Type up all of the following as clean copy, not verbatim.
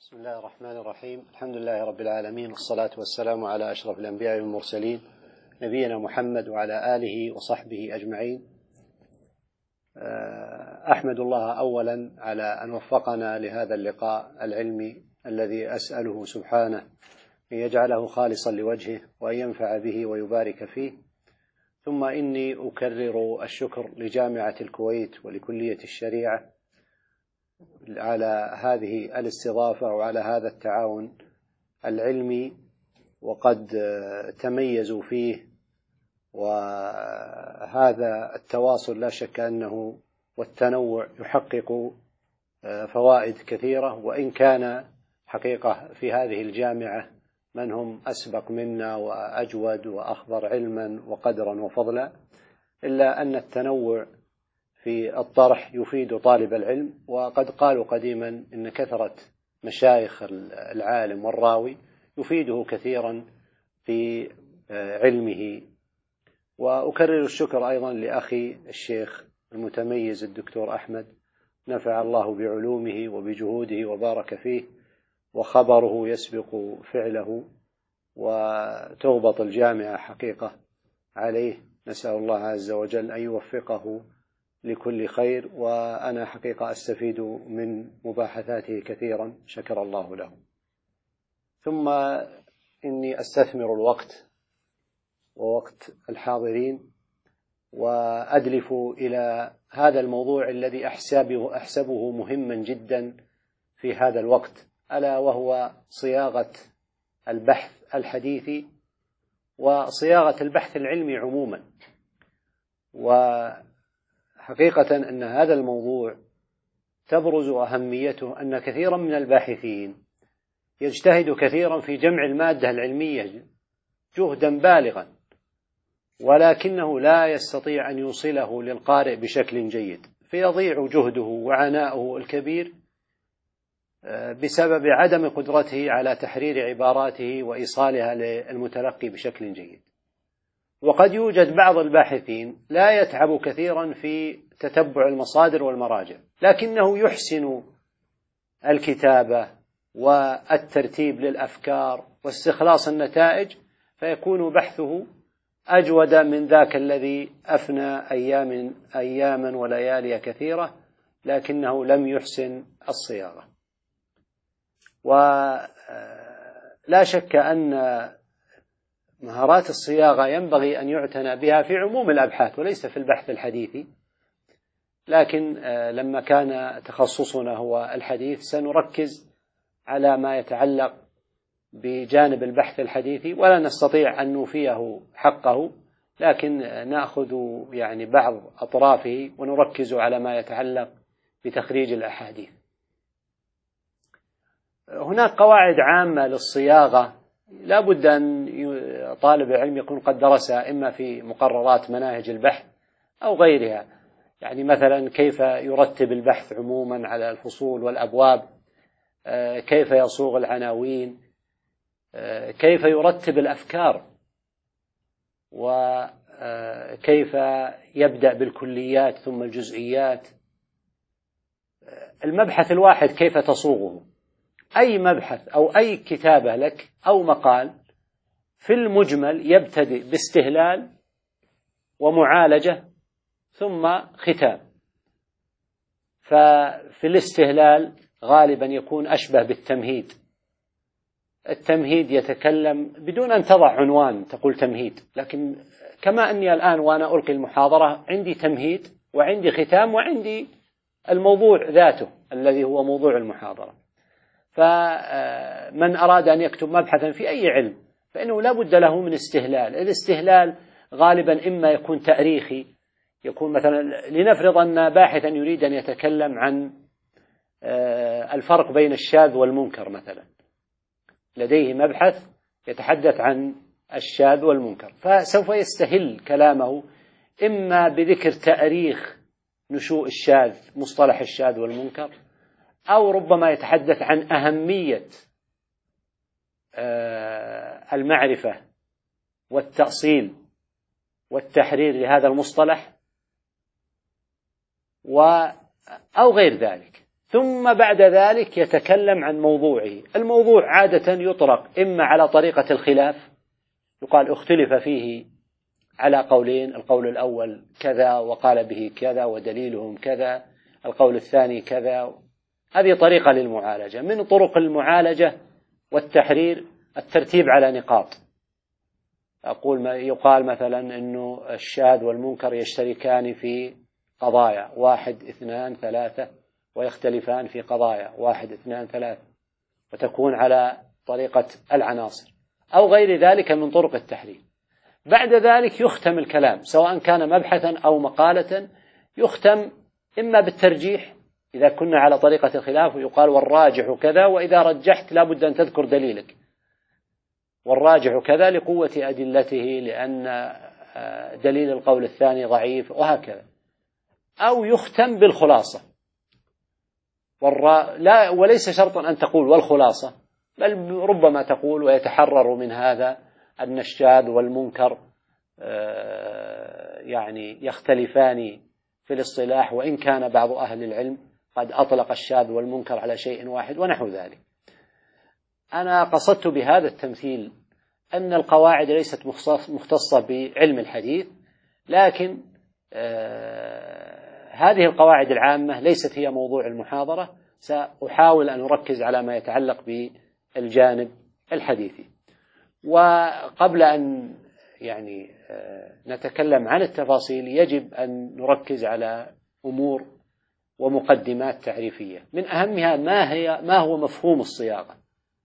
بسم الله الرحمن الرحيم. الحمد لله رب العالمين، والصلاة والسلام على أشرف الأنبياء والمرسلين نبينا محمد وعلى آله وصحبه أجمعين. أحمد الله أولا على أن وفقنا لهذا اللقاء العلمي الذي أسأله سبحانه أن يجعله خالصا لوجهه وأن ينفع به ويبارك فيه. ثم إني أكرر الشكر لجامعة الكويت ولكلية الشريعة على هذه الاستضافة وعلى هذا التعاون العلمي، وقد تميزوا فيه، وهذا التواصل لا شك أنه والتنوع يحقق فوائد كثيرة. وإن كان حقيقة في هذه الجامعة من هم أسبق منا وأجود وأخبر علما وقدرا وفضلا، إلا أن التنوع في الطرح يفيد طالب العلم. وقد قالوا قديما إن كثرة مشايخ العالم والراوي يفيده كثيرا في علمه. وأكرر الشكر أيضا لأخي الشيخ المتميز الدكتور أحمد، نفع الله بعلومه وبجهوده وبارك فيه، وخبره يسبق فعله، وتغبط الجامعة حقيقة عليه. نسأل الله عز وجل أن يوفقه لكل خير، وأنا حقيقة أستفيد من مباحثاته كثيرا، شكر الله له. ثم إني أستثمر الوقت ووقت الحاضرين وأدلف إلى هذا الموضوع الذي أحسبه مهما جدا في هذا الوقت، ألا وهو صياغة البحث الحديثي وصياغة البحث العلمي عموما. وحقيقة أن هذا الموضوع تبرز أهميته أن كثيرا من الباحثين يجتهد كثيرا في جمع المادة العلمية جهدا بالغا، ولكنه لا يستطيع أن يوصله للقارئ بشكل جيد، فيضيع جهده وعناؤه الكبير بسبب عدم قدرته على تحرير عباراته وإيصالها للمتلقي بشكل جيد. وقد يوجد بعض الباحثين لا يتعب كثيرا في تتبع المصادر والمراجع، لكنه يحسن الكتابة والترتيب للأفكار واستخلاص النتائج، فيكون بحثه أجود من ذاك الذي أفنى أياما وليالي كثيرة لكنه لم يحسن الصياغة. ولا شك أن مهارات الصياغة ينبغي أن يعتنى بها في عموم الأبحاث وليس في البحث الحديثي، لكن لما كان تخصصنا هو الحديث سنركز على ما يتعلق بجانب البحث الحديثي، ولا نستطيع أن نوفيه حقه، لكن نأخذ بعض أطرافه ونركز على ما يتعلق بتخريج الأحاديث. هناك قواعد عامة للصياغة لا بد أن طالب العلم يكون قد درسها إما في مقررات مناهج البحث أو غيرها. مثلا كيف يرتب البحث عموما على الفصول والأبواب، كيف يصوغ العناوين، كيف يرتب الأفكار، وكيف يبدأ بالكليات ثم الجزئيات. المبحث الواحد كيف تصوغه. أي مبحث أو أي كتابة لك أو مقال في المجمل يبتدئ باستهلال ومعالجة ثم ختام. ففي الاستهلال غالبا يكون أشبه بالتمهيد. التمهيد يتكلم بدون أن تضع عنوان تقول تمهيد، لكن كما أني الآن وأنا ألقي المحاضرة عندي تمهيد وعندي ختام وعندي الموضوع ذاته الذي هو موضوع المحاضرة. فمن أراد أن يكتب مبحثا في أي علم فإنه لا بد له من استهلال. الاستهلال غالبا إما يكون تاريخي، يكون مثلا لنفرض أن باحثا يريد أن يتكلم عن الفرق بين الشاذ والمنكر مثلا، لديه مبحث يتحدث عن الشاذ والمنكر، فسوف يستهل كلامه إما بذكر تاريخ نشوء الشاذ، مصطلح الشاذ والمنكر، أو ربما يتحدث عن أهمية المعرفة والتأصيل والتحرير لهذا المصطلح أو غير ذلك. ثم بعد ذلك يتكلم عن موضوعه. الموضوع عادة يطرق إما على طريقة الخلاف، يقال اختلف فيه على قولين، القول الأول كذا وقال به كذا ودليلهم كذا، القول الثاني كذا. هذه طريقة للمعالجة. من طرق المعالجة والتحرير الترتيب على نقاط. يقال مثلا أنه الشاذ والمنكر يشتركان في قضايا 1 2 3، ويختلفان في قضايا 1 2 3، وتكون على طريقة العناصر أو غير ذلك من طرق التحرير. بعد ذلك يختم الكلام، سواء كان مبحثا أو مقالة، يختم إما بالترجيح إذا كنا على طريقة الخلاف، ويقال والراجح كذا، وإذا رجحت لا بد أن تذكر دليلك، والراجح كذا لقوة أدلته لأن دليل القول الثاني ضعيف، وهكذا. أو يختم بالخلاصة، وليس شرطا أن تقول والخلاصة، بل ربما تقول ويتحرر من هذا أن الشاذ والمنكر يعني يختلفان في الاصطلاح، وإن كان بعض أهل العلم قد أطلق الشاذ والمنكر على شيء واحد ونحو ذلك. أنا قصدت بهذا التمثيل أن القواعد ليست مختصة بعلم الحديث، لكن هذه القواعد العامة ليست هي موضوع المحاضرة. سأحاول أن أركز على ما يتعلق بالجانب الحديثي. وقبل أن نتكلم عن التفاصيل يجب أن نركز على أمور ومقدمات تعريفية. من أهمها ما هو مفهوم الصياغة،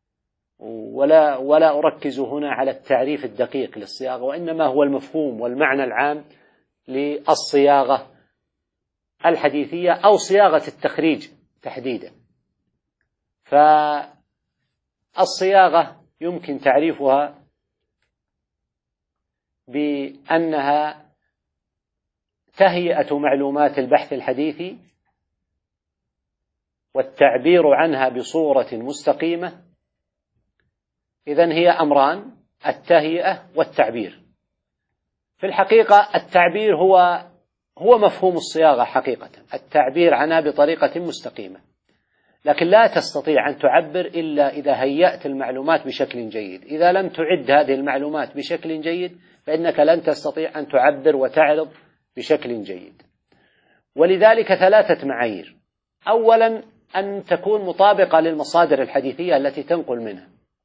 ولا أركز هنا على التعريف الدقيق للصياغة، وإنما هو المفهوم والمعنى العام للصياغة الحديثية أو صياغة التخريج تحديدا. فالصياغة يمكن تعريفها بأنها تهيئة معلومات البحث الحديثي والتعبير عنها بصورة مستقيمة. إذن هي أمران: التهيئة والتعبير. في الحقيقة التعبير هو مفهوم الصياغة حقيقة، التعبير عنها بطريقة مستقيمة، لكن لا تستطيع أن تعبر إلا إذا هيأت المعلومات بشكل جيد. إذا لم تعد هذه المعلومات بشكل جيد فإنك لن تستطيع أن تعبر وتعرض بشكل جيد. ولذلك 3 معايير: أولا أن تكون مطابقة للمصادر الحديثية التي تنقل منها،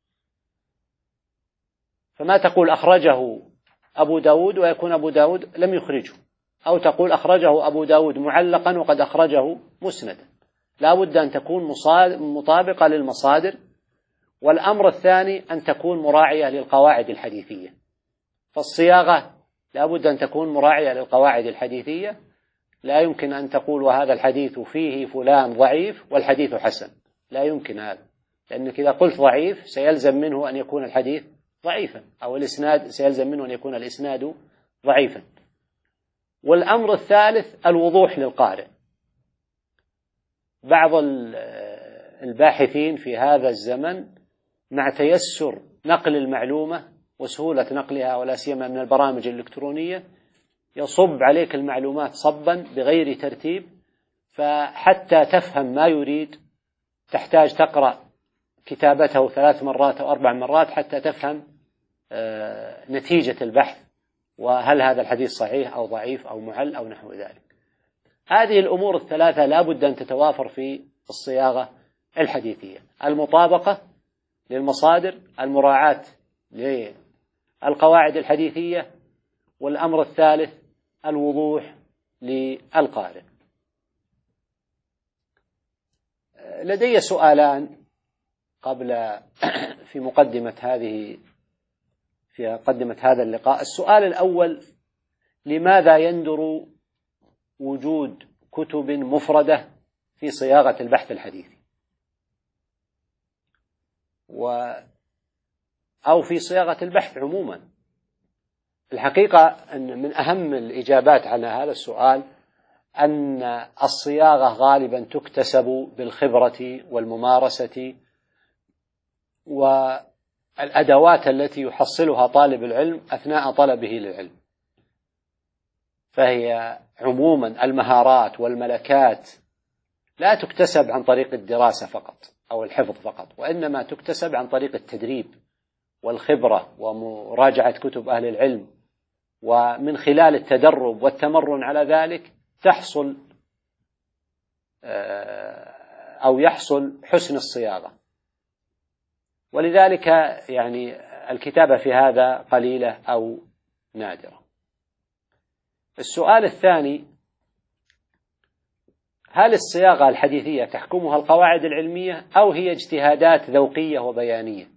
فما تقول أخرجه أبو داود ويكون أبو داود لم يخرجه، أو تقول أخرجه أبو داود معلقا وقد أخرجه مسندا. لا بد أن تكون مطابقة للمصادر. والأمر الثاني أن تكون مراعية للقواعد الحديثية، فالصياغة لا بد أن تكون مراعية للقواعد الحديثية. لا يمكن أن تقول وهذا الحديث فيه فلان ضعيف والحديث حسن، لا يمكن هذا، لأنك إذا قلت ضعيف سيلزم منه أن يكون الحديث ضعيفا، أو الإسناد سيلزم منه أن يكون الإسناد ضعيفا. والأمر الثالث الوضوح للقارئ. بعض الباحثين في هذا الزمن مع تيسر نقل المعلومة وسهولة نقلها، ولا سيما من البرامج الإلكترونية، يصب عليك المعلومات صبا بغير ترتيب، فحتى تفهم ما يريد تحتاج تقرأ كتابته 3 مرات أو 4 مرات حتى تفهم نتيجة البحث، وهل هذا الحديث صحيح أو ضعيف أو معل أو نحو ذلك. هذه الأمور ال3 لا بد أن تتوافر في الصياغة الحديثية: المطابقة للمصادر، المراعاة للقواعد الحديثية، والأمر الثالث الوضوح للقارئ. لدي سؤالان قبل في مقدمة هذا اللقاء. السؤال الأول: لماذا يندر وجود كتب مفردة في صياغة البحث الحديثي أو في صياغة البحث عموما؟ الحقيقة أن من أهم الإجابات على هذا السؤال أن الصياغة غالبا تكتسب بالخبرة والممارسة والأدوات التي يحصلها طالب العلم أثناء طلبه للعلم، فهي عموما المهارات والملكات لا تكتسب عن طريق الدراسة فقط أو الحفظ فقط، وإنما تكتسب عن طريق التدريب والخبرة ومراجعة كتب أهل العلم، ومن خلال التدرب والتمرن على ذلك تحصل أو يحصل حسن الصياغة. ولذلك يعني الكتابة في هذا قليلة أو نادرة. السؤال الثاني: هل الصياغة الحديثية تحكمها القواعد العلمية أو هي اجتهادات ذوقية وبيانية؟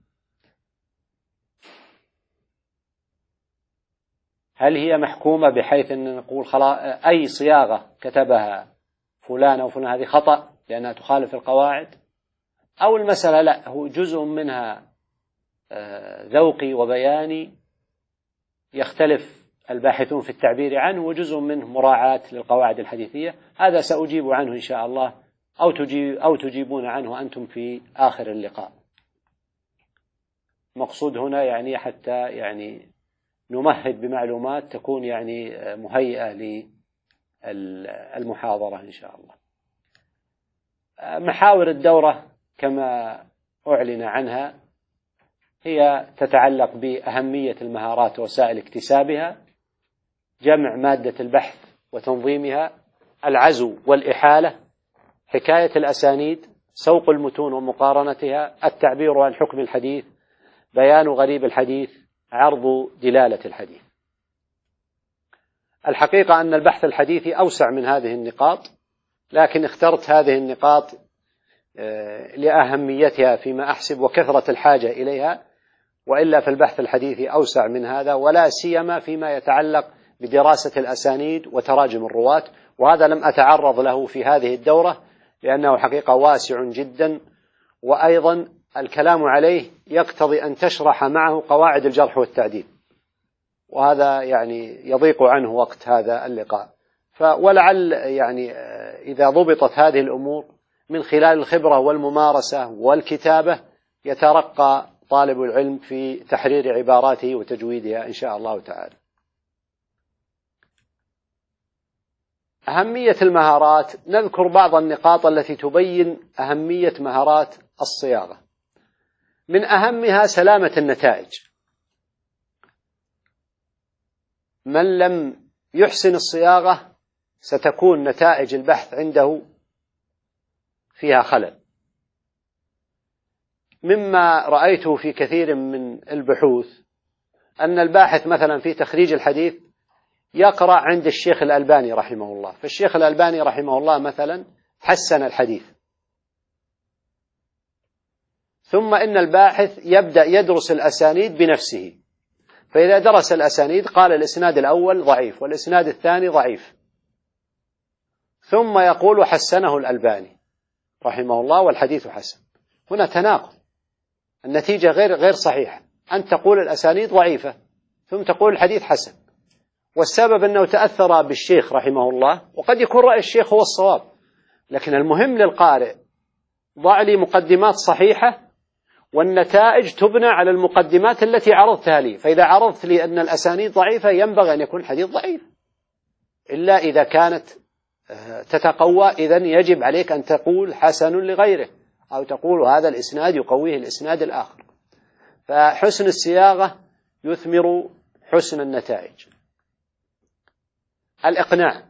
هل هي محكومة بحيث أن نقول خلاص أي صياغة كتبها فلان أو فلان هذه خطأ لأنها تخالف القواعد، أو المسألة لا، هو جزء منها ذوقي وبياني يختلف الباحثون في التعبير عنه، وجزء منه مراعاة للقواعد الحديثية؟ هذا سأجيب عنه إن شاء الله، أو تجيبون عنه أنتم في آخر اللقاء. مقصود هنا يعني حتى يعني نمهد بمعلومات تكون يعني مهيئة للمحاضرة إن شاء الله. محاور الدورة كما أعلن عنها هي تتعلق بأهمية المهارات ووسائل اكتسابها، جمع مادة البحث وتنظيمها، العزو والإحالة، حكاية الأسانيد، سوق المتون ومقارنتها، التعبير عن حكم الحديث، بيان غريب الحديث، عرض دلالة الحديث. الحقيقة أن البحث الحديثي أوسع من هذه النقاط، لكن اخترت هذه النقاط لأهميتها فيما أحسب وكثرة الحاجة إليها، وإلا في البحث الحديثي أوسع من هذا، ولا سيما فيما يتعلق بدراسة الأسانيد وتراجم الرواة، وهذا لم أتعرض له في هذه الدورة لأنه حقيقة واسع جدا، وأيضا الكلام عليه يقتضي أن تشرح معه قواعد الجرح والتعديل، وهذا يعني يضيق عنه وقت هذا اللقاء. ولعل يعني إذا ضبطت هذه الأمور من خلال الخبرة والممارسة والكتابة يترقى طالب العلم في تحرير عباراته وتجويدها إن شاء الله تعالى. أهمية المهارات، نذكر بعض النقاط التي تبين أهمية مهارات الصياغة. من أهمها سلامة النتائج. من لم يحسن الصياغة ستكون نتائج البحث عنده فيها خلل. مما رأيته في كثير من البحوث أن الباحث مثلا في تخريج الحديث يقرأ عند الشيخ الألباني رحمه الله، فالشيخ الألباني رحمه الله مثلا حسن الحديث، ثم إن الباحث يبدأ يدرس الأسانيد بنفسه، فإذا درس الأسانيد قال الإسناد الأول ضعيف والإسناد الثاني ضعيف، ثم يقول حسنه الألباني رحمه الله والحديث حسن. هنا تناقض، النتيجة غير صحيحة. أن تقول الأسانيد ضعيفة ثم تقول الحديث حسن، والسبب أنه تأثر بالشيخ رحمه الله، وقد يكون رأي الشيخ هو الصواب، لكن المهم للقارئ ضع لي مقدمات صحيحة والنتائج تبنى على المقدمات التي عرضتها لي. فإذا عرضت لي أن الأسانيد ضعيفة ينبغي أن يكون الحديث ضعيف، إلا إذا كانت تتقوى إذن يجب عليك أن تقول حسن لغيره، أو تقول هذا الإسناد يقويه الإسناد الآخر. فحسن الصياغة يثمر حسن النتائج. الإقناع.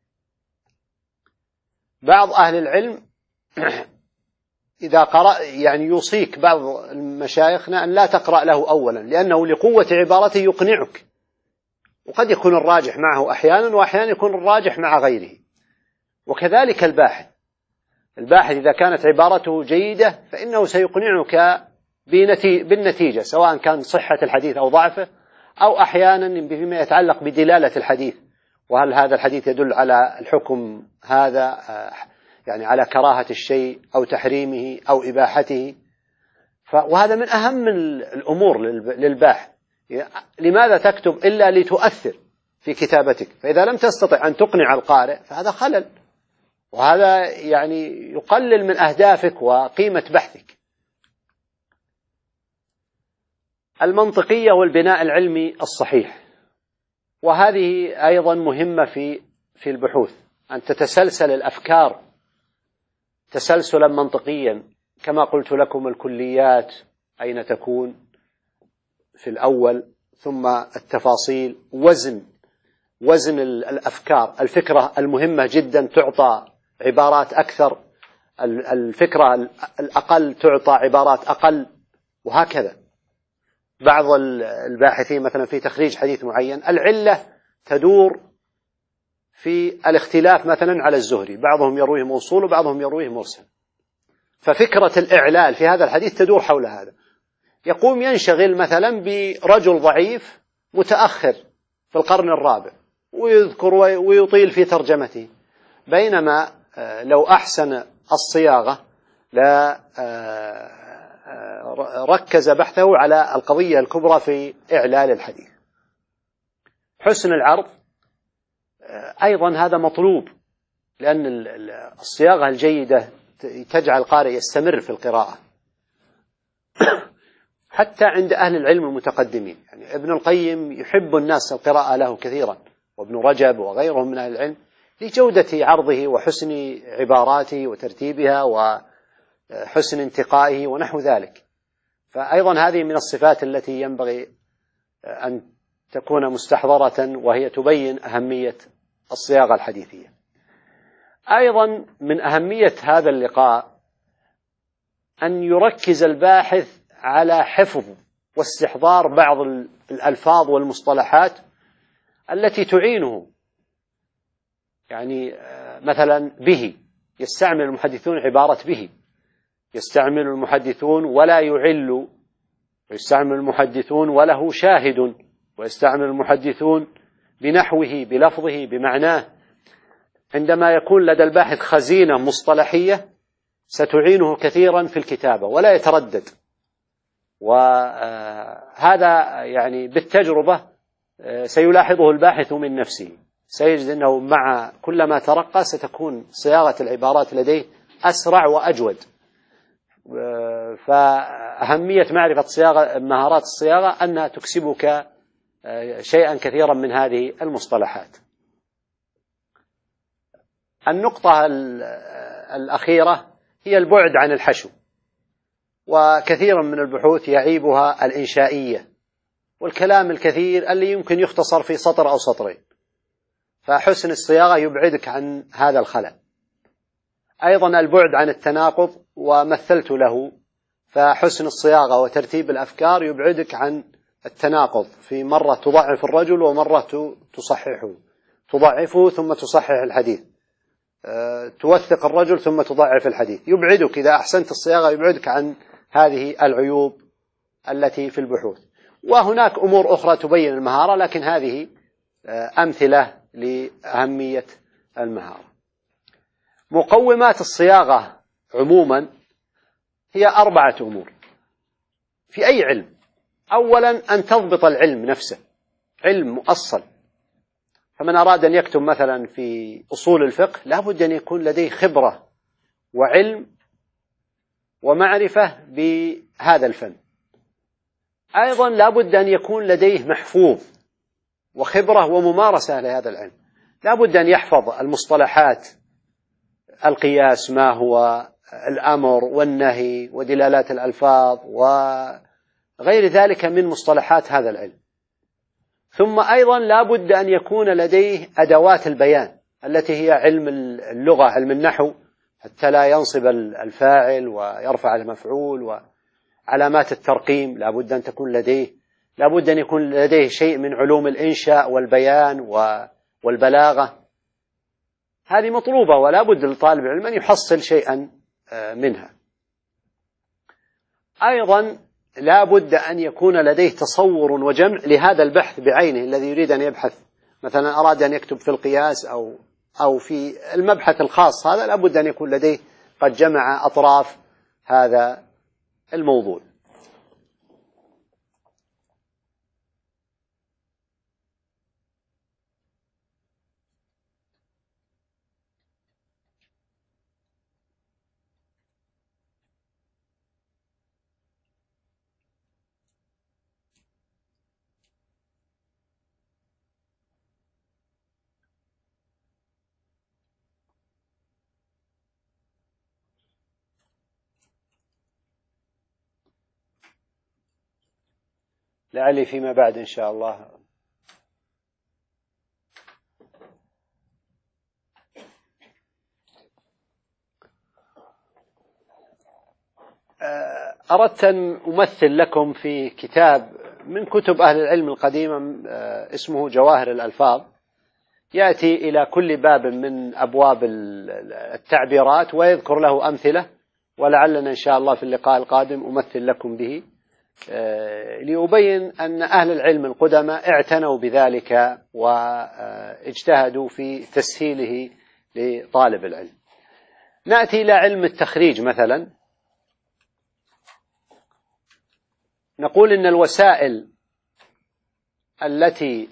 بعض أهل العلم إذا قرأ يعني يوصيك بعض مشايخنا أن لا تقرأ له أولا، لأنه لقوة عبارته يقنعك، وقد يكون الراجح معه أحيانا، وأحيانا يكون الراجح مع غيره. وكذلك الباحث إذا كانت عبارته جيدة فإنه سيقنعك بالنتيجة، سواء كان صحة الحديث أو ضعفه، أو أحيانا بما يتعلق بدلالة الحديث، وهل هذا الحديث يدل على الحكم هذا، يعني على كراهة الشيء أو تحريمه أو إباحته. وهذا من أهم الأمور للباحث. لماذا تكتب إلا لتؤثر في كتابتك؟ فإذا لم تستطع أن تقنع القارئ فهذا خلل، وهذا يعني يقلل من أهدافك وقيمة بحثك. المنطقية والبناء العلمي الصحيح، وهذه أيضا مهمة في البحوث، أن تتسلسل الأفكار تسلسلا منطقيا، كما قلت لكم الكليات أين تكون في الأول، ثم التفاصيل، وزن الأفكار، الفكرة المهمة جدا تعطى عبارات أكثر، الفكرة الأقل تعطى عبارات أقل، وهكذا. بعض الباحثين مثلا في تخريج حديث معين العلة تدور في الاختلاف مثلا على الزهري، بعضهم يرويه موصول وبعضهم يرويه مرسل، ففكرة الإعلال في هذا الحديث تدور حول هذا. يقوم ينشغل مثلا برجل ضعيف متأخر في القرن الرابع ويذكر ويطيل في ترجمته، بينما لو أحسن الصياغة لا ركز بحثه على القضية الكبرى في إعلال الحديث. حسن العرض أيضا هذا مطلوب، لأن الصياغة الجيدة تجعل القارئ يستمر في القراءة حتى عند أهل العلم المتقدمين. يعني ابن القيم يحب الناس القراءة له كثيرا، وابن رجب وغيرهم من أهل العلم، لجودة عرضه وحسن عباراته وترتيبها وحسن انتقائه ونحو ذلك. فأيضا هذه من الصفات التي ينبغي أن تكون مستحضرة، وهي تبين أهمية الصياغة الحديثية. أيضا من أهمية هذا اللقاء أن يركز الباحث على حفظ واستحضار بعض الألفاظ والمصطلحات التي تعينه. يعني مثلا به، يستعمل المحدثون عبارة به، يستعمل المحدثون ولا يعل، ويستعمل المحدثون وله شاهد، ويستعمل المحدثون بنحوه بلفظه بمعناه. عندما يكون لدى الباحث خزينة مصطلحية ستعينه كثيرا في الكتابة ولا يتردد، وهذا يعني بالتجربة سيلاحظه الباحث من نفسه، سيجد أنه مع كلما ترقى ستكون صياغة العبارات لديه أسرع وأجود. فأهمية معرفة مهارات الصياغة أنها تكسبك شيئا كثيرا من هذه المصطلحات. النقطة الأخيرة هي البعد عن الحشو، وكثيرا من البحوث يعيبها الإنشائية والكلام الكثير اللي يمكن يختصر في سطر أو سطرين، فحسن الصياغة يبعدك عن هذا الخلل. أيضا البعد عن التناقض ومثلت له، فحسن الصياغة وترتيب الأفكار يبعدك عن التناقض، في مرة تضعف الرجل ومرة تصححه، تضعفه ثم تصحح الحديث، توثق الرجل ثم تضعف الحديث. يبعدك إذا أحسنت الصياغة يبعدك عن هذه العيوب التي في البحوث. وهناك أمور أخرى تبين المهارة، لكن هذه أمثلة لأهمية المهارة. مقومات الصياغة عموما هي 4 أمور في أي علم. أولا أن تضبط العلم نفسه، علم مؤصل. فمن أراد أن يكتب مثلا في أصول الفقه لا بد أن يكون لديه خبرة وعلم ومعرفة بهذا الفن. أيضا لا بد أن يكون لديه محفوظ وخبرة وممارسة لهذا العلم، لا بد أن يحفظ المصطلحات، القياس ما هو، الأمر والنهي ودلالات الألفاظ وغير ذلك من مصطلحات هذا العلم. ثم أيضا لا بد أن يكون لديه أدوات البيان التي هي علم اللغة، علم النحو، حتى لا ينصب الفاعل ويرفع المفعول، وعلامات الترقيم لا بد أن تكون لديه، لا بد أن يكون لديه شيء من علوم الإنشاء والبيان والبلاغة. هذه مطلوبة ولا بد للطالب العلم أن يحصل شيئا منها. أيضا لا بد أن يكون لديه تصور وجمع لهذا البحث بعينه الذي يريد أن يبحث. مثلا أراد أن يكتب في القياس أو في المبحث الخاص هذا، لا بد أن يكون لديه قد جمع أطراف هذا الموضوع. لعلي فيما بعد إن شاء الله أردت أن أمثل لكم في كتاب من كتب أهل العلم القديمة اسمه جواهر الألفاظ، يأتي إلى كل باب من أبواب التعبيرات ويذكر له أمثلة، ولعلنا إن شاء الله في اللقاء القادم أمثل لكم به ليبين أن أهل العلم القدماء اعتنوا بذلك واجتهدوا في تسهيله لطالب العلم. نأتي إلى علم التخريج مثلا، نقول إن الوسائل التي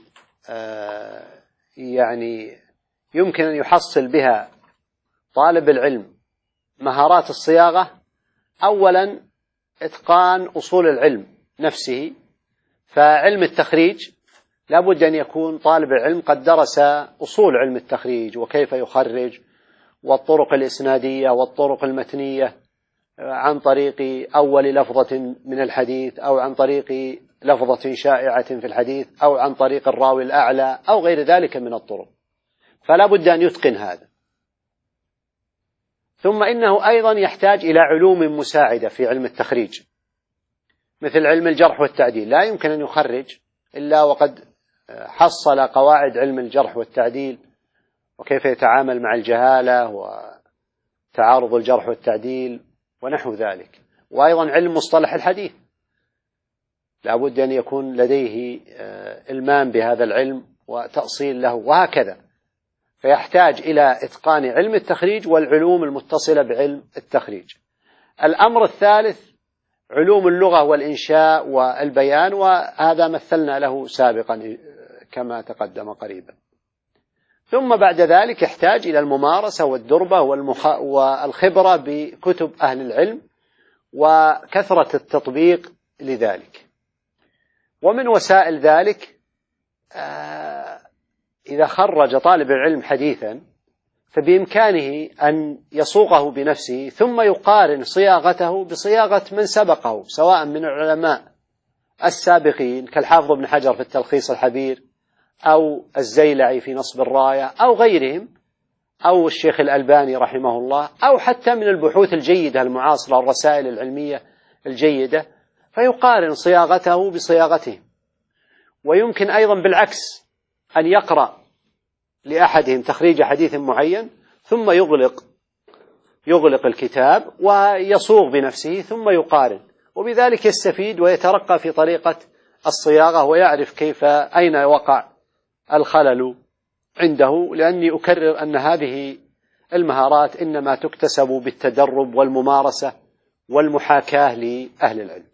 يعني يمكن أن يحصل بها طالب العلم مهارات الصياغة، أولا إتقان أصول العلم نفسه. فعلم التخريج لابد أن يكون طالب العلم قد درس أصول علم التخريج وكيف يخرج، والطرق الإسنادية والطرق المتنية، عن طريق أول لفظة من الحديث، أو عن طريق لفظة شائعة في الحديث، أو عن طريق الراوي الأعلى، أو غير ذلك من الطرق، فلا بد أن يتقن هذا. ثم إنه أيضا يحتاج إلى علوم مساعدة في علم التخريج، مثل علم الجرح والتعديل. لا يمكن أن يخرج إلا وقد حصل قواعد علم الجرح والتعديل، وكيف يتعامل مع الجهالة وتعارض الجرح والتعديل ونحو ذلك. وأيضا علم مصطلح الحديث لا بد أن يكون لديه إلمام بهذا العلم وتأصيل له، وهكذا. فيحتاج إلى إتقان علم التخريج والعلوم المتصلة بعلم التخريج. الأمر الثالث علوم اللغة والإنشاء والبيان، وهذا مثلنا له سابقا كما تقدم قريبا. ثم بعد ذلك يحتاج إلى الممارسة والدربة والخبرة بكتب أهل العلم وكثرة التطبيق لذلك. ومن وسائل ذلك إذا خرج طالب العلم حديثا فبإمكانه أن يصوغه بنفسه، ثم يقارن صياغته بصياغة من سبقه، سواء من العلماء السابقين كالحافظ بن حجر في التلخيص الحبير، أو الزيلعي في نصب الراية، أو غيرهم، أو الشيخ الألباني رحمه الله، أو حتى من البحوث الجيدة المعاصرة والرسائل العلمية الجيدة، فيقارن صياغته بصياغتهم. ويمكن أيضا بالعكس أن يقرأ لأحدهم تخريج حديث معين ثم يغلق الكتاب ويصوغ بنفسه ثم يقارن، وبذلك يستفيد ويترقى في طريقة الصياغة ويعرف كيف أين وقع الخلل عنده. لأني أكرر أن هذه المهارات إنما تكتسب بالتدرب والممارسة والمحاكاة لأهل العلم.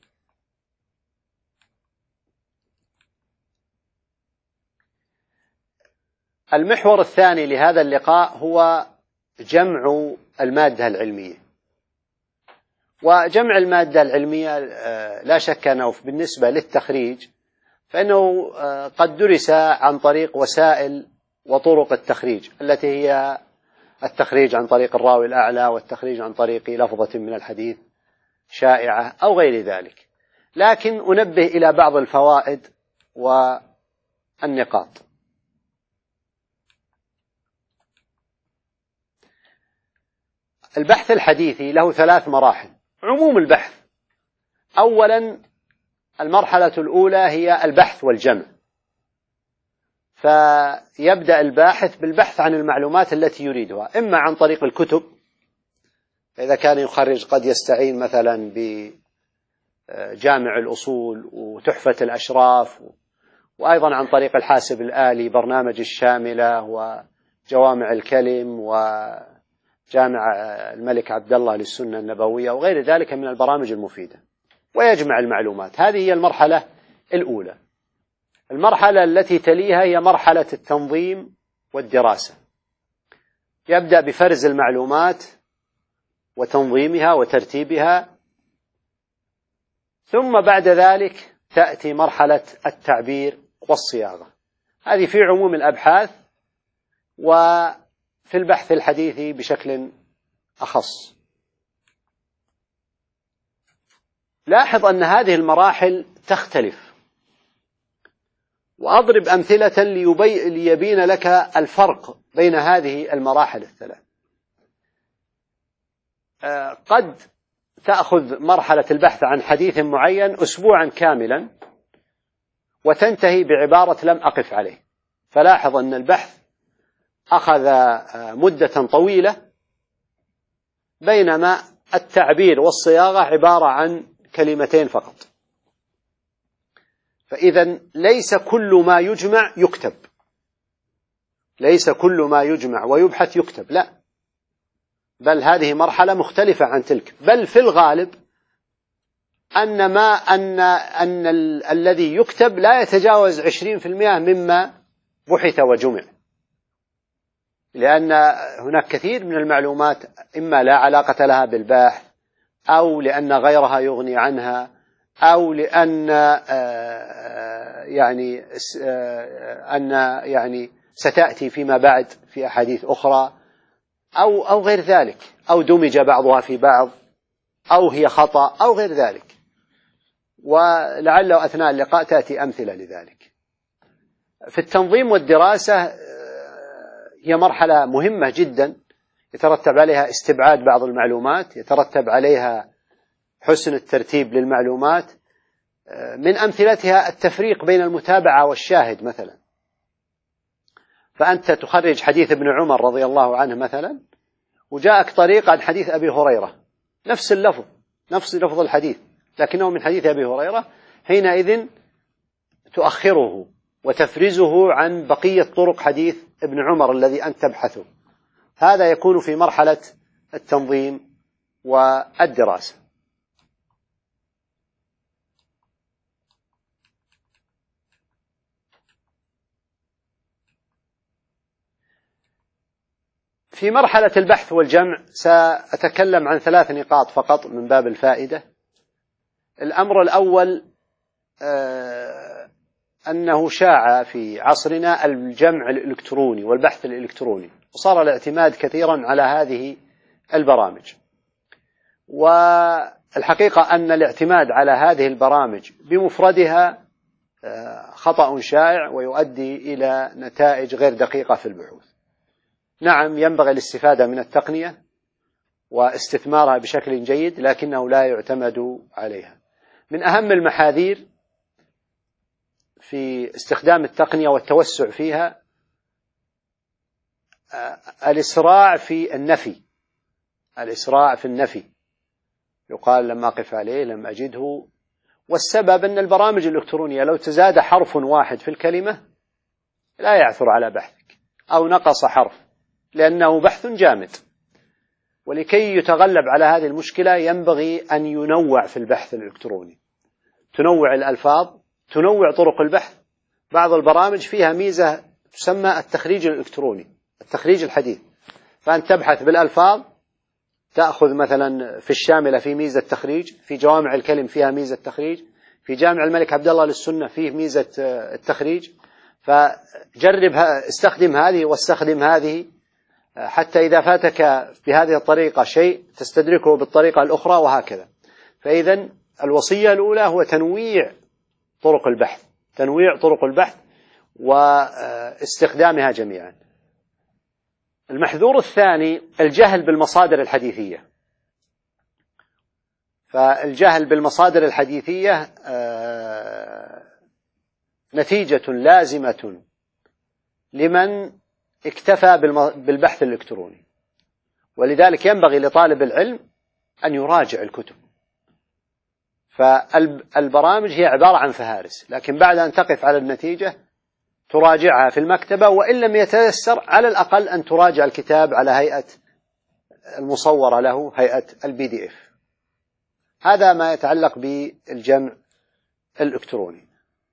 المحور الثاني لهذا اللقاء هو جمع المادة العلمية. وجمع المادة العلمية لا شك أنه بالنسبة للتخريج فإنه قد درس عن طريق وسائل وطرق التخريج التي هي التخريج عن طريق الراوي الأعلى، والتخريج عن طريق لفظة من الحديث شائعة أو غير ذلك. لكن أنبه إلى بعض الفوائد والنقاط. البحث الحديثي له 3 مراحل. عموم البحث، أولا المرحلة الأولى هي البحث والجمع، فيبدأ الباحث بالبحث عن المعلومات التي يريدها، إما عن طريق الكتب، إذا كان يخرج قد يستعين مثلا بجامع الأصول وتحفة الأشراف، وأيضا عن طريق الحاسب الآلي، برنامج الشاملة وجوامع الكلم وجامع الملك عبد الله للسنة النبوية وغير ذلك من البرامج المفيدة، ويجمع المعلومات. هذه هي المرحلة الأولى. المرحلة التي تليها هي مرحلة التنظيم والدراسة. يبدأ بفرز المعلومات وتنظيمها وترتيبها، ثم بعد ذلك تأتي مرحلة التعبير والصياغة. هذه في عموم الأبحاث، وفي البحث الحديثي بشكل أخص. لاحظ أن هذه المراحل تختلف وأضرب أمثلة ليبين لك الفرق بين هذه المراحل الثلاث. قد تأخذ مرحلة البحث عن حديث معين أسبوعا كاملا وتنتهي بعبارة لم أقف عليه، فلاحظ أن البحث أخذ مدة طويلة، بينما التعبير والصياغة عبارة عن كلمتين فقط. فإذا ليس كل ما يجمع يكتب، ليس كل ما يجمع ويبحث يكتب، لا، بل هذه مرحلة مختلفة عن تلك. بل في الغالب أن الذي يكتب لا يتجاوز 20% مما بحث وجمع، لأن هناك كثير من المعلومات إما لا علاقة لها بالباحث، أو لأن غيرها يغني عنها، أو لأن يعني ستأتي فيما بعد في أحاديث أخرى، أو غير ذلك، أو دمج بعضها في بعض، أو هي خطأ، أو غير ذلك. ولعل أثناء اللقاء تأتي أمثلة لذلك. في التنظيم والدراسة هي مرحلة مهمة جدا، يترتب عليها استبعاد بعض المعلومات، يترتب عليها حسن الترتيب للمعلومات. من أمثلتها التفريق بين المتابعة والشاهد مثلا. فأنت تخرج حديث ابن عمر رضي الله عنه مثلا، وجاءك طريق عن حديث أبي هريرة، نفس اللفظ، نفس لفظ الحديث، لكنه من حديث أبي هريرة، حينئذ تؤخره وتفرزه عن بقية طرق حديث ابن عمر الذي أنت تبحثه. هذا يكون في مرحلة التنظيم والدراسة. في مرحلة البحث والجمع سأتكلم عن 3 نقاط فقط من باب الفائدة. الأمر الأول أنه شاع في عصرنا الجمع الإلكتروني والبحث الإلكتروني، وصار الاعتماد كثيرا على هذه البرامج. والحقيقة أن الاعتماد على هذه البرامج بمفردها خطأ شائع ويؤدي إلى نتائج غير دقيقة في البحوث. نعم، ينبغي الاستفادة من التقنية واستثمارها بشكل جيد، لكنه لا يعتمد عليها. من أهم المحاذير في استخدام التقنية والتوسع فيها الإسراع في النفي، الإسراع في النفي، يقال لم أقف عليه، لم أجده. والسبب أن البرامج الإلكترونية لو تزاد حرف واحد في الكلمة لا يعثر على بحثك، أو نقص حرف، لأنه بحث جامد. ولكي يتغلب على هذه المشكلة ينبغي أن ينوع في البحث الإلكتروني، تنوع الألفاظ، تنوع طرق البحث. بعض البرامج فيها ميزة تسمى التخريج الإلكتروني، التخريج الحديث، فأنت تبحث بالألفاظ، تأخذ مثلا في الشاملة في ميزة تخريج، في جوامع الكلم فيها ميزة تخريج، في جامع الملك عبد الله للسنة فيه ميزة التخريج. فجربها، استخدم هذه واستخدم هذه، حتى إذا فاتك بهذه الطريقة شيء تستدركه بالطريقة الأخرى، وهكذا. فإذا الوصية الأولى هو تنويع طرق البحث، تنويع طرق البحث واستخدامها جميعا. المحذور الثاني الجهل بالمصادر الحديثية. فالجهل بالمصادر الحديثية نتيجة لازمة لمن اكتفى بالبحث الإلكتروني، ولذلك ينبغي لطالب العلم أن يراجع الكتب. فالبرامج هي عبارة عن فهارس، لكن بعد أن تقف على النتيجة تراجعها في المكتبة، وإن لم يتيسر على الأقل أن تراجع الكتاب على هيئة المصورة له، هيئة الPDF. هذا ما يتعلق بالجمع الإلكتروني.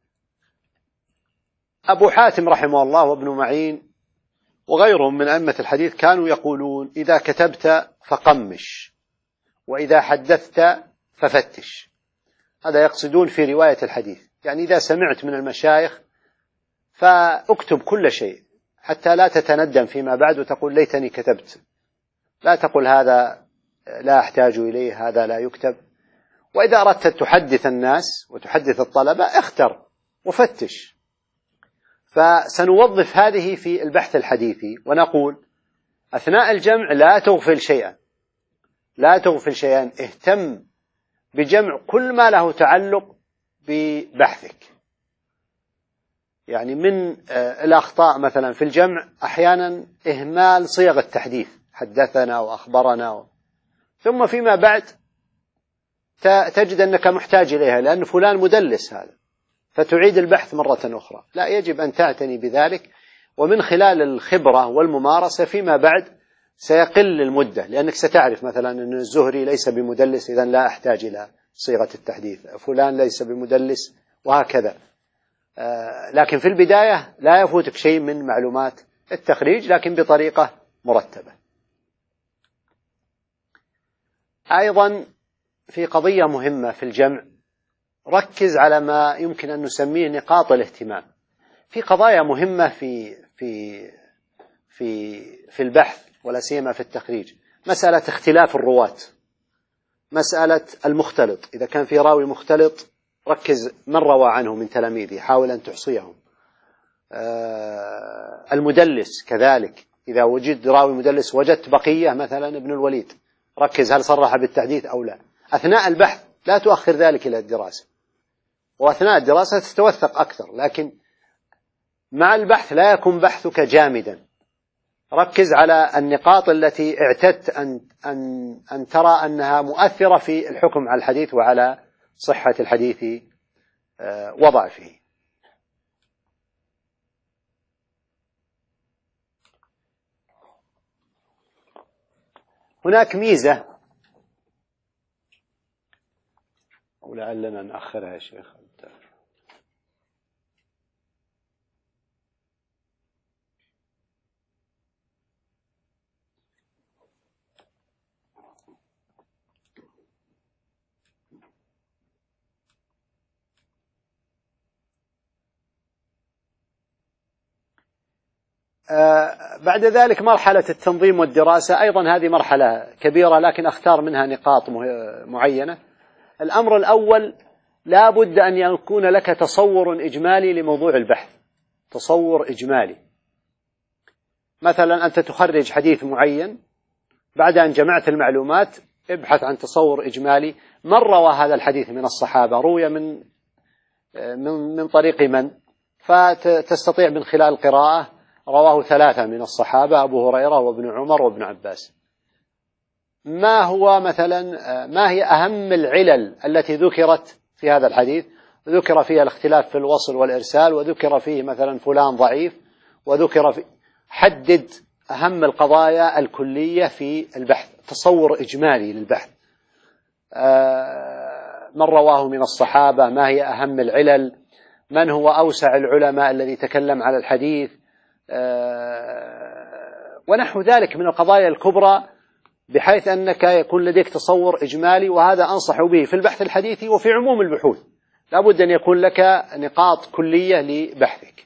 أبو حاتم رحمه الله وابن معين وغيرهم من أئمة الحديث كانوا يقولون: إذا كتبت فقمش، وإذا حدثت ففتش. هذا يقصدون في رواية الحديث، يعني إذا سمعت من المشايخ فاكتب كل شيء حتى لا تتندم فيما بعد وتقول ليتني كتبت. لا تقل هذا لا أحتاج إليه، هذا لا يكتب. وإذا أردت تحدث الناس وتحدث الطلبة اختر وفتش. فسنوظف هذه في البحث الحديثي ونقول أثناء الجمع لا تغفل شيئا، لا تغفل شيئا، اهتم بجمع كل ما له تعلق ببحثك. يعني من الأخطاء مثلا في الجمع أحيانا إهمال صيغ التحديث، حدثنا وأخبرنا، ثم فيما بعد تجد أنك محتاج إليها لأن فلان مدلس هذا، فتعيد البحث مرة أخرى. لا، يجب أن تعتني بذلك، ومن خلال الخبرة والممارسة فيما بعد سيقل المدة، لأنك ستعرف مثلا أن الزهري ليس بمدلس، إذن لا أحتاج إلى صيغة التحديث، فلان ليس بمدلس، وهكذا. لكن في البداية لا يفوتك شيء من معلومات التخريج، لكن بطريقة مرتبة. أيضا في قضية مهمة في الجمع، ركز على ما يمكن أن نسميه نقاط الاهتمام. في قضايا مهمة في البحث ولا سيما في التخريج، مسألة اختلاف الرواة، مسألة المختلط، إذا كان في راوي مختلط ركز من روى عنه من تلاميذه، حاول أن تحصيهم. المدلس كذلك، إذا وجد راوي مدلس وجدت بقية مثلا ابن الوليد، ركز هل صرح بالتحديث أو لا. أثناء البحث لا تؤخر ذلك إلى الدراسة، وأثناء الدراسة تتوثق أكثر، لكن مع البحث لا يكون بحثك جامدا. ركز على النقاط التي اعتدت أن ترى أنها مؤثرة في الحكم على الحديث وعلى صحة الحديث وضعفه. هناك ميزة، ولعلنا نأخرها يا شيخ، بعد ذلك مرحلة التنظيم والدراسة، أيضا هذه مرحلة كبيرة، لكن أختار منها نقاط معينة. الأمر الأول، لا بد أن يكون لك تصور إجمالي لموضوع البحث، تصور إجمالي. مثلا أنت تخرج حديث معين، بعد أن جمعت المعلومات ابحث عن تصور إجمالي، من روى هذا الحديث من الصحابة، روي من طريق من، فتستطيع من خلال القراءة رواه 3 من الصحابة، أبو هريرة وابن عمر وابن عباس. ما هو مثلا ما هي أهم العلل التي ذكرت في هذا الحديث؟ ذكر فيها الاختلاف في الوصل والإرسال، وذكر فيه مثلا فلان ضعيف، وذكر في، حدد أهم القضايا الكلية في البحث، تصور إجمالي للبحث. من رواه من الصحابة، ما هي أهم العلل، من هو أوسع العلماء الذي تكلم على الحديث، ونحو ذلك من القضايا الكبرى، بحيث أنك يكون لديك تصور إجمالي. وهذا أنصح به في البحث الحديثي وفي عموم البحوث، لا بد أن يكون لك نقاط كلية لبحثك.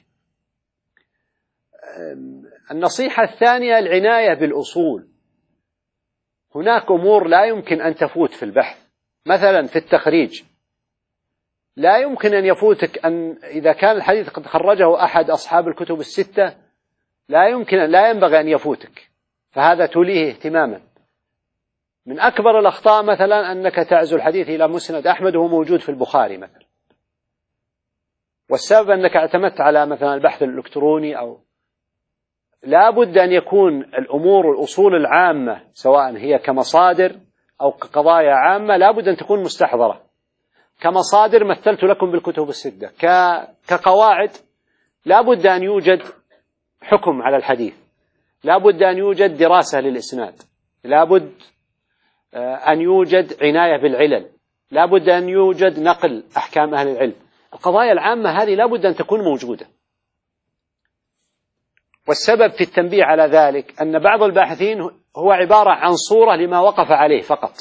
النصيحة الثانية العناية بالأصول. هناك أمور لا يمكن أن تفوت في البحث، مثلا في التخريج لا يمكن أن يفوتك أن إذا كان الحديث قد خرجه أحد أصحاب الكتب الستة لا ينبغي أن يفوتك، فهذا توليه اهتماما. من أكبر الأخطاء مثلا أنك تعزو الحديث إلى مسند أحمد وهو موجود في البخاري مثلا، والسبب أنك اعتمدت على مثلا البحث الإلكتروني. أو لا بد أن يكون الأمور الأصول العامة سواء هي كمصادر أو كقضايا عامة لا بد أن تكون مستحضرة. كمصادر مثلت لكم بالكتب الستة، كقواعد لا بد أن يوجد حكم على الحديث، لا بد أن يوجد دراسة للإسناد، لا بد أن يوجد عناية بالعلل، لا بد أن يوجد نقل أحكام أهل العلم. القضايا العامة هذه لا بد أن تكون موجودة. والسبب في التنبيه على ذلك أن بعض الباحثين هو عبارة عن صورة لما وقف عليه فقط،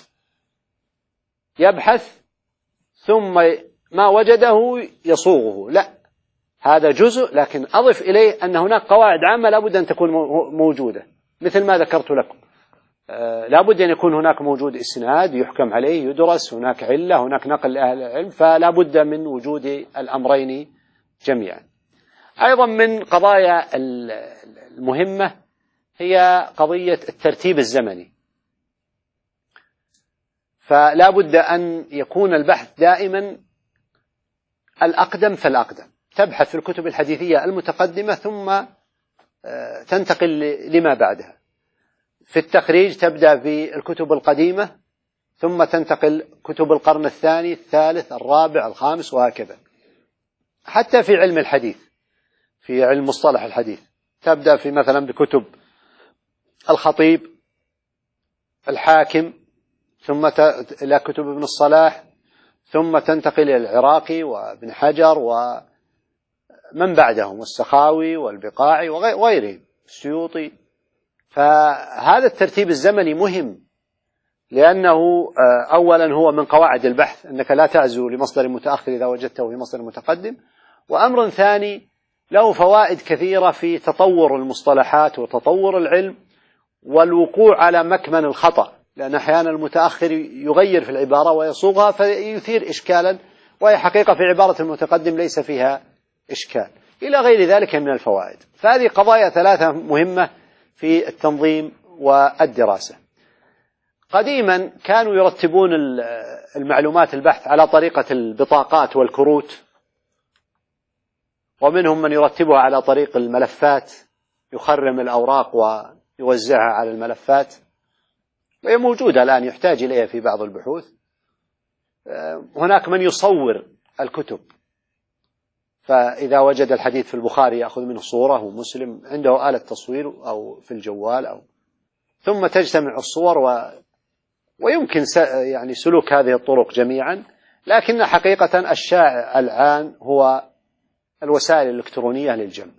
يبحث ثم ما وجده يصوغه. لا، هذا جزء، لكن أضف إليه أن هناك قواعد عامة لا بد أن تكون موجودة، مثل ما ذكرت لكم. لا بد أن يكون هناك موجود إسناد يحكم عليه يدرس، هناك علة، هناك نقل لأهل العلم، فلا بد من وجود الأمرين جميعا. أيضا من قضايا المهمة هي قضية الترتيب الزمني. فلا بد أن يكون البحث دائما الأقدم فالأقدم، تبحث في الكتب الحديثية المتقدمة ثم تنتقل لما بعدها. في التخريج تبدأ بالكتب القديمة ثم تنتقل كتب القرن الثاني الثالث الرابع الخامس وهكذا. حتى في علم الحديث، في علم مصطلح الحديث، تبدأ في مثلا بكتب الخطيب، الحاكم، ثم إلى كتب ابن الصلاح، ثم تنتقل إلى العراقي وابن حجر ومن بعدهم، والسخاوي والبقاعي وغيرهم، السيوطي. فهذا الترتيب الزمني مهم، لأنه أولا هو من قواعد البحث أنك لا تعزو لمصدر متأخر إذا وجدته في مصدر متقدم، وأمر ثاني له فوائد كثيرة في تطور المصطلحات وتطور العلم والوقوع على مكمن الخطأ، لأن أحيانا المتأخر يغير في العبارة ويصوغها فيثير إشكالا، وهي حقيقة في عبارة المتقدم ليس فيها إشكال، إلى غير ذلك من الفوائد. فهذه قضايا ثلاثة مهمة في التنظيم والدراسة. قديما كانوا يرتبون المعلومات البحث على طريقة البطاقات والكروت، ومنهم من يرتبها على طريق الملفات، يخرم الأوراق ويوزعها على الملفات، وهي موجودة الآن يحتاج إليها في بعض البحوث. هناك من يصور الكتب، فإذا وجد الحديث في البخاري يأخذ منه صورة، ومسلم عنده آلة تصوير أو في الجوال ثم تجتمع الصور ويمكن يعني سلوك هذه الطرق جميعا. لكن حقيقة الشائع الآن هو الوسائل الإلكترونية للجمع.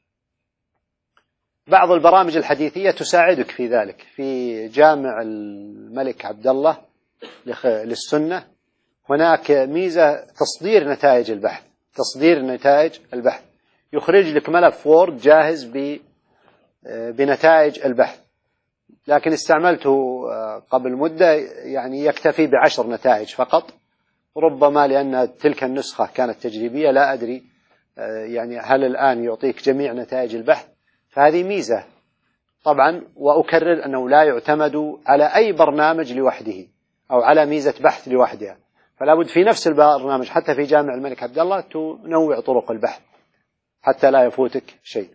بعض البرامج الحديثية تساعدك في ذلك. في جامع الملك عبد الله للسنة هناك ميزة تصدير نتائج البحث، يخرج لك ملف وورد جاهز بنتائج البحث، لكن استعملته قبل مدة، يعني يكتفي ب10 نتائج فقط، ربما لأن تلك النسخة كانت تجريبية، لا أدري يعني هل الآن يعطيك جميع نتائج البحث. فهذه ميزة طبعا، وأكرر أنه لا يعتمد على أي برنامج لوحده أو على ميزة بحث لوحدها، فلا بد في نفس البرنامج حتى في جامع الملك عبد الله تنوع طرق البحث حتى لا يفوتك شيء.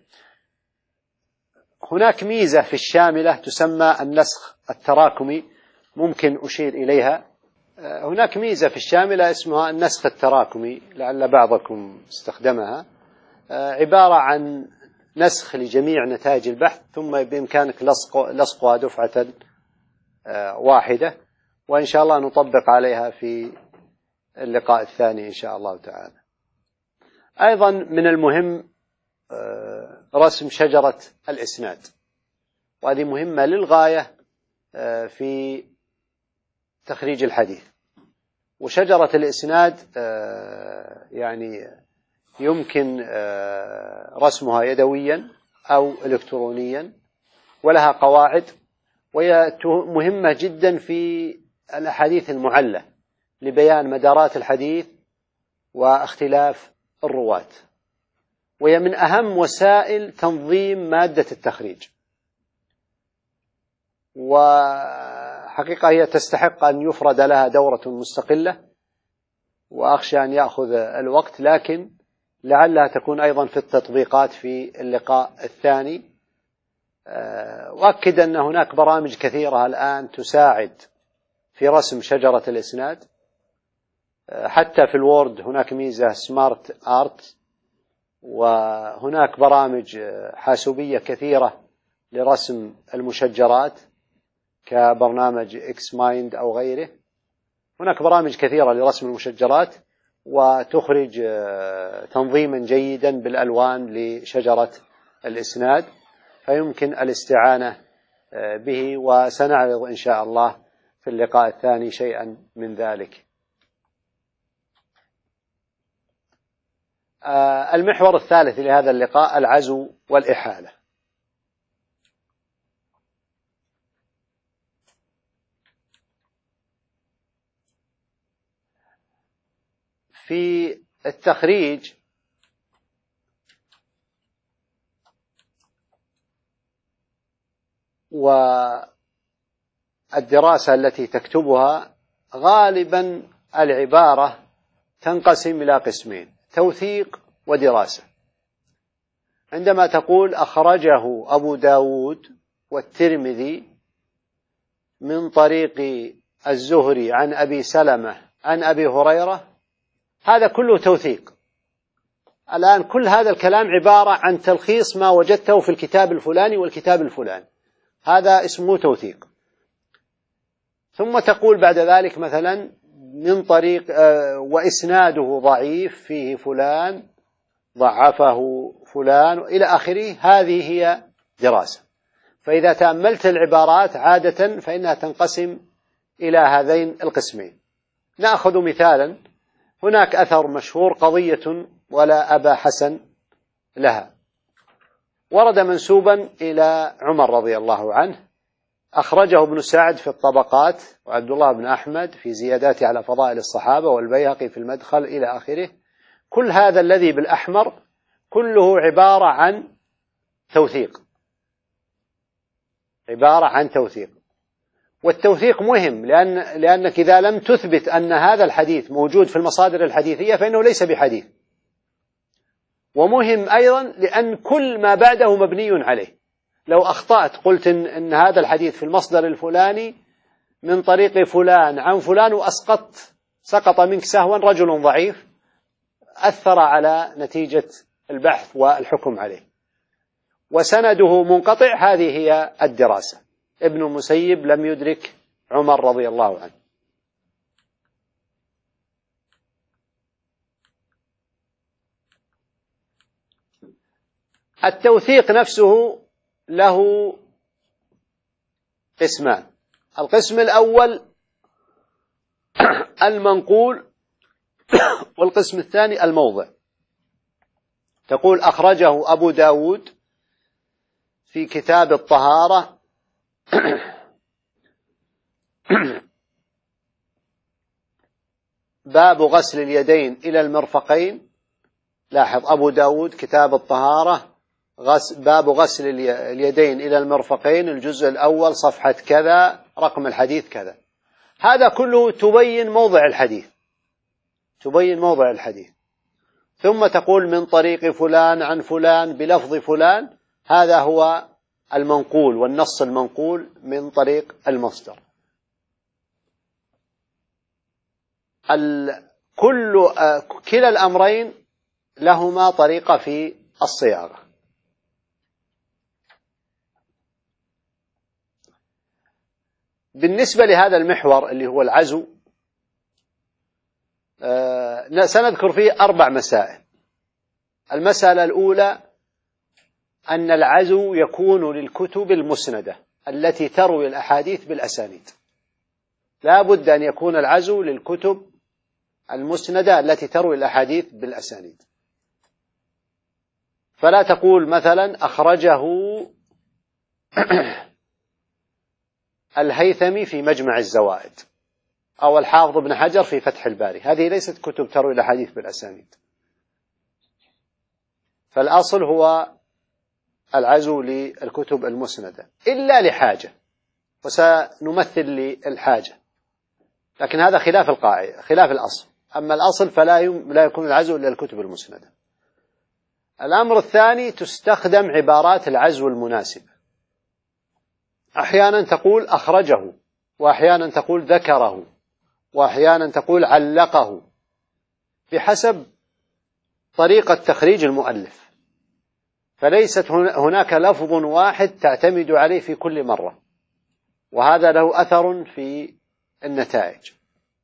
هناك ميزة في الشاملة تسمى النسخ التراكمي، ممكن أشير إليها. هناك ميزة في الشاملة اسمها النسخ التراكمي، لعل بعضكم استخدمها. عبارة عن نسخ لجميع نتائج البحث، ثم بإمكانك لصقها دفعة واحدة، وإن شاء الله نطبق عليها في اللقاء الثاني إن شاء الله تعالى. أيضا من المهم رسم شجرة الإسناد، وهذه مهمة للغاية في تخريج الحديث. وشجرة الإسناد يعني يمكن رسمها يدويا أو إلكترونيا، ولها قواعد، وهي مهمة جدا في الأحاديث المعلة لبيان مدارات الحديث واختلاف الرواة، وهي من أهم وسائل تنظيم مادة التخريج. وحقيقة هي تستحق أن يفرد لها دورة مستقلة، وأخشى أن يأخذ الوقت، لكن لعلها تكون أيضا في التطبيقات في اللقاء الثاني. وأكد أن هناك برامج كثيرة الآن تساعد في رسم شجرة الإسناد، حتى في الوورد هناك ميزة سمارت آرت، وهناك برامج حاسوبية كثيرة لرسم المشجرات كبرنامج إكس مايند أو غيره. هناك برامج كثيرة لرسم المشجرات، وتخرج تنظيما جيدا بالألوان لشجرة الإسناد، فيمكن الاستعانة به، وسنعرض إن شاء الله في اللقاء الثاني شيئا من ذلك. المحور الثالث لهذا اللقاء العزو والإحالة. في التخريج والدراسة التي تكتبها غالبا العبارة تنقسم إلى قسمين: توثيق ودراسة. عندما تقول أخرجه أبو داود والترمذي من طريق الزهري عن أبي سلمة عن أبي هريرة، هذا كله توثيق. الآن كل هذا الكلام عبارة عن تلخيص ما وجدته في الكتاب الفلاني والكتاب الفلاني، هذا اسمه توثيق. ثم تقول بعد ذلك مثلا من طريق وإسناده ضعيف فيه فلان ضعفه فلان إلى آخره، هذه هي دراسة. فإذا تأملت العبارات عادة فإنها تنقسم إلى هذين القسمين. نأخذ مثالا: هناك أثر مشهور قضية ولا أبا حسن لها، ورد منسوبا إلى عمر رضي الله عنه، أخرجه ابن سعد في الطبقات، وعبد الله بن أحمد في زيادات على فضائل الصحابة، والبيهقي في المدخل إلى آخره. كل هذا الذي بالأحمر كله عبارة عن توثيق، عبارة عن توثيق. والتوثيق مهم لأنك إذا لم تثبت أن هذا الحديث موجود في المصادر الحديثية فإنه ليس بحديث. ومهم أيضا لأن كل ما بعده مبني عليه. لو أخطأت قلت إن هذا الحديث في المصدر الفلاني من طريق فلان عن فلان سقط منك سهوا رجل ضعيف، أثر على نتيجة البحث والحكم عليه. وسنده منقطع، هذه هي الدراسة. ابن المسيب لم يدرك عمر رضي الله عنه. التوثيق نفسه له قسمان: القسم الأول المنقول، والقسم الثاني الموضع. تقول أخرجه أبو داود في كتاب الطهارة باب غسل اليدين إلى المرفقين. لاحظ، أبو داود كتاب الطهارة باب غسل اليدين إلى المرفقين، الجزء الأول صفحة كذا، رقم الحديث كذا. هذا كله تبين موضع الحديث، تبين موضع الحديث. ثم تقول من طريق فلان عن فلان بلفظ فلان، هذا هو المنقول والنص المنقول من طريق المصدر. كلا الأمرين لهما طريقة في الصياغة. بالنسبة لهذا المحور اللي هو العزو، سنذكر فيه 4 مسائل. المسألة الأولى أن العزو يكون للكتب المسندة التي تروي الأحاديث بالأسانيد. لا بد أن يكون العزو للكتب المسندة التي تروي الأحاديث بالأسانيد. فلا تقول مثلا أخرجه الهيثمي في مجمع الزوائد أو الحافظ بن حجر في فتح الباري، هذه ليست كتب تروي الأحاديث بالأسانيد. فالأصل هو العزو للكتب المسندة إلا لحاجة، وسنمثل للحاجة، لكن هذا خلاف القاعدة، خلاف الأصل. أما الأصل فلا يكون العزو إلا للكتب المسندة. الأمر الثاني تستخدم عبارات العزو المناسبة. أحيانا تقول أخرجه، وأحيانا تقول ذكره، وأحيانا تقول علقه، بحسب طريقة تخريج المؤلف. فليست هناك لفظ واحد تعتمد عليه في كل مرة، وهذا له أثر في النتائج.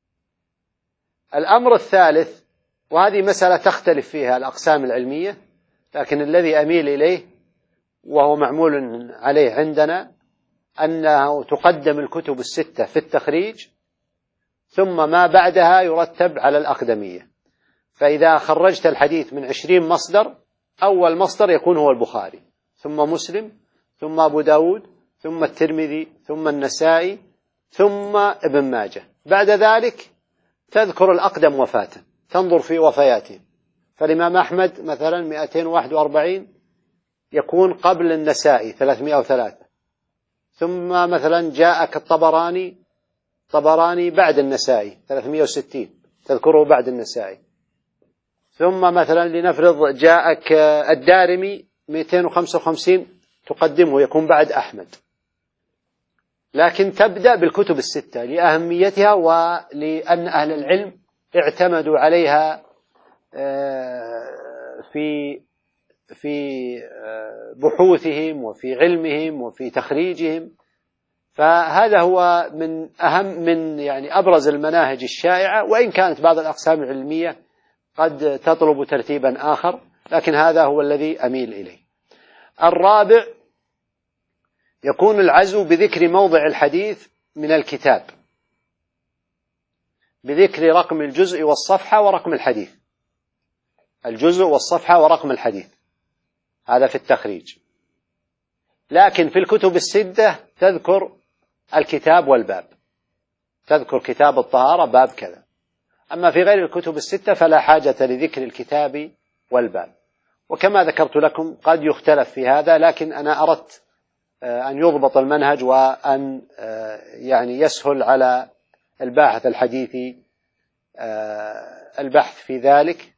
الأمر الثالث، وهذه مسألة تختلف فيها الأقسام العلمية، لكن الذي أميل إليه وهو معمول عليه عندنا أنه تقدم الكتب ال6 في التخريج، ثم ما بعدها يرتب على الأقدمية. فإذا خرجت الحديث من 20 مصدر، أول مصدر يكون هو البخاري، ثم مسلم، ثم أبو داود، ثم الترمذي، ثم النسائي، ثم ابن ماجه. بعد ذلك تذكر الأقدم وفاة، تنظر في وفياتهم. فالإمام أحمد مثلا 241 يكون قبل النسائي 303، ثم مثلا جاءك الطبراني بعد النسائي 360 تذكره بعد النسائي، ثم مثلا لنفرض جاءك الدارمي 255 تقدمه يكون بعد أحمد. لكن تبدأ بالكتب الستة لأهميتها ولأن أهل العلم اعتمدوا عليها في بحوثهم وفي علمهم وفي تخريجهم. فهذا هو من يعني أبرز المناهج الشائعة، وإن كانت بعض الأقسام العلمية قد تطلب ترتيبا آخر، لكن هذا هو الذي أميل إليه. الرابع يكون العزو بذكر موضع الحديث من الكتاب، بذكر رقم الجزء والصفحة ورقم الحديث، الجزء والصفحة ورقم الحديث، هذا في التخريج. لكن في الكتب الستة تذكر الكتاب والباب، تذكر كتاب الطهارة باب كذا. أما في غير الكتب الستة فلا حاجة لذكر الكتاب والباب. وكما ذكرت لكم قد يختلف في هذا، لكن أنا أردت أن يضبط المنهج وأن يعني يسهل على الباحث الحديثي البحث في ذلك.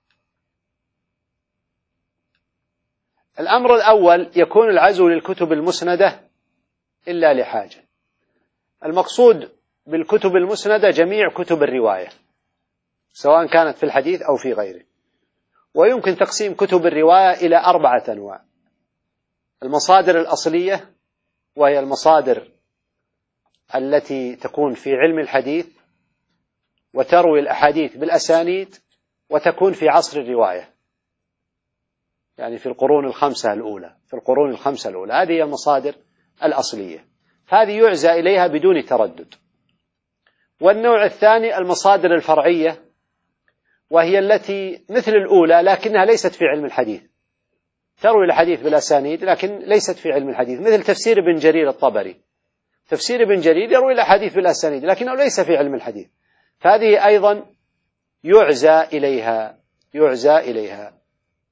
الأمر الأول يكون العزو للكتب المسندة إلا لحاجة. المقصود بالكتب المسندة جميع كتب الرواية سواء كانت في الحديث أو في غيره. ويمكن تقسيم كتب الرواية إلى 4 أنواع: المصادر الأصلية، وهي المصادر التي تكون في علم الحديث وتروي الأحاديث بالأسانيد وتكون في عصر الرواية، يعني في القرون الخمسة الأولى، هذه هي المصادر الأصلية، هذه يعزى إليها بدون تردد. والنوع الثاني المصادر الفرعية، وهي التي مثل الأولى لكنها ليست في علم الحديث، تروي الحديث بالأسانيد لكن ليست في علم الحديث، مثل تفسير ابن جرير الطبري. تفسير ابن جرير يروي الأحاديث بالأسانيد لكنه ليس في علم الحديث، فهذه أيضا يعزى إليها.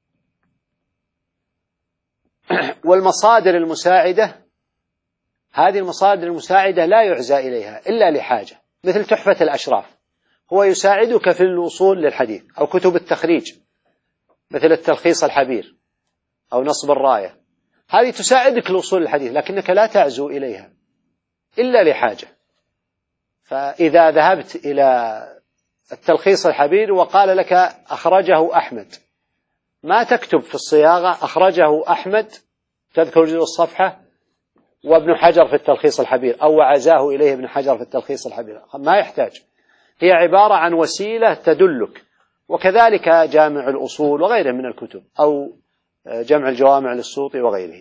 والمصادر المساعدة، هذه المصادر المساعدة لا يعزى إليها إلا لحاجة، مثل تحفة الأشراف، هو يساعدك في الوصول للحديث، أو كتب التخريج مثل التلخيص الحبير أو نصب الراية، هذه تساعدك الوصول للحديث لكنك لا تعزو إليها إلا لحاجة. فإذا ذهبت إلى التلخيص الحبير وقال لك أخرجه أحمد، ما تكتب في الصياغة أخرجه أحمد تذكر جزء الصفحة وابن حجر في التلخيص الحبير أو عزاه إليه ابن حجر في التلخيص الحبير، ما يحتاج، هي عبارة عن وسيلة تدلك. وكذلك جامع الأصول وغيره من الكتب، أو جمع الجوامع للسوطي وغيره.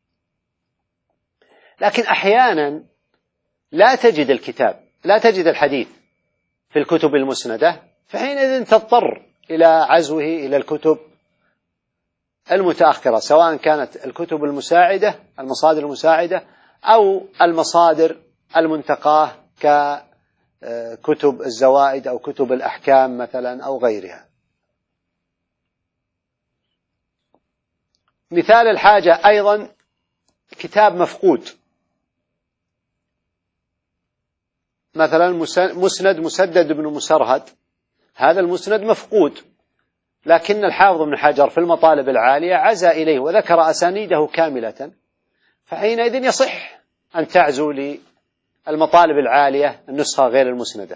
لكن أحيانا لا تجد الحديث في الكتب المسندة، فحينئذ تضطر إلى عزوه إلى الكتب المتأخرة، سواء كانت الكتب المساعدة المصادر المساعدة أو المصادر المنتقاة ككتب الزوائد أو كتب الأحكام مثلا أو غيرها. مثال الحاجة أيضا كتاب مفقود، مثلا مسند مسدد بن مسرهد، هذا المسند مفقود، لكن الحافظ بن حجر في المطالب العالية عزى إليه وذكر أسانيده كاملة، فحينئذ يصح أن تعزو للمطالب العالية النسخة غير المسندة.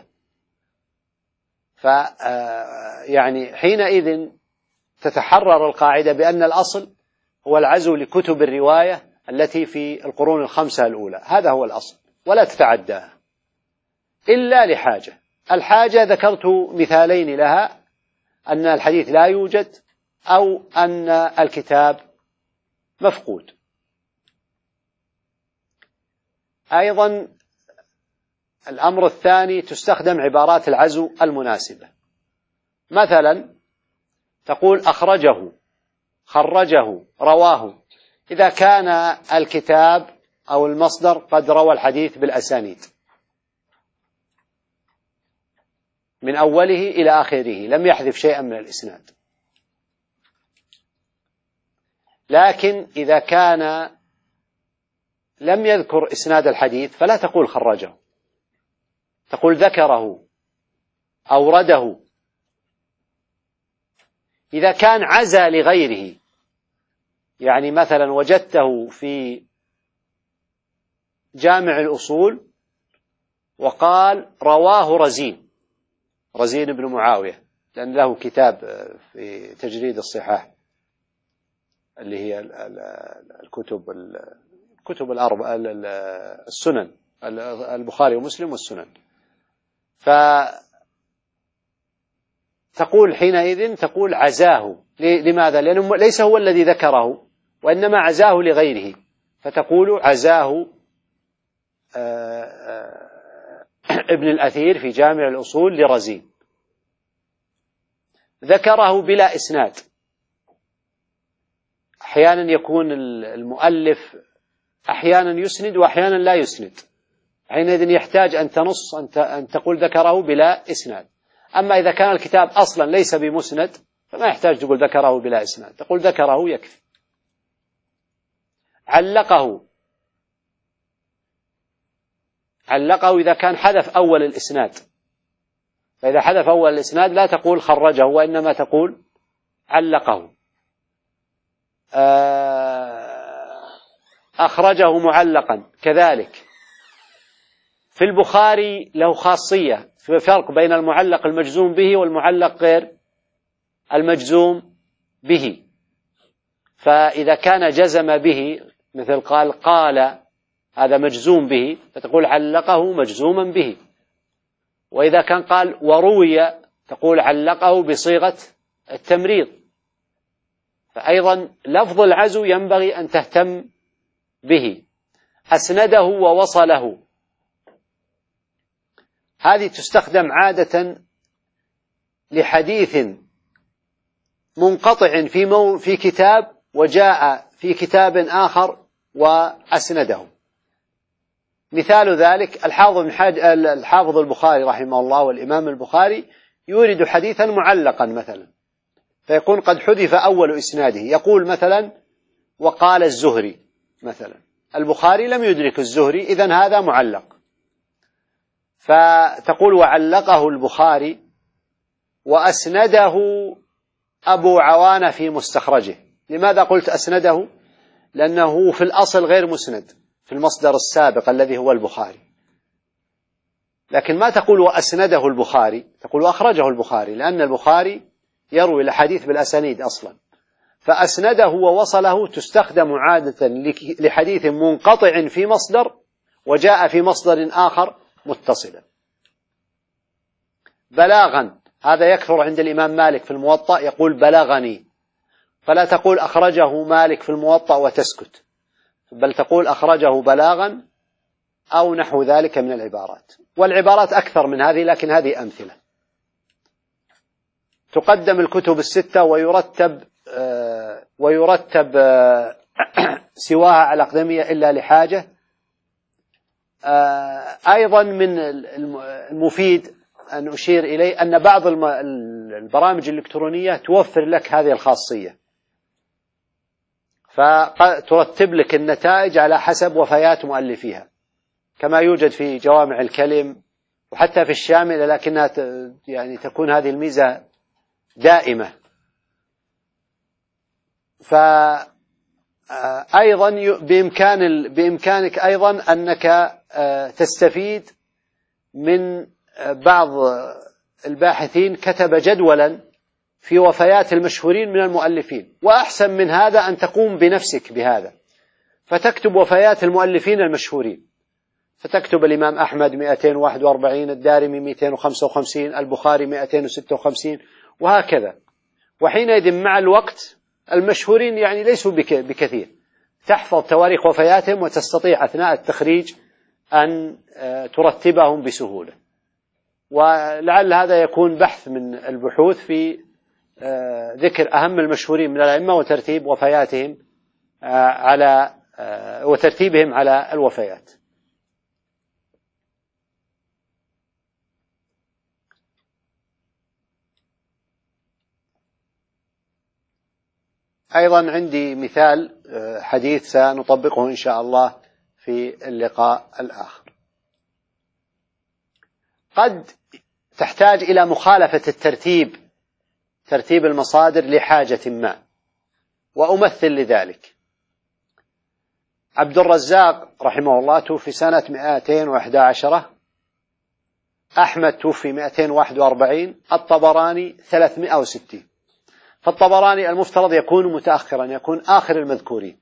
يعني حينئذ تتحرر القاعدة بأن الأصل هو العزو لكتب الرواية التي في القرون الخمسة الأولى، هذا هو الأصل، ولا تتعداها إلا لحاجة. الحاجة ذكرت مثالين لها، أن الحديث لا يوجد أو أن الكتاب مفقود. أيضا الأمر الثاني تستخدم عبارات العزو المناسبة، مثلا تقول أخرجه، خرجه، رواه، إذا كان الكتاب أو المصدر قد روى الحديث بالأسانيد من أوله إلى آخره، لم يحذف شيئا من الإسناد. لكن إذا كان لم يذكر إسناد الحديث فلا تقول خرجه، تقول ذكره، أورده. إذا كان عزا لغيره، يعني مثلا وجدته في جامع الأصول وقال رواه رزين بن معاوية، لأن له كتاب في تجريد الصحاح اللي هي الكتب الأربعة، السنن، البخاري ومسلم والسنن. فتقول حينئذ تقول عزاه. لماذا؟ لأنه ليس هو الذي ذكره، وإنما عزاه لغيره، فتقول عزاه ابن الأثير في جامع الأصول لرزين. ذكره بلا إسناد. أحيانا يكون المؤلف أحيانا يسند وأحيانا لا يسند، حينئذ يحتاج أن تنص أن تقول ذكره بلا إسناد. أما إذا كان الكتاب أصلا ليس بمسند فما يحتاج تقول ذكره بلا إسناد، تقول ذكره يكفي. علقه إذا كان حذف أول الإسناد، فإذا حذف أول الإسناد لا تقول خرجه، وإنما تقول علقه. أخرجه معلقا كذلك. في البخاري له خاصية، في فرق بين المعلق المجزوم به والمعلق غير المجزوم به. فإذا كان جزم به مثل قال هذا مجزوم به، فتقول علقه مجزوما به. وإذا كان قال وروي تقول علقه بصيغة التمريض. فأيضا لفظ العزو ينبغي أن تهتم به. أسنده ووصله، هذه تستخدم عادة لحديث منقطع في كتاب وجاء في كتاب آخر وأسنده. مثال ذلك الحافظ البخاري رحمه الله، والإمام البخاري يورد حديثا معلقا مثلا، فيكون قد حذف أول إسناده، يقول مثلا وقال الزهري مثلا، البخاري لم يدرك الزهري، إذن هذا معلق، فتقول وعلقه البخاري وأسنده أبو عوانة في مستخرجه. لماذا قلت أسنده؟ لأنه في الأصل غير مسند في المصدر السابق الذي هو البخاري. لكن ما تقول وأسنده البخاري، تقول وأخرجه البخاري، لأن البخاري يروي الحديث بالأسانيد أصلا. فأسنده ووصله تستخدم عادة لحديث منقطع في مصدر وجاء في مصدر آخر متصلا. بلاغا، هذا يكثر عند الإمام مالك في الموطأ، يقول بلغني، فلا تقول أخرجه مالك في الموطأ وتسكت، بل تقول أخرجه بلاغا أو نحو ذلك من العبارات. والعبارات أكثر من هذه، لكن هذه أمثلة. تقدم الكتب الستة ويرتب سواها على الأقدمية إلا لحاجة. أيضا من المفيد أن أشير إليه أن بعض البرامج الإلكترونية توفر لك هذه الخاصية، فترتب لك النتائج على حسب وفيات مؤلفيها، كما يوجد في جوامع الكلم وحتى في الشاملة، لكنها يعني تكون هذه الميزة دائمة. فأيضا بإمكانك أيضا أنك تستفيد من بعض الباحثين كتب جدولا في وفيات المشهورين من المؤلفين، وأحسن من هذا أن تقوم بنفسك بهذا، فتكتب وفيات المؤلفين المشهورين، فتكتب الإمام أحمد 241، الدارمي 255، البخاري 256، وهكذا. وحينئذ مع الوقت المشهورين يعني ليسوا بكثير، تحفظ تواريخ وفياتهم وتستطيع أثناء التخريج أن ترتبهم بسهولة. ولعل هذا يكون بحث من البحوث في ذكر أهم المشهورين من الأئمة وترتيب وفياتهم وترتيبهم على الوفيات. أيضا عندي مثال حديث سنطبقه إن شاء الله في اللقاء الآخر. قد تحتاج إلى مخالفة ترتيب المصادر لحاجة ما، وأمثل لذلك. عبد الرزاق رحمه الله توفي سنة 211، أحمد توفي 241، الطبراني 360. فالطبراني المفترض يكون متأخرا، يكون آخر المذكورين،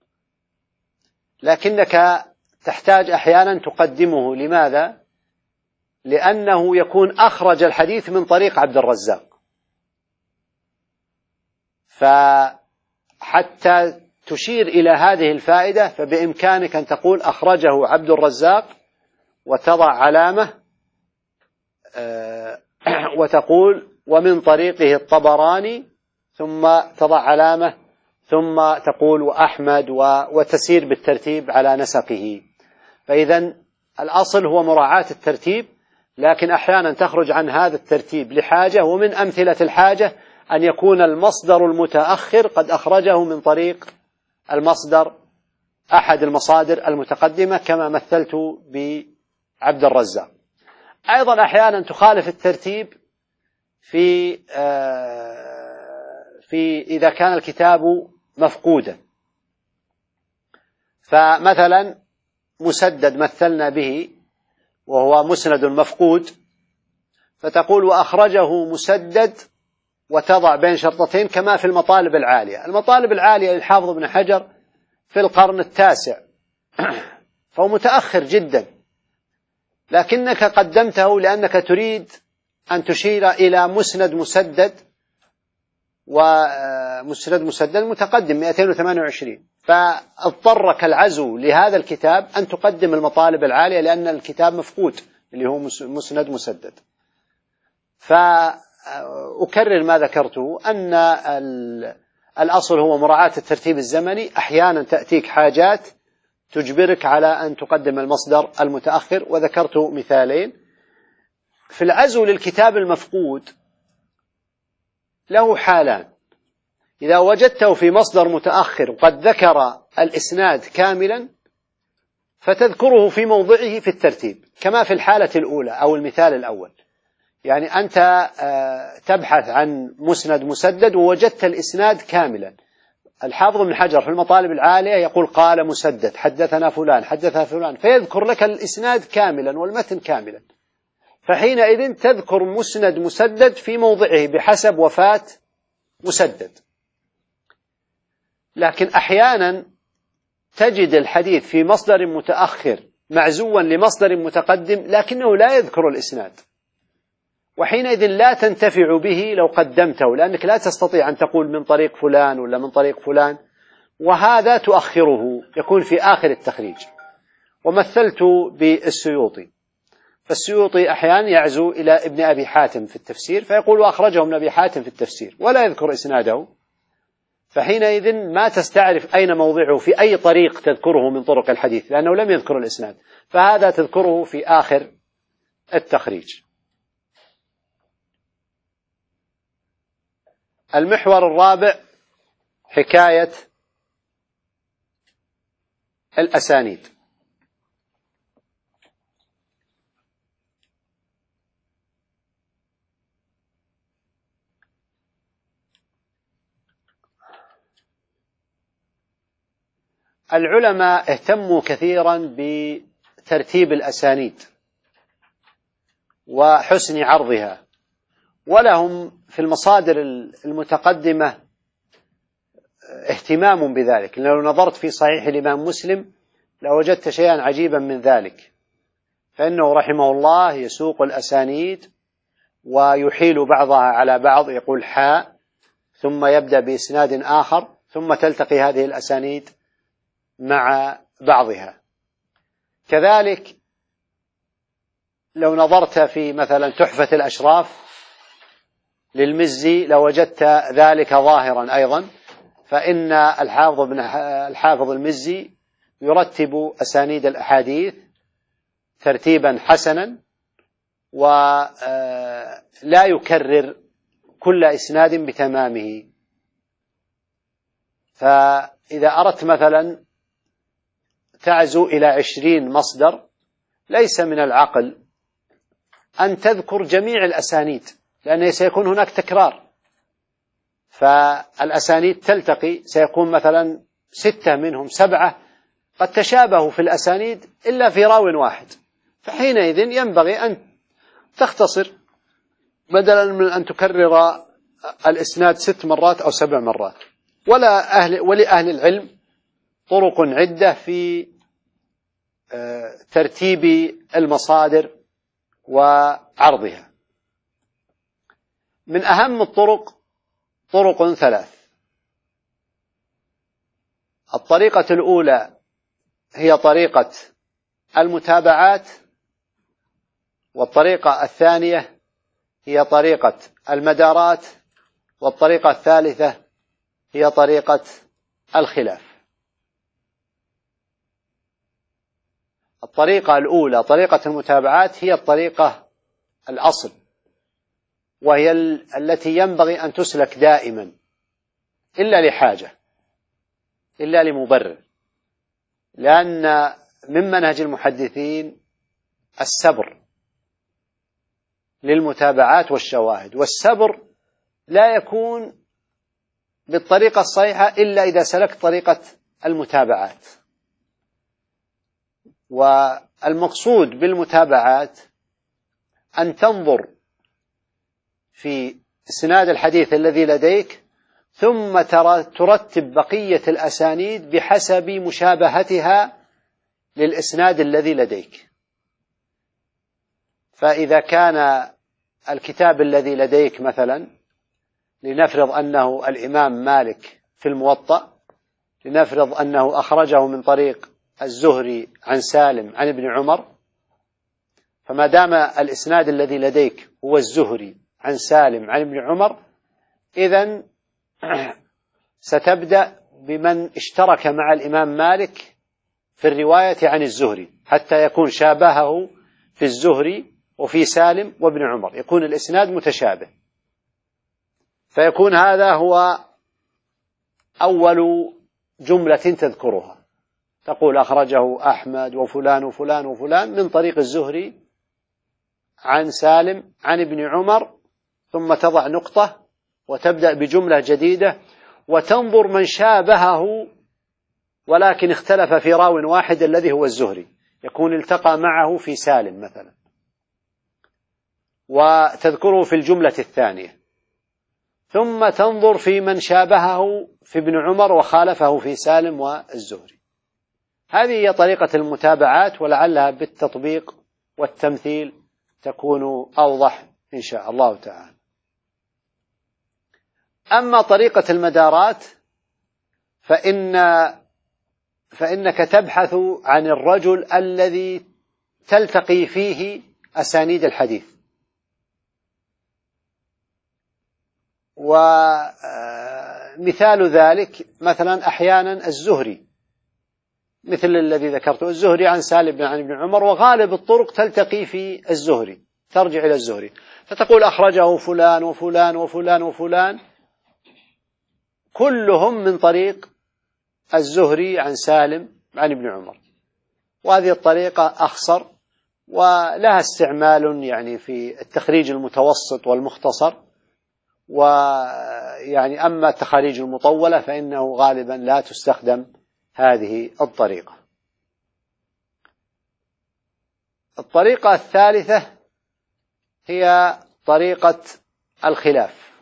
لكنك تحتاج أحيانا تقدمه. لماذا؟ لأنه يكون أخرج الحديث من طريق عبد الرزاق، فحتى تشير إلى هذه الفائدة فبإمكانك أن تقول أخرجه عبد الرزاق وتضع علامة، وتقول ومن طريقه الطبراني، ثم تضع علامة، ثم تقول وأحمد، وتسير بالترتيب على نسقه. فإذا الأصل هو مراعاة الترتيب، لكن أحيانا تخرج عن هذا الترتيب لحاجة. ومن أمثلة الحاجة أن يكون المصدر المتأخر قد أخرجه من طريق المصدر أحد المصادر المتقدمة، كما مثلت بعبد الرزاق. أيضا أحيانا تخالف الترتيب في إذا كان الكتاب مفقودا. فمثلا مسدد مثلنا به وهو مسند مفقود، فتقول وأخرجه مسدد وتضع بين شرطتين كما في المطالب العالية. المطالب العالية للحافظ ابن حجر في القرن التاسع، فهو متأخر جدا، لكنك قدمته لأنك تريد أن تشير إلى مسند مسدد، ومسند مسدد متقدم 228، فاضطرك العزو لهذا الكتاب أن تقدم المطالب العالية لأن الكتاب مفقود اللي هو مسند مسدد. فأكرر ما ذكرته، أن الأصل هو مراعاة الترتيب الزمني. أحيانا تأتيك حاجات تجبرك على أن تقدم المصدر المتأخر، وذكرت مثالين. في العزو للكتاب المفقود له حالان: إذا وجدته في مصدر متأخر وقد ذكر الإسناد كاملا فتذكره في موضعه في الترتيب، كما في الحالة الأولى أو المثال الأول. يعني أنت تبحث عن مسند مسدد ووجدت الإسناد كاملا، الحافظ ابن حجر في المطالب العالية يقول قال مسدد حدثنا فلان حدثنا فلان، فيذكر لك الإسناد كاملا والمتن كاملا، فحينئذ تذكر مسند مسدد في موضعه بحسب وفاة مسدد. لكن أحيانا تجد الحديث في مصدر متأخر معزوا لمصدر متقدم لكنه لا يذكر الإسناد، وحينئذ لا تنتفع به لو قدمته، لأنك لا تستطيع أن تقول من طريق فلان ولا من طريق فلان، وهذا تؤخره، يكون في آخر التخريج. ومثلت بالسيوطي، فالسيوطي أحيانا يعزو إلى ابن أبي حاتم في التفسير فيقول وأخرجه ابن أبي حاتم في التفسير ولا يذكر إسناده، فحينئذ ما تستعرف أين موضعه في أي طريق تذكره من طرق الحديث لأنه لم يذكر الإسناد، فهذا تذكره في آخر التخريج. المحور الرابع حكاية الأسانيد. العلماء اهتموا كثيرا بترتيب الأسانيد وحسن عرضها، ولهم في المصادر المتقدمة اهتمام بذلك. لو نظرت في صحيح الإمام مسلم لوجدت شيئا عجيبا من ذلك، فإنه رحمه الله يسوق الأسانيد ويحيل بعضها على بعض، يقول حاء ثم يبدأ بإسناد آخر ثم تلتقي هذه الأسانيد مع بعضها. كذلك لو نظرت في مثلا تحفة الأشراف للمزي لوجدت ذلك ظاهرا أيضا، فإن الحافظ المزي يرتب أسانيد الأحاديث ترتيبا حسنا، ولا يكرر كل إسناد بتمامه. فإذا أردت مثلا تعزو إلى 20 مصدر، ليس من العقل أن تذكر جميع الأسانيد، لأنه سيكون هناك تكرار، فالأسانيد تلتقي، سيكون مثلا 6 منهم 7 قد تشابهوا في الأسانيد إلا في راو واحد، فحينئذ ينبغي أن تختصر بدلا من أن تكرر الإسناد 6 مرات أو 7 مرات. ولأهل العلم طرق عدة في ترتيب المصادر وعرضها. من أهم الطرق طرق 3. الطريقة الأولى هي طريقة المتابعات، والطريقة الثانية هي طريقة المدارات، والطريقة الثالثة هي طريقة الخلاف. الطريقة الأولى طريقة المتابعات هي الطريقة الأصل، وهي التي ينبغي أن تسلك دائما إلا لحاجة، إلا لمبرر، لأن من منهج المحدثين السبر للمتابعات والشواهد، والسبر لا يكون بالطريقة الصحيحة إلا إذا سلكت طريقة المتابعات. والمقصود بالمتابعات أن تنظر في إسناد الحديث الذي لديك، ثم ترتب بقية الأسانيد بحسب مشابهتها للإسناد الذي لديك. فإذا كان الكتاب الذي لديك مثلا، لنفرض أنه الإمام مالك في الموطأ، لنفرض أنه أخرجه من طريق الزهري عن سالم عن ابن عمر، فما دام الإسناد الذي لديك هو الزهري عن سالم عن ابن عمر، إذن ستبدأ بمن اشترك مع الإمام مالك في الرواية عن الزهري، حتى يكون شابهه في الزهري وفي سالم وابن عمر، يكون الإسناد متشابه، فيكون هذا هو أول جملة تذكرها، تقول أخرجه أحمد وفلان وفلان وفلان من طريق الزهري عن سالم عن ابن عمر، ثم تضع نقطة وتبدأ بجملة جديدة، وتنظر من شابهه ولكن اختلف في راو واحد الذي هو الزهري، يكون التقى معه في سالم مثلا، وتذكره في الجملة الثانية، ثم تنظر في من شابهه في ابن عمر وخالفه في سالم والزهري. هذه هي طريقة المتابعات، ولعلها بالتطبيق والتمثيل تكون أوضح إن شاء الله تعالى. أما طريقة المدارات فإنك تبحث عن الرجل الذي تلتقي فيه أسانيد الحديث، ومثال ذلك مثلا أحيانا الزهري، مثل الذي ذكرته، الزهري عن سالم عن ابن عمر، وغالب الطرق تلتقي في الزهري، ترجع إلى الزهري، فتقول أخرجه فلان وفلان وفلان وفلان، كلهم من طريق الزهري عن سالم عن ابن عمر. وهذه الطريقة أخصر ولها استعمال يعني في التخريج المتوسط والمختصر، ويعني أما التخاريج المطولة فإنه غالبا لا تستخدم هذه الطريقة. الطريقة الثالثة هي طريقة الخلاف.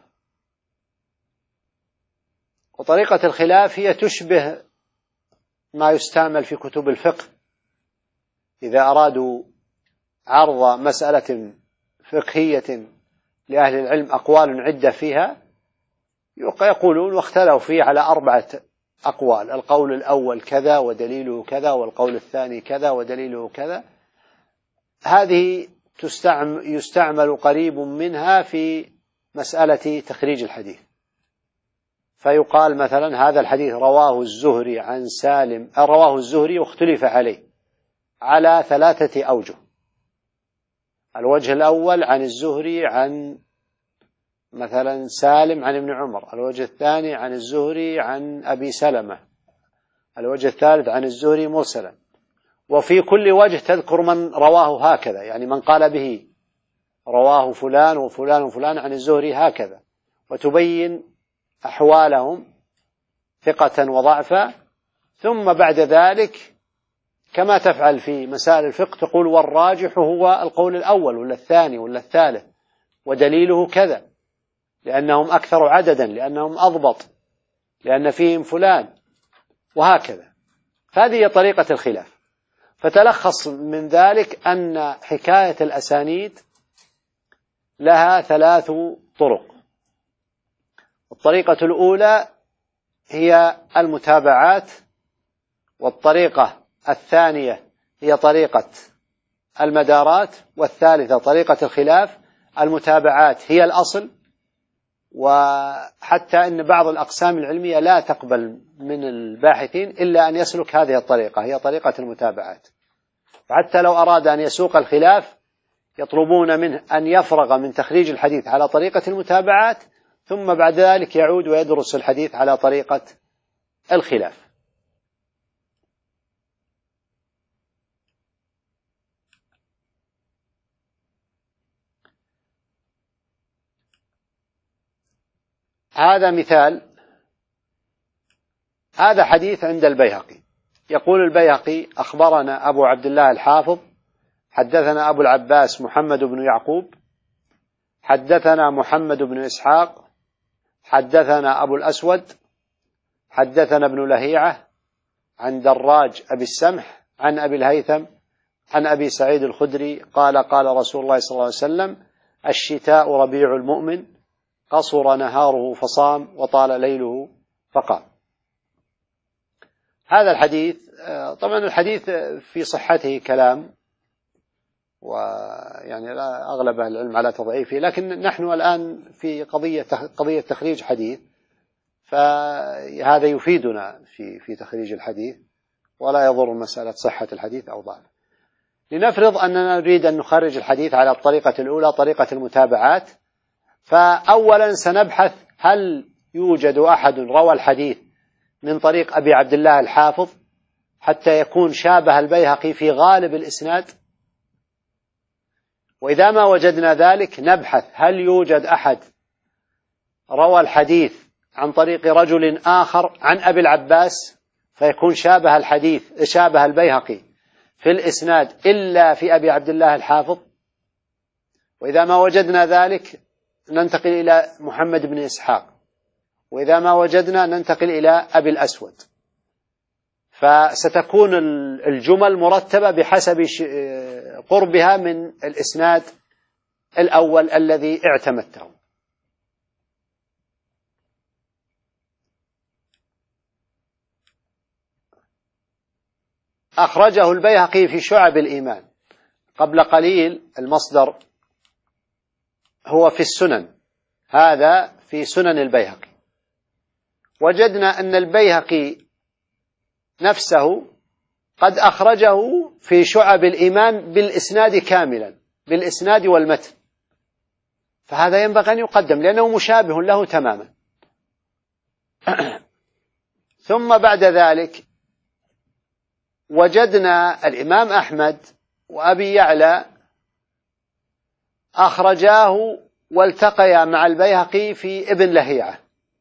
وطريقة الخلاف هي تشبه ما يستعمل في كتب الفقه إذا أرادوا عرض مسألة فقهية لأهل العلم أقوال عدة فيها، يقولون واختلفوا فيه على 4 أقوال، القول الأول كذا ودليله كذا، والقول الثاني كذا ودليله كذا. هذه يستعمل قريب منها في مسألة تخريج الحديث، فيقال مثلا هذا الحديث رواه الزهري عن سالم، رواه الزهري واختلف عليه على 3 أوجه. الوجه الأول عن الزهري عن مثلا سالم عن ابن عمر، الوجه الثاني عن الزهري عن أبي سلمة، الوجه الثالث عن الزهري مرسلا، وفي كل وجه تذكر من رواه هكذا، يعني من قال به رواه فلان وفلان وفلان عن الزهري هكذا، وتبين أحوالهم ثقة وضعفا. ثم بعد ذلك كما تفعل في مسائل الفقه تقول والراجح هو القول الأول ولا الثاني ولا الثالث، ودليله كذا، لأنهم أكثر عددا، لأنهم أضبط، لأن فيهم فلان، وهكذا. هذه طريقة الخلاف. فتلخص من ذلك أن حكاية الأسانيد لها 3 طرق. الطريقة الأولى هي المتابعات، والطريقة الثانية هي طريقة المدارات، والثالثة طريقة الخلاف. المتابعات هي الأصل، وحتى أن بعض الأقسام العلمية لا تقبل من الباحثين إلا أن يسلك هذه الطريقة، هي طريقة المتابعات. حتى لو أراد أن يسوق الخلاف يطلبون منه أن يفرغ من تخريج الحديث على طريقة المتابعات، ثم بعد ذلك يعود ويدرس الحديث على طريقة الخلاف. هذا مثال، هذا حديث عند البيهقي. يقول البيهقي: أخبرنا أبو عبد الله الحافظ حدثنا أبو العباس محمد بن يعقوب حدثنا محمد بن إسحاق حدثنا أبو الأسود حدثنا ابن لهيعة عن دراج أبي السمح عن أبي الهيثم عن أبي سعيد الخدري قال: قال رسول الله صلى الله عليه وسلم: الشتاء ربيع المؤمن، قصر نهاره فصام وطال ليله فقام. هذا الحديث طبعا الحديث في صحته كلام، ويعني لا أغلب العلم على تضعيفه، لكن نحن الآن في قضية تخريج حديث، فهذا يفيدنا في تخريج الحديث، ولا يضر مسألة صحة الحديث أو ضعفه. لنفرض أننا نريد أن نخرج الحديث على الطريقة الأولى، طريقة المتابعات. فأولا سنبحث هل يوجد أحد روى الحديث من طريق أبي عبد الله الحافظ حتى يكون شابه البيهقي في غالب الإسناد. وإذا ما وجدنا ذلك نبحث هل يوجد أحد روى الحديث عن طريق رجل آخر عن أبي العباس فيكون شابه الحديث شابه البيهقي في الإسناد إلا في أبي عبد الله الحافظ. وإذا ما وجدنا ذلك ننتقل إلى محمد بن إسحاق، وإذا ما وجدنا ننتقل إلى أبي الأسود. فستكون الجمل مرتبة بحسب قربها من الإسناد الأول الذي اعتمدته. أخرجه البيهقي في شعب الإيمان. قبل قليل المصدر هو في السنن، هذا في سنن البيهقي. وجدنا أن البيهقي نفسه قد أخرجه في شعب الإيمان بالإسناد كاملا، بالإسناد والمتن، فهذا ينبغي أن يقدم لأنه مشابه له تماما. ثم بعد ذلك وجدنا الإمام أحمد وأبي يعلى أخرجاه والتقيا مع البيهقي في ابن لهيعة.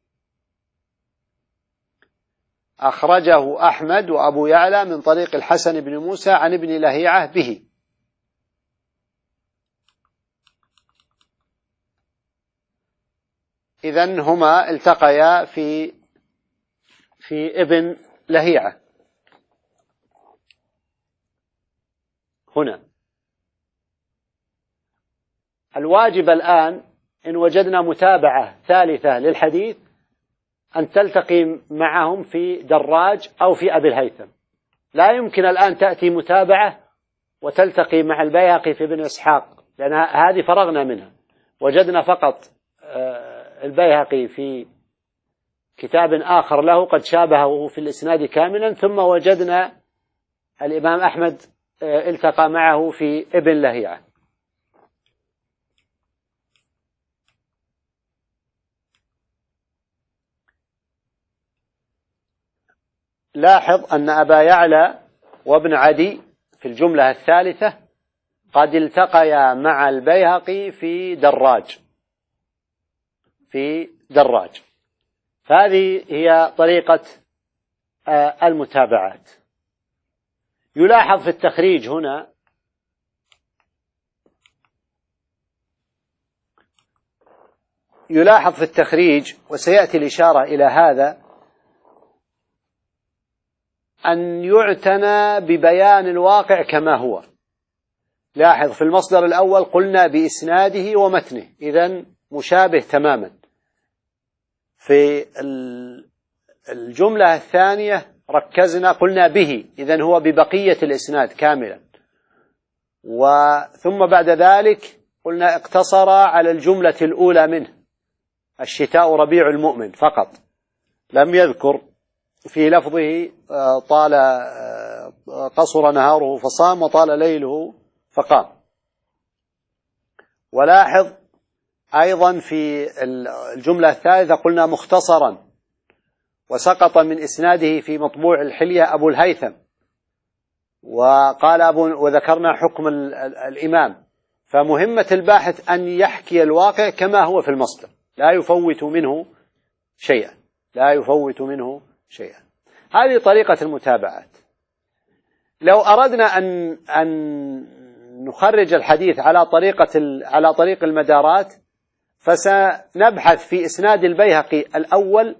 أخرجه أحمد وأبو يعلى من طريق الحسن بن موسى عن ابن لهيعة به. إذن هما التقيا في ابن لهيعة هنا. الواجب الآن إن وجدنا متابعة ثالثة للحديث أن تلتقي معهم في دراج أو في أبي الهيثم. لا يمكن الآن تأتي متابعة وتلتقي مع البيهقي في ابن إسحاق، لأن هذه فرغنا منها. وجدنا فقط البيهقي في كتاب آخر له قد شابهه في الإسناد كاملا، ثم وجدنا الإمام أحمد التقى معه في ابن لهيعة. لاحظ أن أبا يعلى وابن عدي في الجملة الثالثة قد التقيا مع البيهقي في دراج. فهذه هي طريقة المتابعات. يلاحظ في التخريج هنا وسيأتي الإشارة إلى هذا، أن يعتنى ببيان الواقع كما هو. لاحظ في المصدر الأول قلنا بإسناده ومتنه، إذن مشابه تماما. في الجملة الثانية ركزنا قلنا به، إذن هو ببقية الإسناد كاملا. ثم بعد ذلك قلنا اقتصر على الجملة الأولى منه، الشتاء ربيع المؤمن فقط، لم يذكر في لفظه طال قصر نهاره فصام وطال ليله فقام. ولاحظ أيضا في الجملة الثالثة قلنا مختصرا، وسقط من إسناده في مطبوع الحلية أبو الهيثم، وقال وذكرنا حكم الإمام. فمهمة الباحث أن يحكي الواقع كما هو في المصدر، لا يفوت منه شيئا. هذه طريقة المتابعات. لو أردنا أن نخرج الحديث على طريق المدارات، فسنبحث في إسناد البيهقي الأول،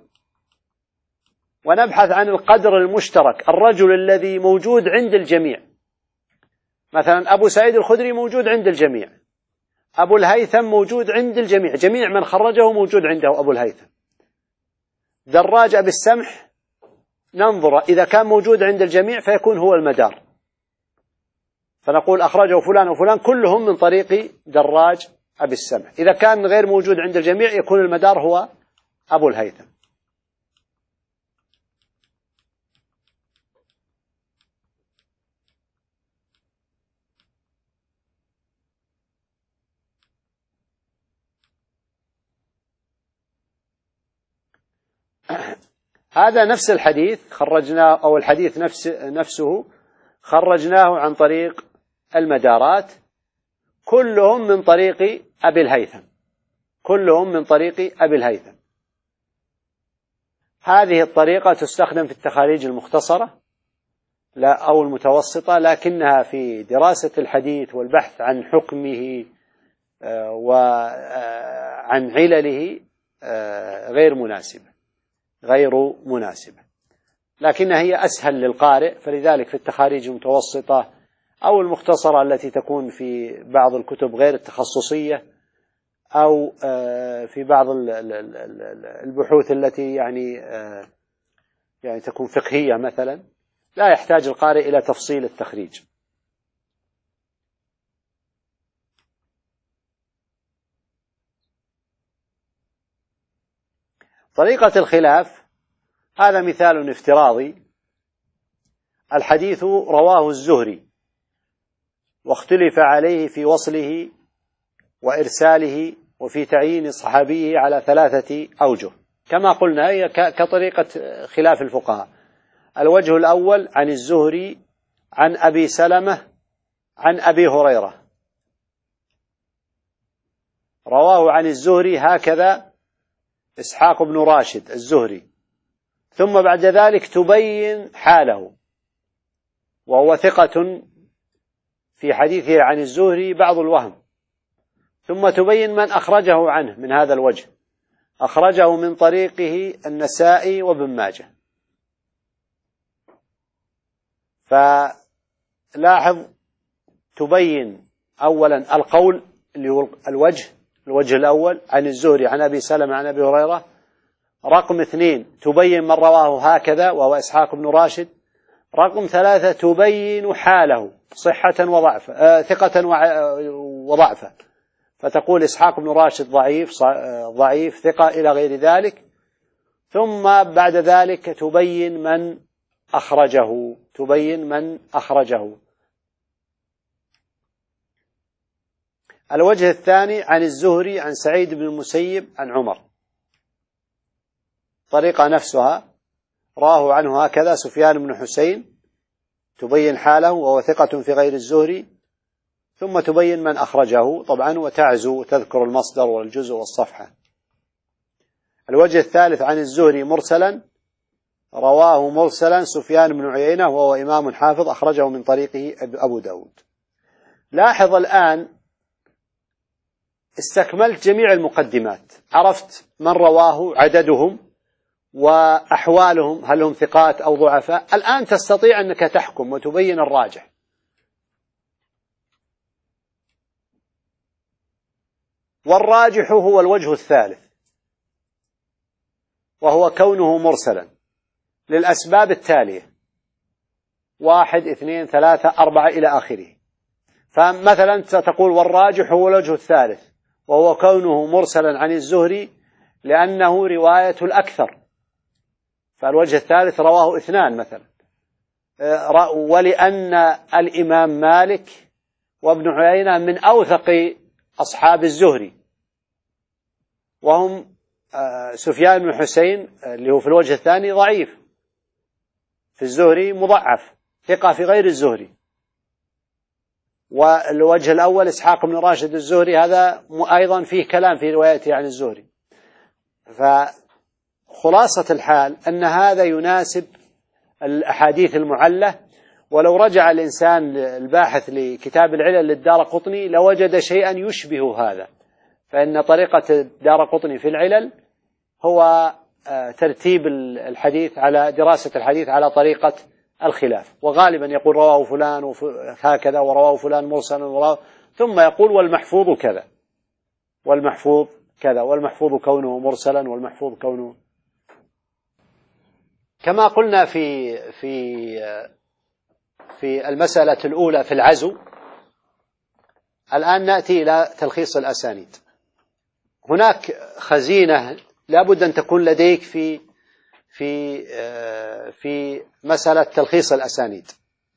ونبحث عن القدر المشترك، الرجل الذي موجود عند الجميع. مثلا أبو سعيد الخدري موجود عند الجميع، أبو الهيثم موجود عند الجميع، جميع من خرجه موجود عنده أبو الهيثم. دراج أبي السمح ننظر إذا كان موجود عند الجميع فيكون هو المدار، فنقول أخرجه فلان وفلان كلهم من طريق دراج أبي السمح. إذا كان غير موجود عند الجميع يكون المدار هو أبو الهيثم. هذا نفس الحديث خرجناه، أو الحديث نفسه خرجناه عن طريق المدارات، كلهم من طريق أبي الهيثم. هذه الطريقة تستخدم في التخاريج المختصرة أو المتوسطة، لكنها في دراسة الحديث والبحث عن حكمه وعن علله غير مناسبة، لكنها هي أسهل للقارئ. فلذلك في التخاريج المتوسطة أو المختصرة التي تكون في بعض الكتب غير التخصصية، أو في بعض البحوث التي يعني تكون فقهية مثلا، لا يحتاج القارئ إلى تفصيل التخريج. طريقة الخلاف هذا مثال افتراضي. الحديث رواه الزهري واختلف عليه في وصله وإرساله وفي تعيين صحابيه على 3 أوجه، كما قلنا هي كطريقة خلاف الفقهاء. الوجه الأول عن الزهري عن أبي سلمة عن أبي هريرة، رواه عن الزهري هكذا إسحاق بن راشد الزهري، ثم بعد ذلك تبين حاله، وهو ثقة في حديثه عن الزهري بعض الوهم، ثم تبين من أخرجه عنه من هذا الوجه، أخرجه من طريقه النسائي وابن ماجه. فلاحظ تبين أولا القول اللي هو الوجه الأول عن الزهري عن أبي سلمة عن أبي هريرة. رقم 2 تبين من رواه هكذا وهو إسحاق بن راشد. رقم 3 تبين حاله صحة وضعفا، ثقة وضعفا، فتقول إسحاق بن راشد ضعيف ثقة إلى غير ذلك. ثم بعد ذلك تبين من أخرجه. الوجه الثاني عن الزهري عن سعيد بن المسيب عن عمر، طريقة نفسها، راه عنه هكذا سفيان بن حسين، تبين حاله وهو ثقة في غير الزهري، ثم تبين من أخرجه طبعا وتعزو تذكر المصدر والجزء والصفحة. الوجه الثالث عن الزهري مرسلا، رواه مرسلا سفيان بن عيينة وهو إمام حافظ أخرجه من طريقه أبو داود. لاحظ الآن استكملت جميع المقدمات، عرفت من رواه عددهم وأحوالهم، هل هم ثقات أو ضعفاء. الآن تستطيع أنك تحكم وتبين الراجح. والراجح هو الوجه الثالث، وهو كونه مرسلا للأسباب التالية: 1 2 3 4 إلى آخره. فمثلا ستقول والراجح هو الوجه الثالث، وهو كونه مرسلا عن الزهري لأنه رواية الأكثر، فالوجه الثالث رواه 2 مثلا، ولأن الإمام مالك وابن عيينة من أوثق أصحاب الزهري، وهم سفيان بن حسين اللي هو في الوجه الثاني ضعيف، في الزهري مضعف، ثقة في غير الزهري. والوجه الأول إسحاق بن راشد الزهري، هذا أيضا فيه كلام في روايته عن الزهري. فخلاصة الحال أن هذا يناسب الأحاديث المعلة. ولو رجع الإنسان الباحث لكتاب العلل للدارقطني لوجد شيئا يشبه هذا، فإن طريقة الدارقطني في العلل هو ترتيب الحديث على دراسة الحديث على طريقة الخلاف، وغالبا يقول رواه فلان هكذا ورواه فلان مرسلا ثم يقول والمحفوظ كذا والمحفوظ كذا والمحفوظ كونه مرسلا والمحفوظ كونه. كما قلنا في المسألة الأولى في العزو، الآن نأتي إلى تلخيص الأسانيد. هناك خزينة لابد أن تكون لديك في مسألة تلخيص الأسانيد.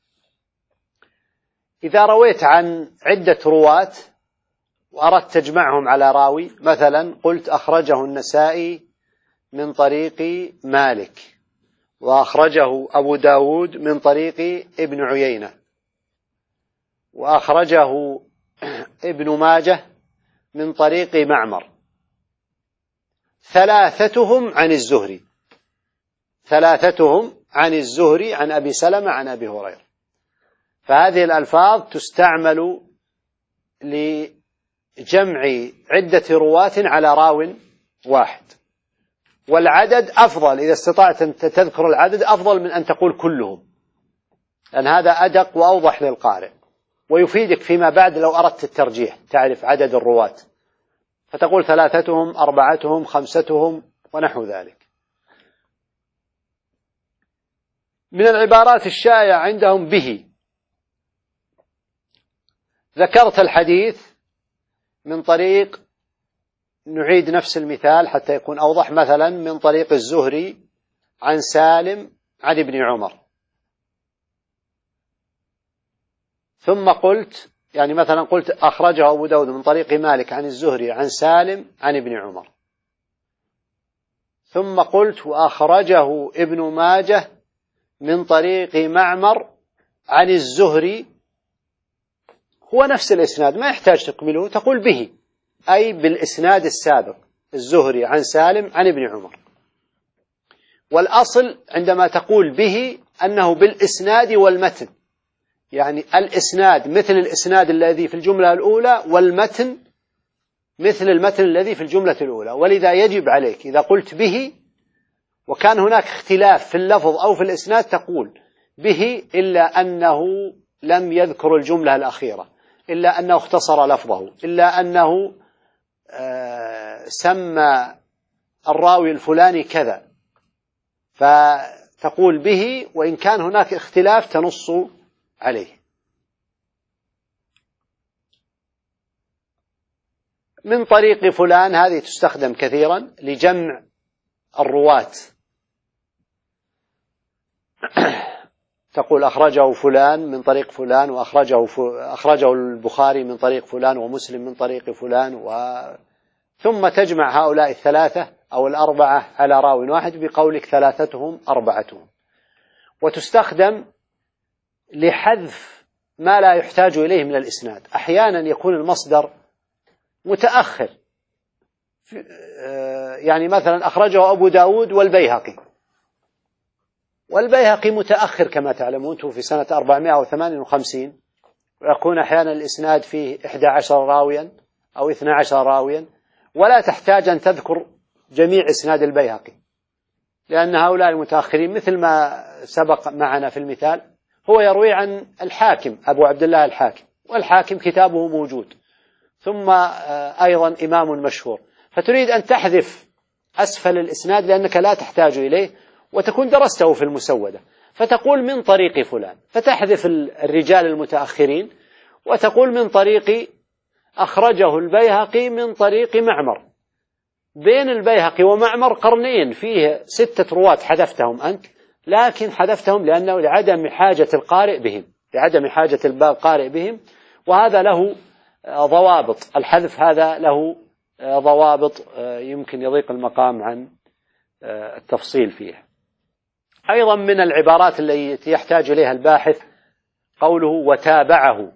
إذا رويت عن عدة رواة وأردت تجمعهم على راوي، مثلا قلت أخرجه النسائي من طريق مالك، وأخرجه أبو داود من طريق ابن عيينة، وأخرجه ابن ماجه من طريق معمر، ثلاثتهم عن الزهري عن أبي سلمة عن أبي هريرة. فهذه الألفاظ تستعمل لجمع عدة رواة على راو واحد، والعدد أفضل، إذا استطعت أن تذكر العدد أفضل من أن تقول كلهم، لأن هذا أدق وأوضح للقارئ، ويفيدك فيما بعد لو أردت الترجيح تعرف عدد الرواة، فتقول ثلاثتهم، أربعتهم، خمستهم، ونحو ذلك. من العبارات الشائعة عندهم به. ذكرت الحديث من طريق، نعيد نفس المثال حتى يكون أوضح، مثلا من طريق الزهري عن سالم عن ابن عمر، ثم قلت يعني مثلا قلت أخرجه أبو داود من طريق مالك عن الزهري عن سالم عن ابن عمر، ثم قلت وأخرجه ابن ماجه من طريق معمر عن الزهري، هو نفس الإسناد ما يحتاج تكمله، تقول به، أي بالإسناد السابق، الزهري عن سالم عن ابن عمر. والأصل عندما تقول به أنه بالإسناد والمتن، يعني الإسناد مثل الإسناد الذي في الجملة الأولى، والمتن مثل المتن الذي في الجملة الأولى. ولذا يجب عليك إذا قلت به وكان هناك اختلاف في اللفظ أو في الإسناد تقول به، إلا أنه لم يذكر الجملة الأخيرة، إلا أنه اختصر لفظه، إلا أنه سمى الراوي الفلاني كذا، فتقول به وإن كان هناك اختلاف تنص عليه. من طريق فلان هذه تستخدم كثيرا لجمع الرواة، تقول أخرجه فلان من طريق فلان، وأخرجه البخاري من طريق فلان، ومسلم من طريق فلان، ثم تجمع هؤلاء الثلاثة أو الأربعة على راو واحد بقولك ثلاثتهم أربعتهم. وتستخدم لحذف ما لا يحتاج إليه من الإسناد. أحيانا يكون المصدر متأخر، يعني مثلا أخرجه أبو داود والبيهقي متأخر كما تعلمون، توفي سنة 458، ويكون أحيانا الإسناد فيه 11 راويا أو 12 راويا، ولا تحتاج أن تذكر جميع إسناد البيهقي، لأن هؤلاء المتأخرين مثل ما سبق معنا في المثال هو يروي عن الحاكم أبو عبد الله الحاكم، والحاكم كتابه موجود، ثم أيضا إمام مشهور، فتريد أن تحذف أسفل الإسناد لأنك لا تحتاج إليه وتكون درسته في المسودة، فتقول من طريق فلان، فتحذف الرجال المتأخرين وتقول من طريق أخرجه البيهقي من طريق معمر. بين البيهقي ومعمر قرنين فيه 6 رواة حذفتهم أنت، لكن حذفتهم لأنه لعدم حاجة القارئ بهم، وهذا له ضوابط، الحذف هذا له ضوابط يمكن يضيق المقام عن التفصيل فيها. أيضا من العبارات التي يحتاج إليها الباحث قوله وتابعه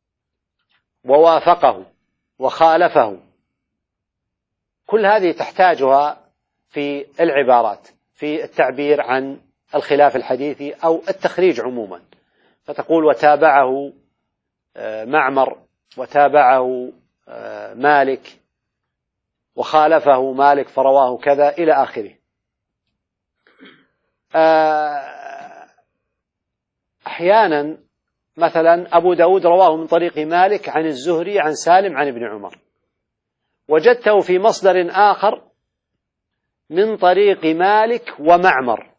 ووافقه وخالفه، كل هذه تحتاجها في العبارات في التعبير عن الخلاف الحديثي أو التخريج عموما، فتقول وتابعه معمر وتابعه مالك وخالفه مالك فرواه كذا إلى آخره. أحيانا مثلا أبو داود رواه من طريق مالك عن الزهري عن سالم عن ابن عمر، وجدته في مصدر آخر من طريق مالك ومعمر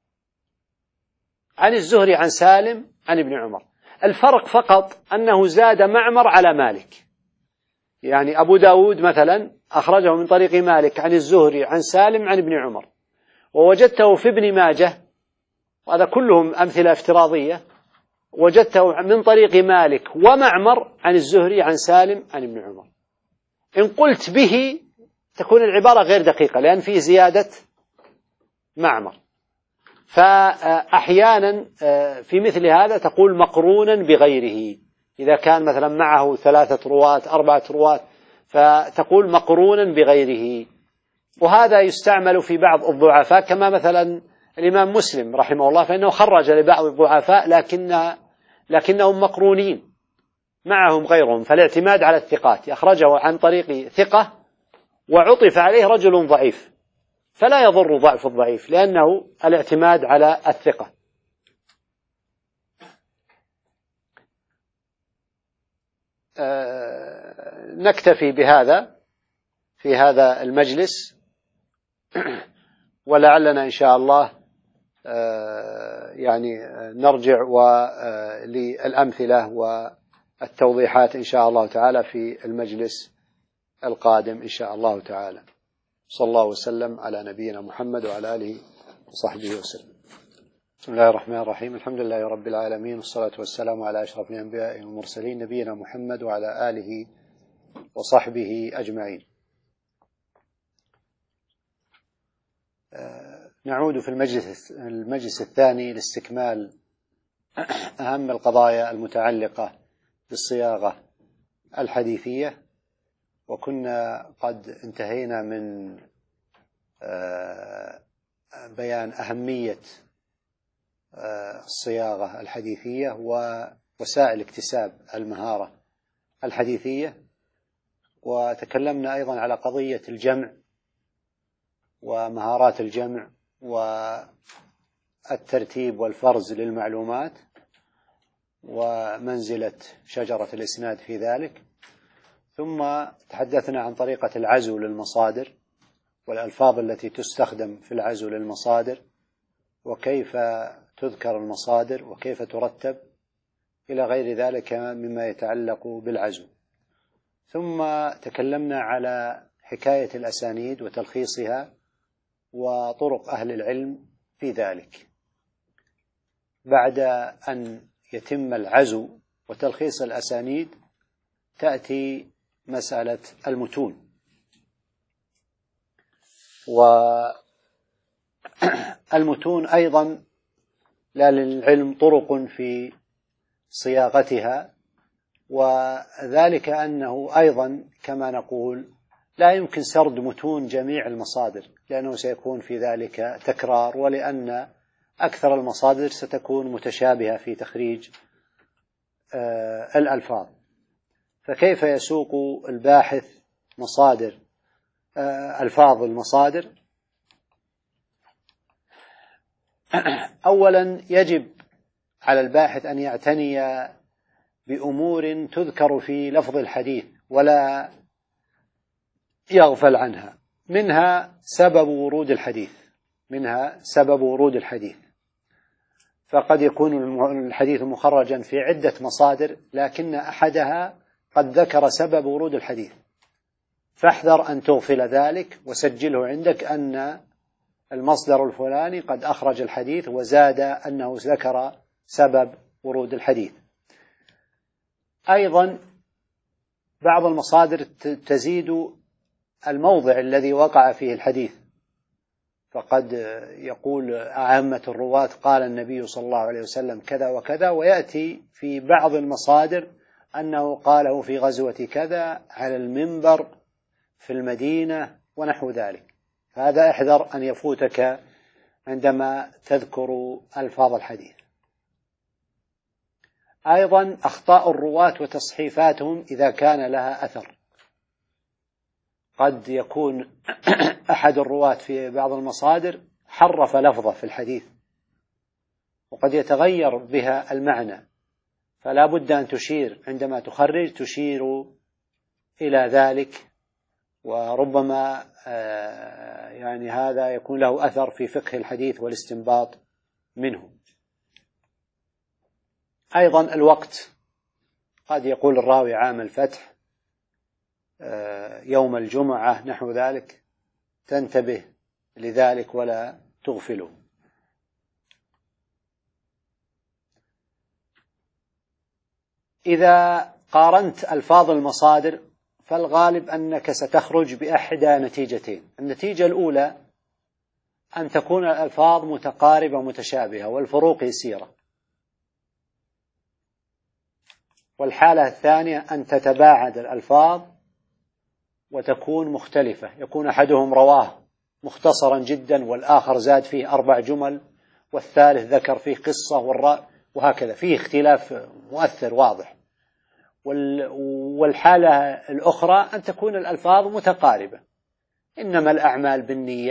عن الزهري عن سالم عن ابن عمر، الفرق فقط أنه زاد معمر على مالك. يعني أبو داود مثلا أخرجه من طريق مالك عن الزهري عن سالم عن ابن عمر، ووجدته في ابن ماجه، وهذا كلهم أمثلة افتراضية، وجدته من طريق مالك ومعمر عن الزهري عن سالم عن ابن عمر. إن قلت به تكون العبارة غير دقيقة لأن فيه زيادة معمر، فأحيانا في مثل هذا تقول مقرونا بغيره، إذا كان مثلا معه 3 رواة 4 رواة فتقول مقرونا بغيره، وهذا يستعمل في بعض الضعفاء، كما مثلا الإمام مسلم رحمه الله فإنه خرج لبعض الضعفاء لكنهم مقرونين معهم غيرهم، فالاعتماد على الثقات يخرجه عن طريق ثقة وعطف عليه رجل ضعيف، فلا يضر ضعف الضعيف لأنه الاعتماد على الثقة. نكتفي بهذا في هذا المجلس، ولعلنا إن شاء الله يعني نرجع للأمثلة والتوضيحات إن شاء الله تعالى في المجلس القادم إن شاء الله تعالى. صلى الله وسلم على نبينا محمد وعلى آله وصحبه وسلم. بسم الله الرحمن الرحيم، الحمد لله رب العالمين، والصلاة والسلام على أشرف الأنبياء والمرسلين نبينا محمد وعلى آله وصحبه أجمعين. نعود في المجلس الثاني لاستكمال أهم القضايا المتعلقة بالصياغة الحديثية، وكنا قد انتهينا من بيان أهمية الصياغة الحديثية ووسائل اكتساب المهارة الحديثية، وتكلمنا أيضا على قضية الجمع ومهارات الجمع والترتيب والفرز للمعلومات ومنزلة شجرة الإسناد في ذلك، ثم تحدثنا عن طريقة العزو للمصادر والألفاظ التي تستخدم في العزو للمصادر وكيف تذكر المصادر وكيف ترتب إلى غير ذلك مما يتعلق بالعزو. ثم تكلمنا على حكاية الأسانيد وتلخيصها وطرق أهل العلم في ذلك. بعد أن يتم العزو وتلخيص الأسانيد تأتي مسألة المتون، والمتون أيضا لا للعلم طرق في صياغتها، وذلك أنه أيضا كما نقول لا يمكن سرد متون جميع المصادر، لأنه سيكون في ذلك تكرار، ولأن أكثر المصادر ستكون متشابهة في تخريج الألفاظ. فكيف يسوق الباحث مصادر ألفاظ المصادر؟ أولا يجب على الباحث أن يعتني بأمور تذكر في لفظ الحديث ولا يغفل عنها، منها سبب ورود الحديث، فقد يكون الحديث مخرجا في عدة مصادر، لكن أحدها قد ذكر سبب ورود الحديث، فاحذر أن تغفل ذلك وسجله عندك أن المصدر الفلاني قد أخرج الحديث وزاد أنه ذكر سبب ورود الحديث. أيضا بعض المصادر تزيد الموضع الذي وقع فيه الحديث، فقد يقول عامة الرواة قال النبي صلى الله عليه وسلم كذا وكذا، ويأتي في بعض المصادر أنه قاله في غزوة كذا على المنبر في المدينة ونحو ذلك. هذا احذر أن يفوتك عندما تذكر ألفاظ الحديث. أيضا أخطاء الرواة وتصحيفاتهم إذا كان لها أثر، قد يكون أحد الرواة في بعض المصادر حرف لفظة في الحديث وقد يتغير بها المعنى، فلا بد أن تشير عندما تشير إلى ذلك، وربما يعني هذا يكون له أثر في فقه الحديث والاستنباط منه. أيضا الوقت، قد يقول الراوي عام الفتح يوم الجمعة نحو ذلك، تنتبه لذلك ولا تغفله. إذا قارنت ألفاظ المصادر فالغالب أنك ستخرج بأحدى نتيجتين. النتيجة الأولى أن تكون الألفاظ متقاربة متشابهة والفروق يسيرة، والحالة الثانية أن تتباعد الألفاظ وتكون مختلفة، يكون أحدهم رواه مختصرا جدا والآخر زاد فيه 4 جمل والثالث ذكر فيه قصة وهكذا، فيه اختلاف مؤثر واضح. والحالة الأخرى أن تكون الألفاظ متقاربة، إنما الأعمال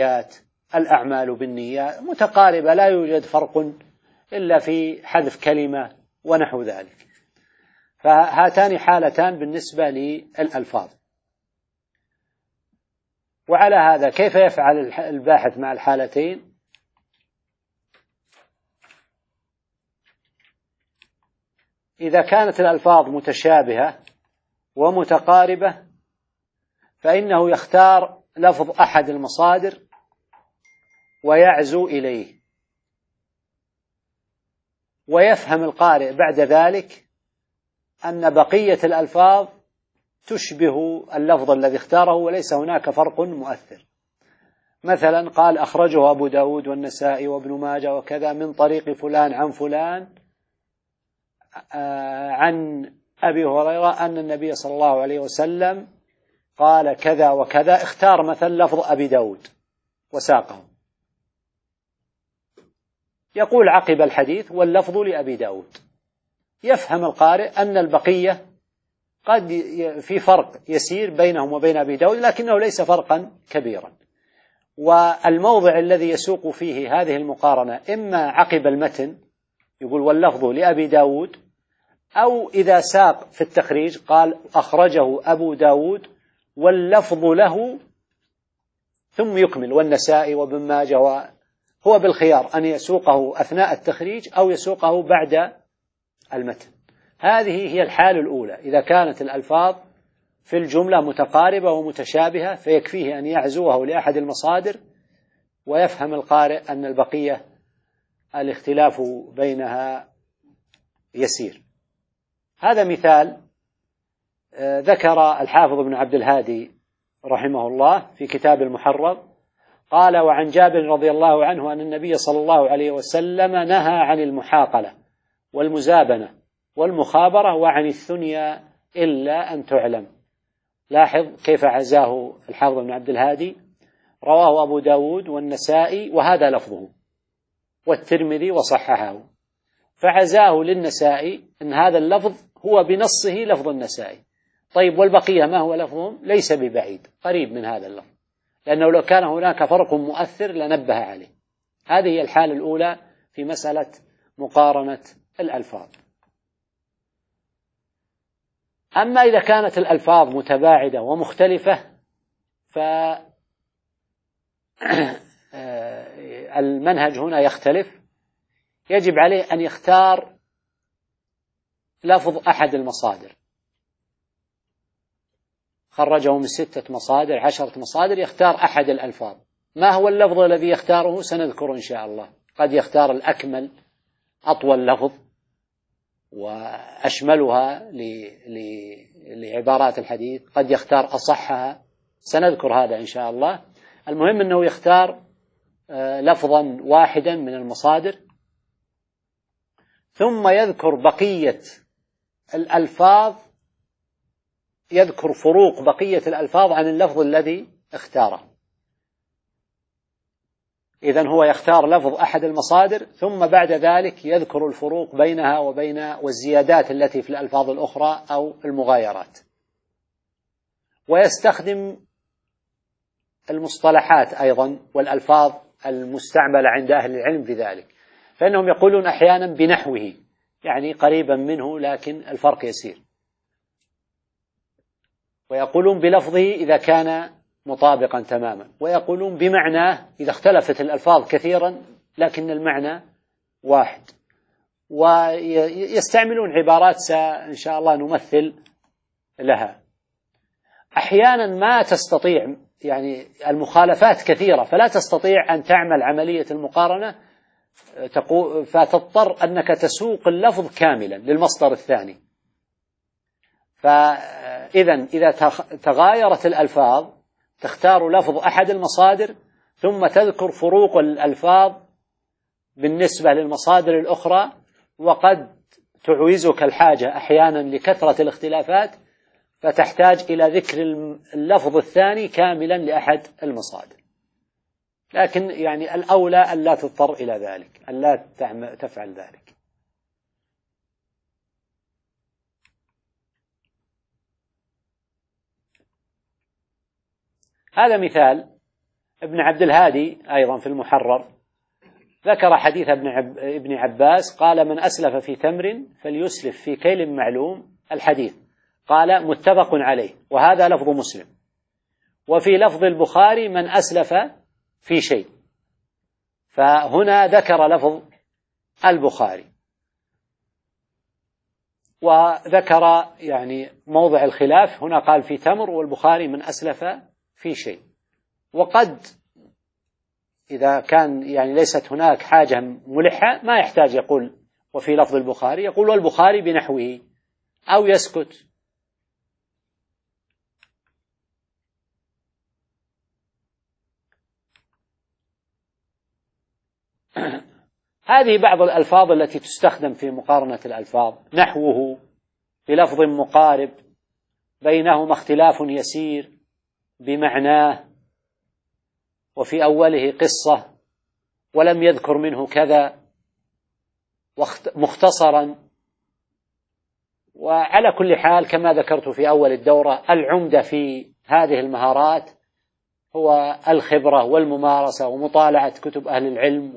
بالنيات متقاربة، لا يوجد فرق إلا في حذف كلمة ونحو ذلك. فهاتان حالتان بالنسبة للألفاظ. وعلى هذا كيف يفعل الباحث مع الحالتين؟ إذا كانت الألفاظ متشابهة ومتقاربة فإنه يختار لفظ أحد المصادر ويعزو إليه، ويفهم القارئ بعد ذلك أن بقية الألفاظ تشبه اللفظ الذي اختاره وليس هناك فرق مؤثر. مثلا قال أخرجه أبو داود والنسائي وابن ماجه وكذا من طريق فلان عن فلان عن أبي هريرة أن النبي صلى الله عليه وسلم قال كذا وكذا، اختار مثلا لفظ أبي داود وساقه، يقول عقب الحديث واللفظ لأبي داود، يفهم القارئ أن البقية قد في فرق يسير بينهم وبين أبي داود لكنه ليس فرقا كبيرا. والموضع الذي يسوق فيه هذه المقارنة إما عقب المتن يقول واللفظ لأبي داود، أو إذا ساق في التخريج قال أخرجه أبو داود واللفظ له ثم يكمل والنسائي وابن ماجه، هو بالخيار أن يسوقه أثناء التخريج أو يسوقه بعد المتن. هذه هي الحالة الأولى، إذا كانت الألفاظ في الجملة متقاربة ومتشابهة فيكفيه أن يعزوه لأحد المصادر ويفهم القارئ أن البقية الاختلاف بينها يسير. هذا مثال ذكر الحافظ ابن عبد الهادي رحمه الله في كتاب المحرر، قال وعن جابر رضي الله عنه أن النبي صلى الله عليه وسلم نهى عن المحاقلة والمزابنة والمخابرة وعن الثنيا إلا أن تعلم. لاحظ كيف عزاه الحافظ بن عبد الهادي: رواه أبو داود والنسائي وهذا لفظه، والترمذي وصححه، فعزاه للنسائي أن هذا اللفظ هو بنصه لفظ النسائي. طيب والبقية ما هو لفظهم؟ ليس ببعيد، قريب من هذا اللفظ، لأنه لو كان هناك فرق مؤثر لنبه عليه. هذه هي الحالة الأولى في مسألة مقارنة الألفاظ. أما إذا كانت الألفاظ متباعدة ومختلفة فالمنهج هنا يختلف، يجب عليه أن يختار لفظ أحد المصادر، خرجه من 6 مصادر 10 مصادر، يختار أحد الألفاظ. ما هو اللفظ الذي يختاره؟ سنذكر إن شاء الله. قد يختار الأكمل، أطول لفظ وأشملها لعبارات الحديث، قد يختار أصحها، سنذكر هذا إن شاء الله. المهم أنه يختار لفظا واحدا من المصادر، ثم يذكر بقية الألفاظ، يذكر فروق بقية الألفاظ عن اللفظ الذي اختاره. إذن هو يختار لفظ أحد المصادر، ثم بعد ذلك يذكر الفروق بينها وبين والزيادات التي في الألفاظ الأخرى أو المغايرات، ويستخدم المصطلحات أيضا والألفاظ المستعملة عند أهل العلم في ذلك، فإنهم يقولون أحيانا بنحوه، يعني قريبا منه لكن الفرق يسير، ويقولون بلفظه إذا كان مطابقا تماما، ويقولون بمعناه إذا اختلفت الألفاظ كثيرا لكن المعنى واحد، ويستعملون عبارات إن شاء الله نمثل لها. أحيانا ما تستطيع، يعني المخالفات كثيرة فلا تستطيع أن تعمل عملية المقارنة، فتضطر أنك تسوق اللفظ كاملا للمصدر الثاني. إذا تغايرت الألفاظ تختار لفظ أحد المصادر، ثم تذكر فروق الألفاظ بالنسبة للمصادر الأخرى، وقد تعوزك الحاجة أحيانا لكثرة الاختلافات فتحتاج إلى ذكر اللفظ الثاني كاملا لأحد المصادر. لكن يعني الأولى أن لا تضطر إلى ذلك، أن لا تفعل ذلك. هذا مثال. ابن عبد الهادي أيضا في المحرر ذكر حديث ابن عباس قال: من أسلف في تمر فليسلف في كيل معلوم. الحديث قال متفق عليه، وهذا لفظ مسلم. وفي لفظ البخاري: من أسلف في شيء. فهنا ذكر لفظ البخاري، وذكر يعني موضع الخلاف، هنا قال في تمر، والبخاري من أسلف في شيء. وقد إذا كان يعني ليست هناك حاجة ملحة ما يحتاج يقول وفي لفظ البخاري، يقول والبخاري بنحوه أو يسكت. هذه بعض الألفاظ التي تستخدم في مقارنة الألفاظ: نحوه بلفظ مقارب بينهما اختلاف يسير بمعناه، وفي أوله قصة ولم يذكر منه كذا، مختصرا. وعلى كل حال كما ذكرت في أول الدورة، العمدة في هذه المهارات هو الخبرة والممارسة ومطالعة كتب أهل العلم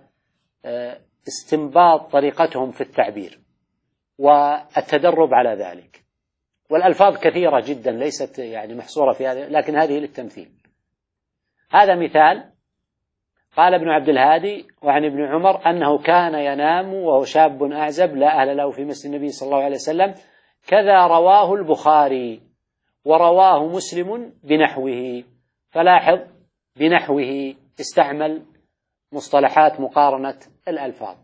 واستنباط طريقتهم في التعبير والتدرب على ذلك. والألفاظ كثيرة جدا ليست يعني محصورة في هذه، لكن هذه للتمثيل. هذا مثال. قال ابن عبد الهادي: وعن ابن عمر أنه كان ينام وهو شاب أعزب لا أهل له في مسجد النبي صلى الله عليه وسلم، كذا رواه البخاري ورواه مسلم بنحوه. فلاحظ بنحوه استعمل مصطلحات مقارنة الألفاظ.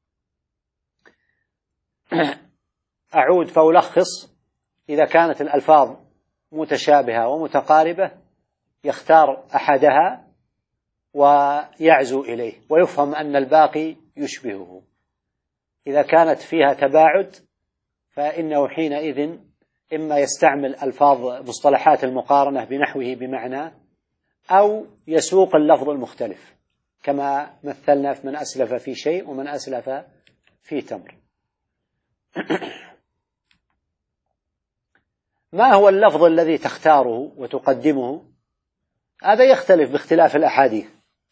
أعود فألخص: إذا كانت الألفاظ متشابهة ومتقاربة يختار أحدها ويعزو إليه، ويفهم أن الباقي يشبهه. إذا كانت فيها تباعد فإنه حينئذ إما يستعمل ألفاظ مصطلحات المقارنة بنحوه بمعنى، أو يسوق اللفظ المختلف كما مثلنا في من أسلف في شيء ومن أسلف في تمر. ما هو اللفظ الذي تختاره وتقدمه؟ هذا يختلف باختلاف الأحاديث.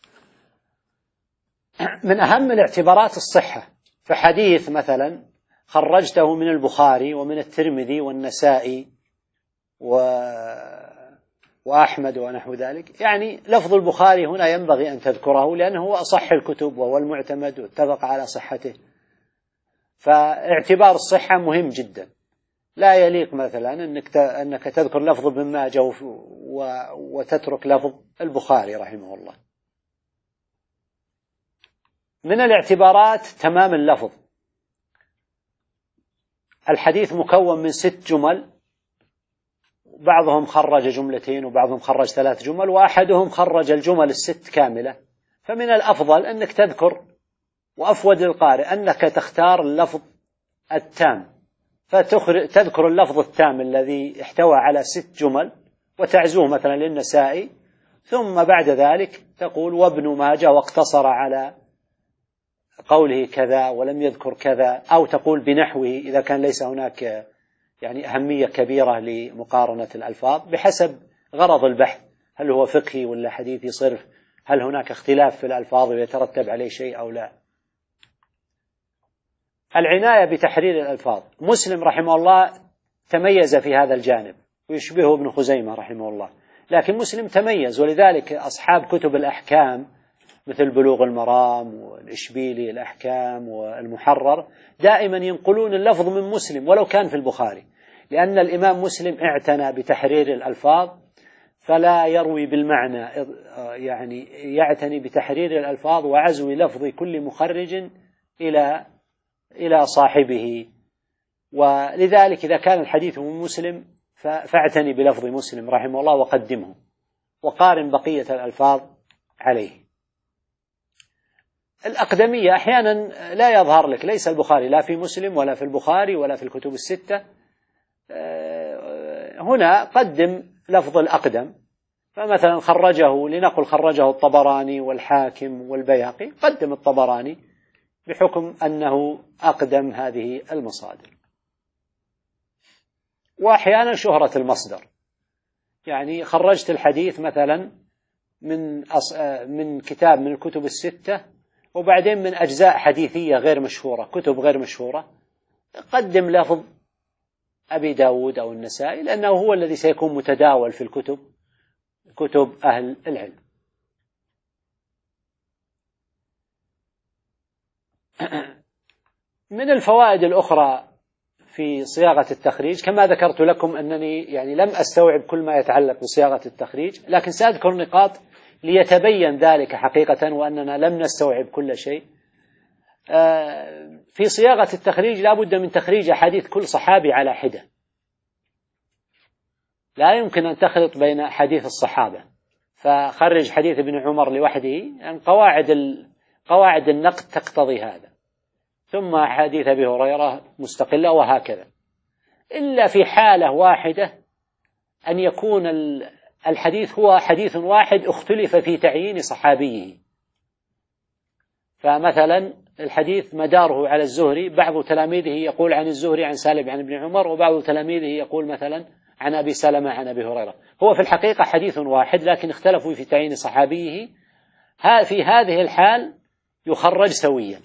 من أهم الاعتبارات الصحة، فحديث مثلا خرجته من البخاري ومن الترمذي والنسائي وأحمد ونحو ذلك، يعني لفظ البخاري هنا ينبغي أن تذكره لأنه هو أصح الكتب وهو المعتمد واتفق على صحته، فاعتبار الصحة مهم جدا. لا يليق مثلا أنك تذكر لفظ ابن ماجه وتترك لفظ البخاري رحمه الله. من الاعتبارات تمام اللفظ، الحديث مكون من 6 جمل، بعضهم خرج جملتين وبعضهم خرج 3 جمل وأحدهم خرج الجمل 6 كاملة، فمن الأفضل أنك تذكر، وأفود للقارئ أنك تختار اللفظ التام، فتذكر اللفظ التام الذي احتوى على 6 جمل وتعزوه مثلا للنسائي، ثم بعد ذلك تقول وابن ماجه واقتصر على قوله كذا ولم يذكر كذا، أو تقول بنحوه إذا كان ليس هناك يعني أهمية كبيرة لمقارنة الألفاظ بحسب غرض البحث، هل هو فقهي ولا حديثي صرف، هل هناك اختلاف في الألفاظ ويترتب عليه شيء أو لا. العناية بتحرير الألفاظ، مسلم رحمه الله تميز في هذا الجانب ويشبهه ابن خزيمة رحمه الله، لكن مسلم تميز، ولذلك أصحاب كتب الأحكام مثل بلوغ المرام والإشبيلي الأحكام والمحرر دائما ينقلون اللفظ من مسلم ولو كان في البخاري، لأن الإمام مسلم اعتنى بتحرير الألفاظ، فلا يروي بالمعنى، يعني يعتني بتحرير الألفاظ وعزو لفظ كل مخرج إلى صاحبه. ولذلك إذا كان الحديث من مسلم فاعتني بلفظ مسلم رحمه الله وقدمه، وقارن بقية الألفاظ عليه. الأقدمية أحيانا لا يظهر لك، ليس البخاري لا في مسلم ولا في البخاري ولا في الكتب ال6، هنا قدم لفظ الأقدم، فمثلا لنقل خرجه الطبراني والحاكم والبيهقي، قدم الطبراني بحكم أنه أقدم هذه المصادر. وأحيانا شهرة المصدر، يعني خرجت الحديث مثلا من كتاب من الكتب ال6 وبعدين من أجزاء حديثية غير مشهورة، كتب غير مشهورة، قدم لفظ أبي داود أو النسائي، لأنه هو الذي سيكون متداول في كتب أهل العلم. من الفوائد الأخرى في صياغة التخريج، كما ذكرت لكم أنني يعني لم أستوعب كل ما يتعلق بصياغة التخريج، لكن سأذكر نقاط ليتبين ذلك حقيقة وأننا لم نستوعب كل شيء. في صياغة التخريج لا بد من تخريج أحاديث كل صحابي على حدة، لا يمكن أن تخلط بين حديث الصحابة، فخرج حديث ابن عمر لوحده، يعني قواعد النقد تقتضي هذا، ثم حديث أبي هريرة مستقلة، وهكذا، إلا في حالة واحدة أن يكون الحديث هو حديث واحد اختلف في تعيين صحابيه، فمثلا الحديث مداره على الزهري، بعض تلاميذه يقول عن الزهري عن سالم عن ابن عمر، وبعض تلاميذه يقول مثلا عن أبي سلمة عن أبي هريرة، هو في الحقيقة حديث واحد لكن اختلفوا في تعيين صحابيه، في هذه الحال يخرج سويا.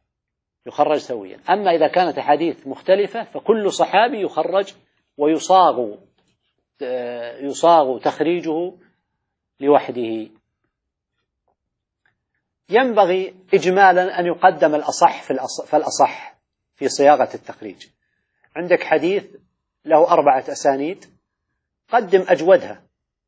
أما إذا كانت أحاديث مختلفة فكل صحابي يخرج ويصاغ تخريجه لوحده. ينبغي إجمالا أن يقدم الأصح فالأصح في صياغة التخريج. عندك حديث له 4 أسانيد، قدم أجودها،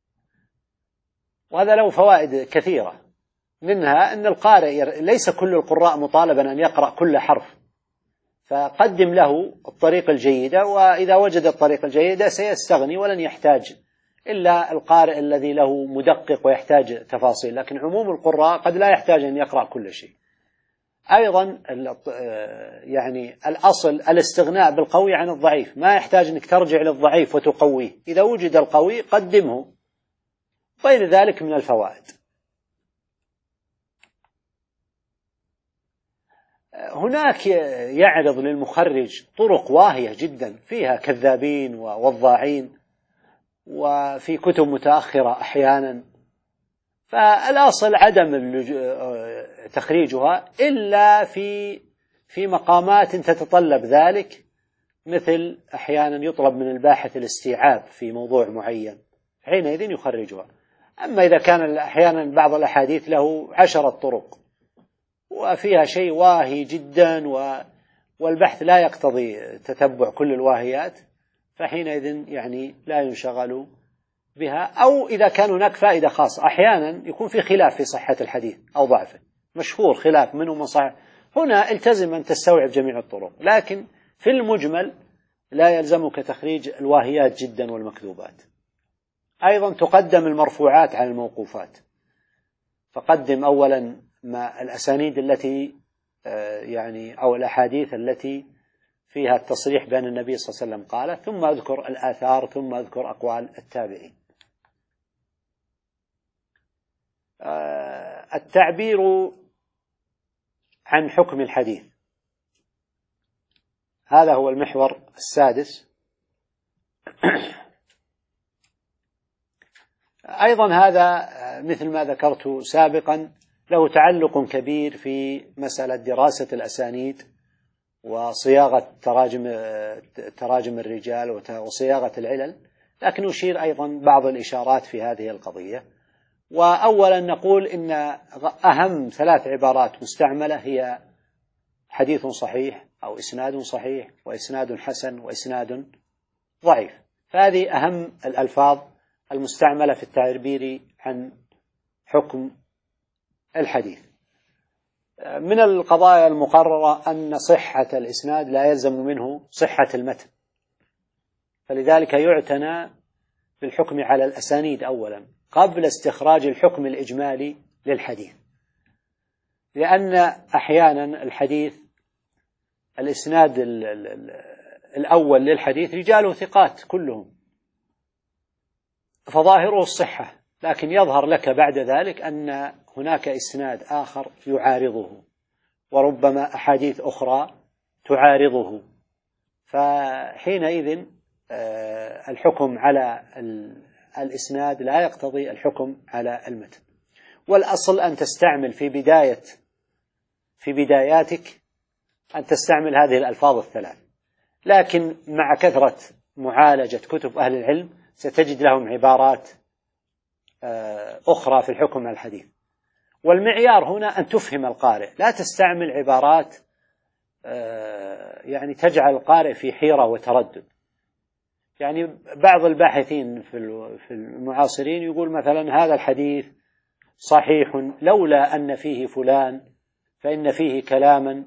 وهذا له فوائد كثيرة، منها أن القارئ ليس كل القراء مطالبا أن يقرأ كل حرف، فقدم له الطريقة الجيدة، وإذا وجد الطريقة الجيدة سيستغني ولن يحتاج إلا القارئ الذي له مدقق ويحتاج تفاصيل، لكن عموم القراء قد لا يحتاج أن يقرأ كل شيء. أيضا يعني الأصل الاستغناء بالقوي عن الضعيف، ما يحتاج أنك ترجع للضعيف وتقويه، إذا وجد القوي قدمه. غير ذلك من الفوائد. هناك يعرض للمخرج طرق واهية جدا فيها كذابين ووضاعين، وفي كتب متأخرة أحيانا، فالأصل عدم تخريجها إلا في مقامات تتطلب ذلك، مثل أحيانا يطلب من الباحث الاستيعاب في موضوع معين، حينئذ يخرجها. أما إذا كان أحيانا بعض الأحاديث له 10 طرق وفيها شيء واهي جدا والبحث لا يقتضي تتبع كل الواهيات، فحينئذ يعني لا ينشغل بها. أو إذا كان هناك فائدة خاصة، أحيانا يكون في خلاف في صحة الحديث أو ضعفه، مشهور خلاف منه من صحيح، هنا التزم أن تستوعب جميع الطرق، لكن في المجمل لا يلزمك تخريج الواهيات جدا والمكذوبات. أيضا تقدم المرفوعات على الموقوفات، فقدم أولا ما الأسانيد التي يعني أو الأحاديث التي فيها التصريح بأن النبي صلى الله عليه وسلم قال، ثم أذكر الآثار، ثم أذكر أقوال التابعين. التعبير عن حكم الحديث، هذا هو المحور السادس. أيضا هذا مثل ما ذكرت سابقا له تعلق كبير في مسألة دراسة الأسانيد وصياغة تراجم الرجال وصياغة العلل، لكن أشير أيضا بعض الإشارات في هذه القضية. وأولا نقول إن أهم 3 عبارات مستعملة هي حديث صحيح أو إسناد صحيح وإسناد حسن وإسناد ضعيف، فهذه أهم الألفاظ المستعملة في التعبير عن حكم الحديث. من القضايا المقررة أن صحة الإسناد لا يلزم منه صحة المتن، فلذلك يعتنى بالحكم على الأسانيد أولا قبل استخراج الحكم الإجمالي للحديث، لأن أحيانا الحديث الإسناد الأول للحديث رجاله ثقات كلهم، فظاهره الصحة، لكن يظهر لك بعد ذلك أن هناك إسناد آخر يعارضه، وربما أحاديث أخرى تعارضه، فحينئذ الحكم على الإسناد لا يقتضي الحكم على المتن. والأصل أن تستعمل في بداياتك أن تستعمل هذه الألفاظ ال3، لكن مع كثرة معالجة كتب أهل العلم ستجد لهم عبارات أخرى في الحكم على الحديث. والمعيار هنا أن تفهم القارئ، لا تستعمل عبارات يعني تجعل القارئ في حيرة وتردد. يعني بعض الباحثين في المعاصرين يقول مثلا هذا الحديث صحيح لولا أن فيه فلان فإن فيه كلاما،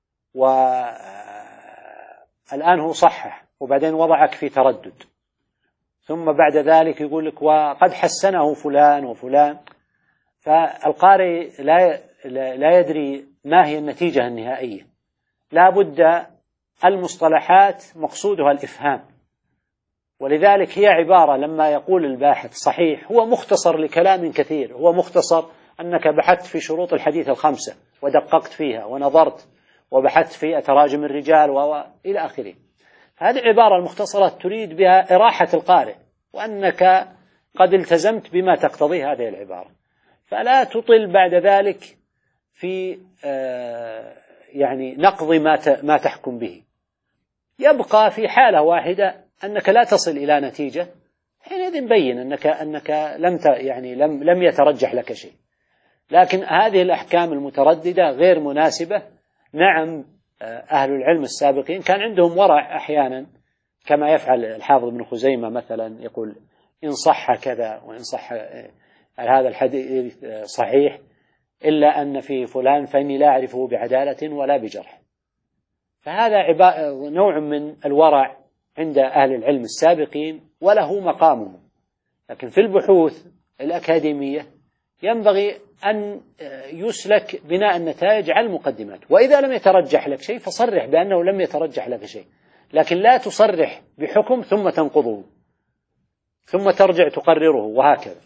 والآن هو صحح وبعدين وضعك في تردد، ثم بعد ذلك يقول لك وقد حسنه فلان وفلان، فالقارئ لا يدري ما هي النتيجة النهائية. لا بد المصطلحات مقصودها الإفهام، ولذلك هي عبارة لما يقول الباحث صحيح هو مختصر لكلام كثير، هو مختصر أنك بحثت في شروط الحديث ال5 ودققت فيها ونظرت وبحثت في تراجم الرجال وإلى آخره. هذه العبارة المختصرة تريد بها إراحة القارئ، وأنك قد التزمت بما تقتضي هذه العبارة، فلا تطل بعد ذلك في يعني نقض ما تحكم به. يبقى في حالة واحدة أنك لا تصل إلى نتيجة، حينئذ بين أنك لم يترجح لك شيء. لكن هذه الأحكام المترددة غير مناسبة. نعم أهل العلم السابقين كان عندهم ورع أحيانا، كما يفعل الحافظ ابن خزيمة مثلا، يقول إن صح كذا وإن صح هذا الحديث صحيح إلا أن فيه فلان فإني لا أعرفه بعدالة ولا بجرح. فهذا نوع من الورع عند أهل العلم السابقين وله مقامه. لكن في البحوث الأكاديمية ينبغي أن يسلك بناء النتائج على المقدمات، وإذا لم يترجح لك شيء فصرح بأنه لم يترجح لك شيء، لكن لا تصرح بحكم ثم تنقضه ثم ترجع تقرره وهكذا.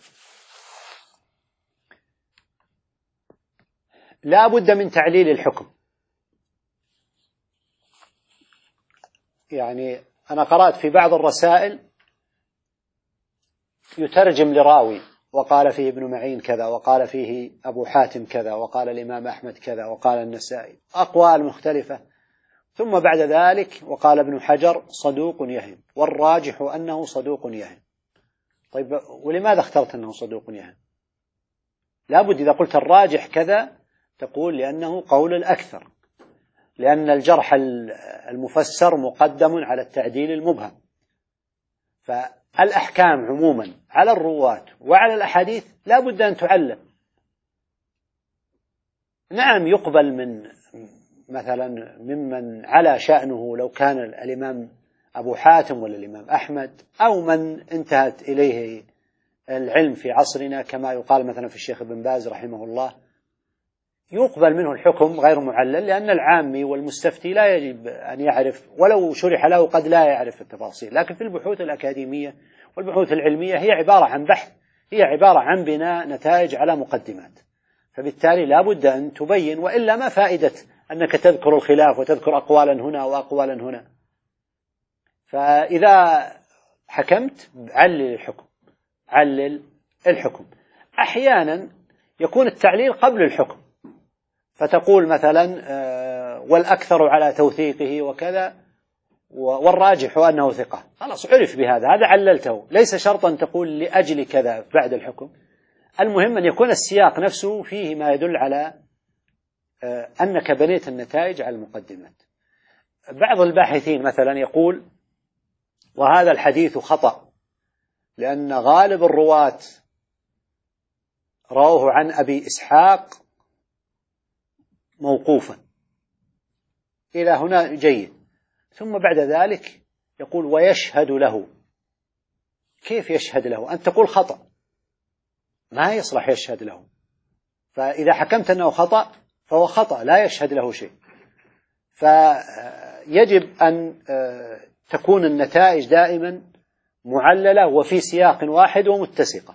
لا بد من تعليل الحكم. يعني أنا قرأت في بعض الرسائل يترجم لراوي وقال فيه ابن معين كذا، وقال فيه أبو حاتم كذا، وقال الإمام أحمد كذا، وقال النسائي، أقوال مختلفة، ثم بعد ذلك وقال ابن حجر صدوق يهم، والراجح أنه صدوق يهم. طيب ولماذا اخترت أنه صدوق يهم؟ لابد إذا قلت الراجح كذا تقول لأنه قول الأكثر، لأن الجرح المفسر مقدم على التعديل المبهم. فالأحكام عموما على الرواة وعلى الأحاديث لا بد أن تعلم. نعم يقبل من مثلا ممن على شأنه لو كان الإمام أبو حاتم ولا الإمام أحمد أو من انتهت إليه العلم في عصرنا، كما يقال مثلا في الشيخ ابن باز رحمه الله، يقبل منه الحكم غير معلل، لأن العامي والمستفتي لا يجب أن يعرف، ولو شرح له قد لا يعرف التفاصيل. لكن في البحوث الأكاديمية والبحوث العلمية هي عبارة عن بحث، هي عبارة عن بناء نتائج على مقدمات، فبالتالي لا بد أن تبين، وإلا ما فائدة أنك تذكر الخلاف وتذكر أقوالا هنا وأقوالا هنا. فإذا حكمت علل الحكم، علل الحكم. أحيانا يكون التعليل قبل الحكم، فتقول مثلا والأكثر على توثيقه وكذا والراجح أنه ثقة، خلاص عرف بهذا، هذا عللته، ليس شرطا تقول لأجل كذا بعد الحكم. المهم أن يكون السياق نفسه فيه ما يدل على أنك بنيت النتائج على المقدمات. بعض الباحثين مثلا يقول وهذا الحديث خطأ، لأن غالب الرواة رواه عن أبي إسحاق موقوفا، إلى هنا جيد، ثم بعد ذلك يقول ويشهد له. كيف يشهد له؟ أن تقول خطأ، ما يصلح يشهد له. فإذا حكمت أنه خطأ فهو خطأ لا يشهد له شيء. فيجب أن تكون النتائج دائما معللة وفي سياق واحد ومتسقة.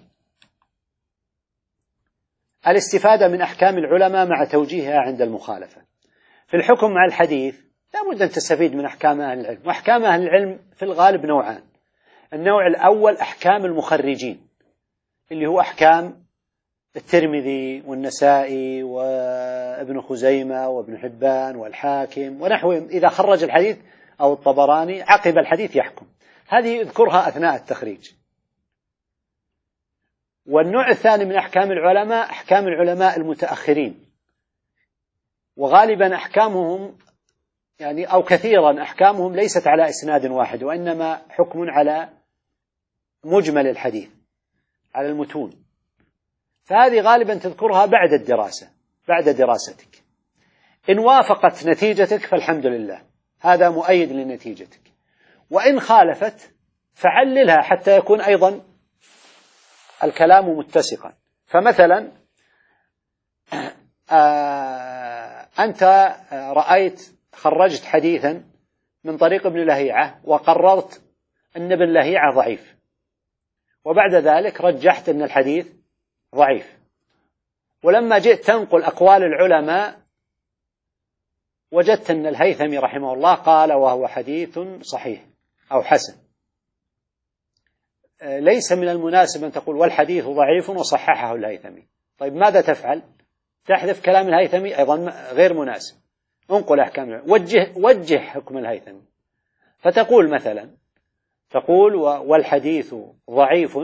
الاستفادة من أحكام العلماء مع توجيهها عند المخالفة. في الحكم مع الحديث لا بد أن تستفيد من أحكام أهل العلم، وأحكام أهل العلم في الغالب نوعان. النوع الأول أحكام المخرجين، اللي هو أحكام الترمذي والنسائي وابن خزيمة وابن حبان والحاكم ونحوهم، إذا خرج الحديث أو الطبراني عقب الحديث يحكم، هذه يذكرها أثناء التخريج. والنوع الثاني من أحكام العلماء أحكام العلماء المتأخرين، وغالبا أحكامهم يعني أو كثيرا أحكامهم ليست على إسناد واحد، وإنما حكم على مجمل الحديث، على المتون. فهذه غالبا تذكرها بعد الدراسة، بعد دراستك. إن وافقت نتيجتك فالحمد لله، هذا مؤيد لنتيجتك، وإن خالفت فعللها حتى يكون أيضا الكلام متسقا. فمثلا أنت رأيت خرجت حديثا من طريق ابن لهيعة وقررت أن ابن لهيعة ضعيف، وبعد ذلك رجحت أن الحديث ضعيف، ولما جئت تنقل أقوال العلماء وجدت أن الهيثمي رحمه الله قال وهو حديث صحيح أو حسن. ليس من المناسب أن تقول والحديث ضعيف وصححه الهيثمي. طيب ماذا تفعل؟ تحذف كلام الهيثمي، أيضا غير مناسب. انقل أحكام، وجه حكم الهيثمي، فتقول مثلا تقول والحديث ضعيف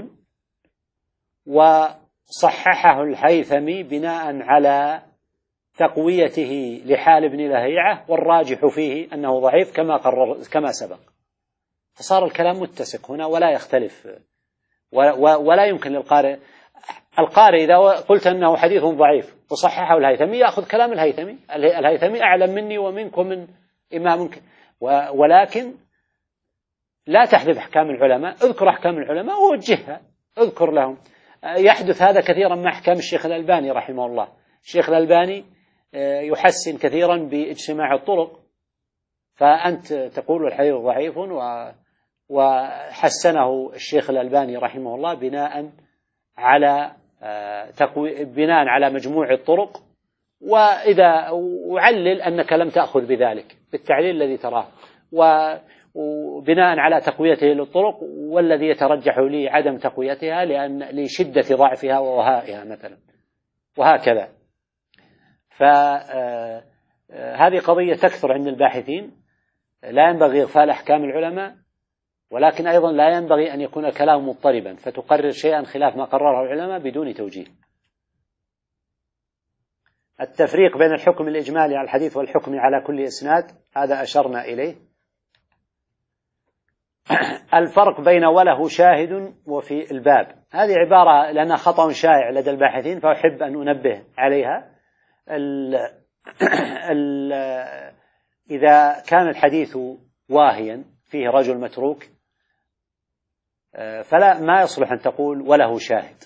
وصححه الهيثمي بناء على تقويته لحال ابن لهيعة، والراجح فيه أنه ضعيف كما سبق. فصار الكلام متسق هنا ولا يختلف، ولا يمكن للقارئ. القارئ إذا قلت أنه حديث ضعيف وصححه الهيثمي يأخذ كلام الهيثمي، الهيثمي أعلم مني ومنك ومن إمامك، ولكن لا تحذف أحكام العلماء، اذكر أحكام العلماء ووجهها، اذكر لهم. يحدث هذا كثيرا مع أحكام الشيخ الألباني رحمه الله. الشيخ الألباني يحسن كثيرا باجتماع الطرق، فأنت تقول الحديث ضعيف وحسنه الشيخ الألباني رحمه الله بناء على مجموع الطرق، وإذا أعلل أنك لم تأخذ بذلك بالتعليل الذي تراه، وبناء على تقويته للطرق، والذي يترجح لي عدم تقويتها لشدة ضعفها ووهائها مثلا، وهكذا. فهذه قضية تكثر عند الباحثين، لا ينبغي إغفال أحكام العلماء، ولكن أيضا لا ينبغي أن يكون الكلام مضطربا فتقرر شيئا خلاف ما قرره العلماء بدون توجيه. التفريق بين الحكم الإجمالي على الحديث والحكم على كل إسناد، هذا أشرنا إليه. الفرق بين وله شاهد وفي الباب، هذه عبارة لأنها خطأ شائع لدى الباحثين فأحب أن أنبه عليها. إذا كان الحديث واهيا فيه رجل متروك ما يصلح أن تقول وله شاهد،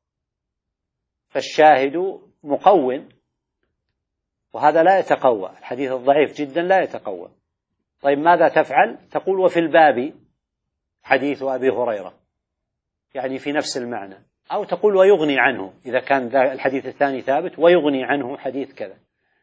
فالشاهد مقوٍ، وهذا لا يتقوى، الحديث الضعيف جدا لا يتقوى. طيب ماذا تفعل؟ تقول وفي الباب حديث أبي هريرة، يعني في نفس المعنى، أو تقول ويغني عنه إذا كان الحديث الثاني ثابت ويغني عنه حديث كذا.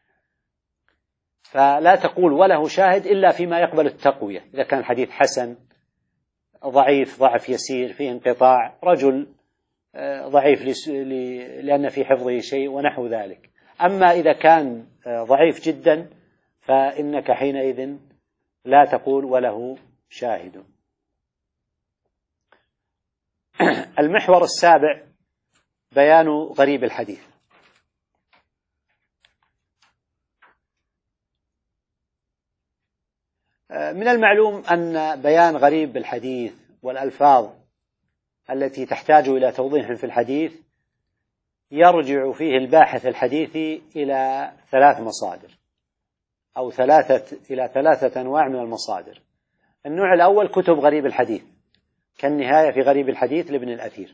فلا تقول وله شاهد إلا فيما يقبل التقوية، إذا كان الحديث حسن ضعيف ضعف يسير فيه انقطاع، رجل ضعيف لأن في حفظه شيء ونحو ذلك. أما إذا كان ضعيف جدا فإنك حينئذ لا تقول وله شاهد. المحور السابع بيان غريب الحديث. من المعلوم أن بيان غريب الحديث والألفاظ التي تحتاج إلى توضيح في الحديث يرجع فيه الباحث الحديثي إلى 3 مصادر، أو إلى 3 أنواع من المصادر. النوع الأول كتب غريب الحديث كالنهاية في غريب الحديث لابن الأثير.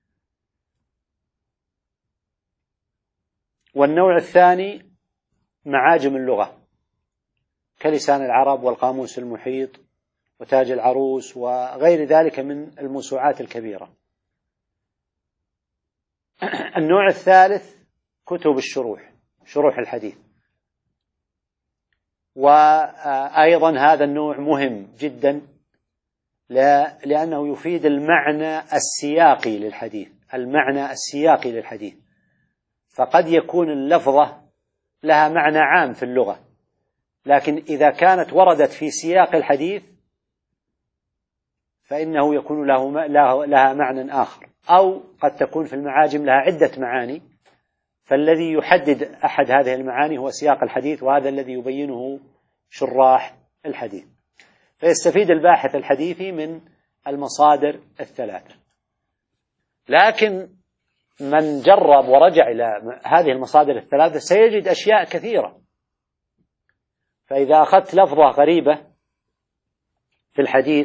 والنوع الثاني معاجم اللغة كلسان العرب والقاموس المحيط وتاج العروس وغير ذلك من الموسوعات الكبيرة. النوع الثالث كتب الشروح، شروح الحديث. وأيضا هذا النوع مهم جدا لأنه يفيد المعنى السياقي للحديث، المعنى السياقي للحديث. فقد يكون اللفظة لها معنى عام في اللغة، لكن إذا كانت وردت في سياق الحديث فإنه يكون لها معنى آخر، أو قد تكون في المعاجم لها عدة معاني، فالذي يحدد أحد هذه المعاني هو سياق الحديث، وهذا الذي يبينه شراح الحديث. فيستفيد الباحث الحديثي من المصادر ال3. لكن من جرب ورجع إلى هذه المصادر ال3 سيجد أشياء كثيرة. فإذا أخذت لفظة غريبة في الحديث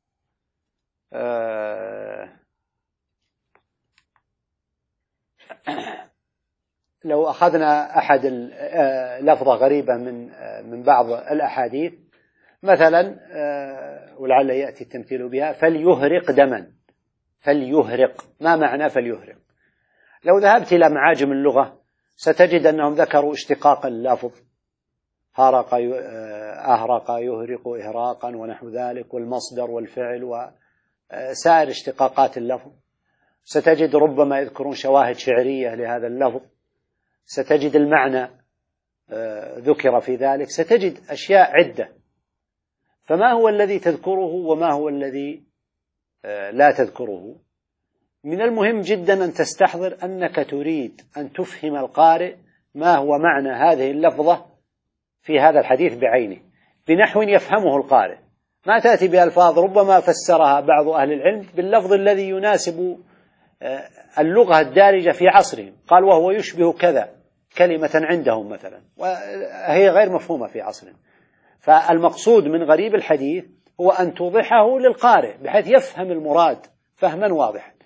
لو أخذنا أحد لفظة غريبة من بعض الأحاديث مثلا، ولعل يأتي التمثيل بها، فليهرق دما. فليهرق، ما معنى فليهرق؟ لو ذهبت إلى معاجم اللغة ستجد أنهم ذكروا اشتقاق اللفظ، هرق أهرق يهرق إهراقا ونحو ذلك، والمصدر والفعل وسائر اشتقاقات اللفظ. ستجد ربما يذكرون شواهد شعرية لهذا اللفظ، ستجد المعنى ذكر في ذلك، ستجد أشياء عدة. فما هو الذي تذكره وما هو الذي لا تذكره؟ من المهم جدا أن تستحضر أنك تريد أن تفهم القارئ ما هو معنى هذه اللفظة في هذا الحديث بعينه بنحو يفهمه القارئ. ما تأتي بألفاظ ربما فسرها بعض أهل العلم باللفظ الذي يناسب اللغة الدارجة في عصرهم، قال وهو يشبه كذا كلمة عندهم مثلا، وهي غير مفهومة في عصرهم. فالمقصود من غريب الحديث هو أن توضحه للقارئ بحيث يفهم المراد فهما واضحا.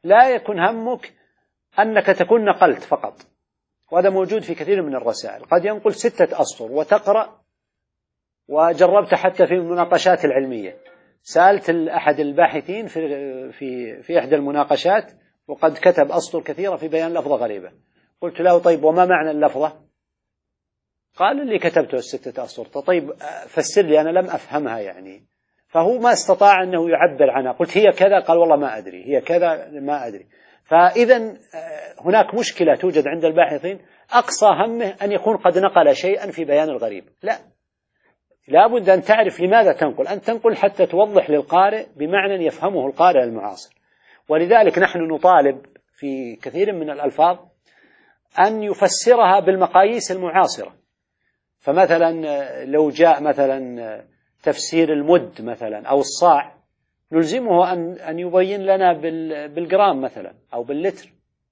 لا يكن همك أنك تكون نقلت فقط، وهذا موجود في كثير من الرسائل. قد ينقل 6 أسطر وتقرأ، وجربت حتى في المناقشات العلمية، سألت أحد الباحثين في إحدى المناقشات وقد كتب أسطر كثيرة في بيان لفظة غريبة، قلت له طيب وما معنى اللفظة؟ قال اللي كتبته 6 أسطر. طيب فسر لي، أنا لم أفهمها يعني. فهو ما استطاع أنه يعبر عنها. قلت هي كذا، قال والله ما أدري، هي كذا ما أدري. فإذا هناك مشكلة توجد عند الباحثين، أقصى همه أن يكون قد نقل شيئا في بيان الغريب. لا بد أن تعرف لماذا تنقل، أن تنقل حتى توضح للقارئ بمعنى يفهمه القارئ المعاصر. ولذلك نحن نطالب في كثير من الألفاظ أن يفسرها بالمقاييس المعاصرة. فمثلا لو جاء مثلا تفسير المد مثلا أو الصاع، نلزمه أن يبين لنا بالجرام مثلا أو باللتر.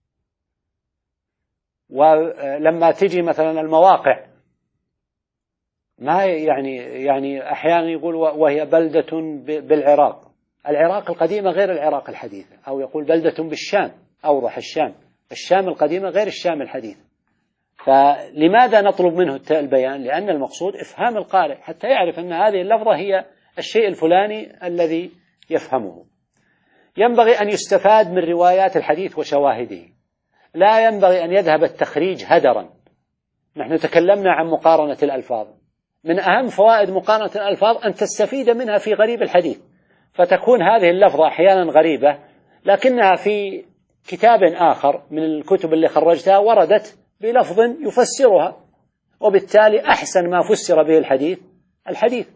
ولما تجي مثلا المواقع، ما يعني أحيانا يقول وهي بلدة بالعراق. العراق القديمة غير العراق الحديثة، أو يقول بلدة بالشام، أوضح الشام القديمة غير الشام الحديث. فلماذا نطلب منه البيان؟ لأن المقصود إفهام القارئ حتى يعرف أن هذه اللفظة هي الشيء الفلاني الذي يفهمه. ينبغي أن يستفاد من روايات الحديث وشواهده، لا ينبغي أن يذهب التخريج هدرا. نحن تكلمنا عن مقارنة الألفاظ، من أهم فوائد مقارنة الألفاظ أن تستفيد منها في غريب الحديث، فتكون هذه اللفظة أحيانا غريبة لكنها في كتاب آخر من الكتب اللي خرجتها وردت بلفظ يفسرها، وبالتالي أحسن ما فسر به الحديث.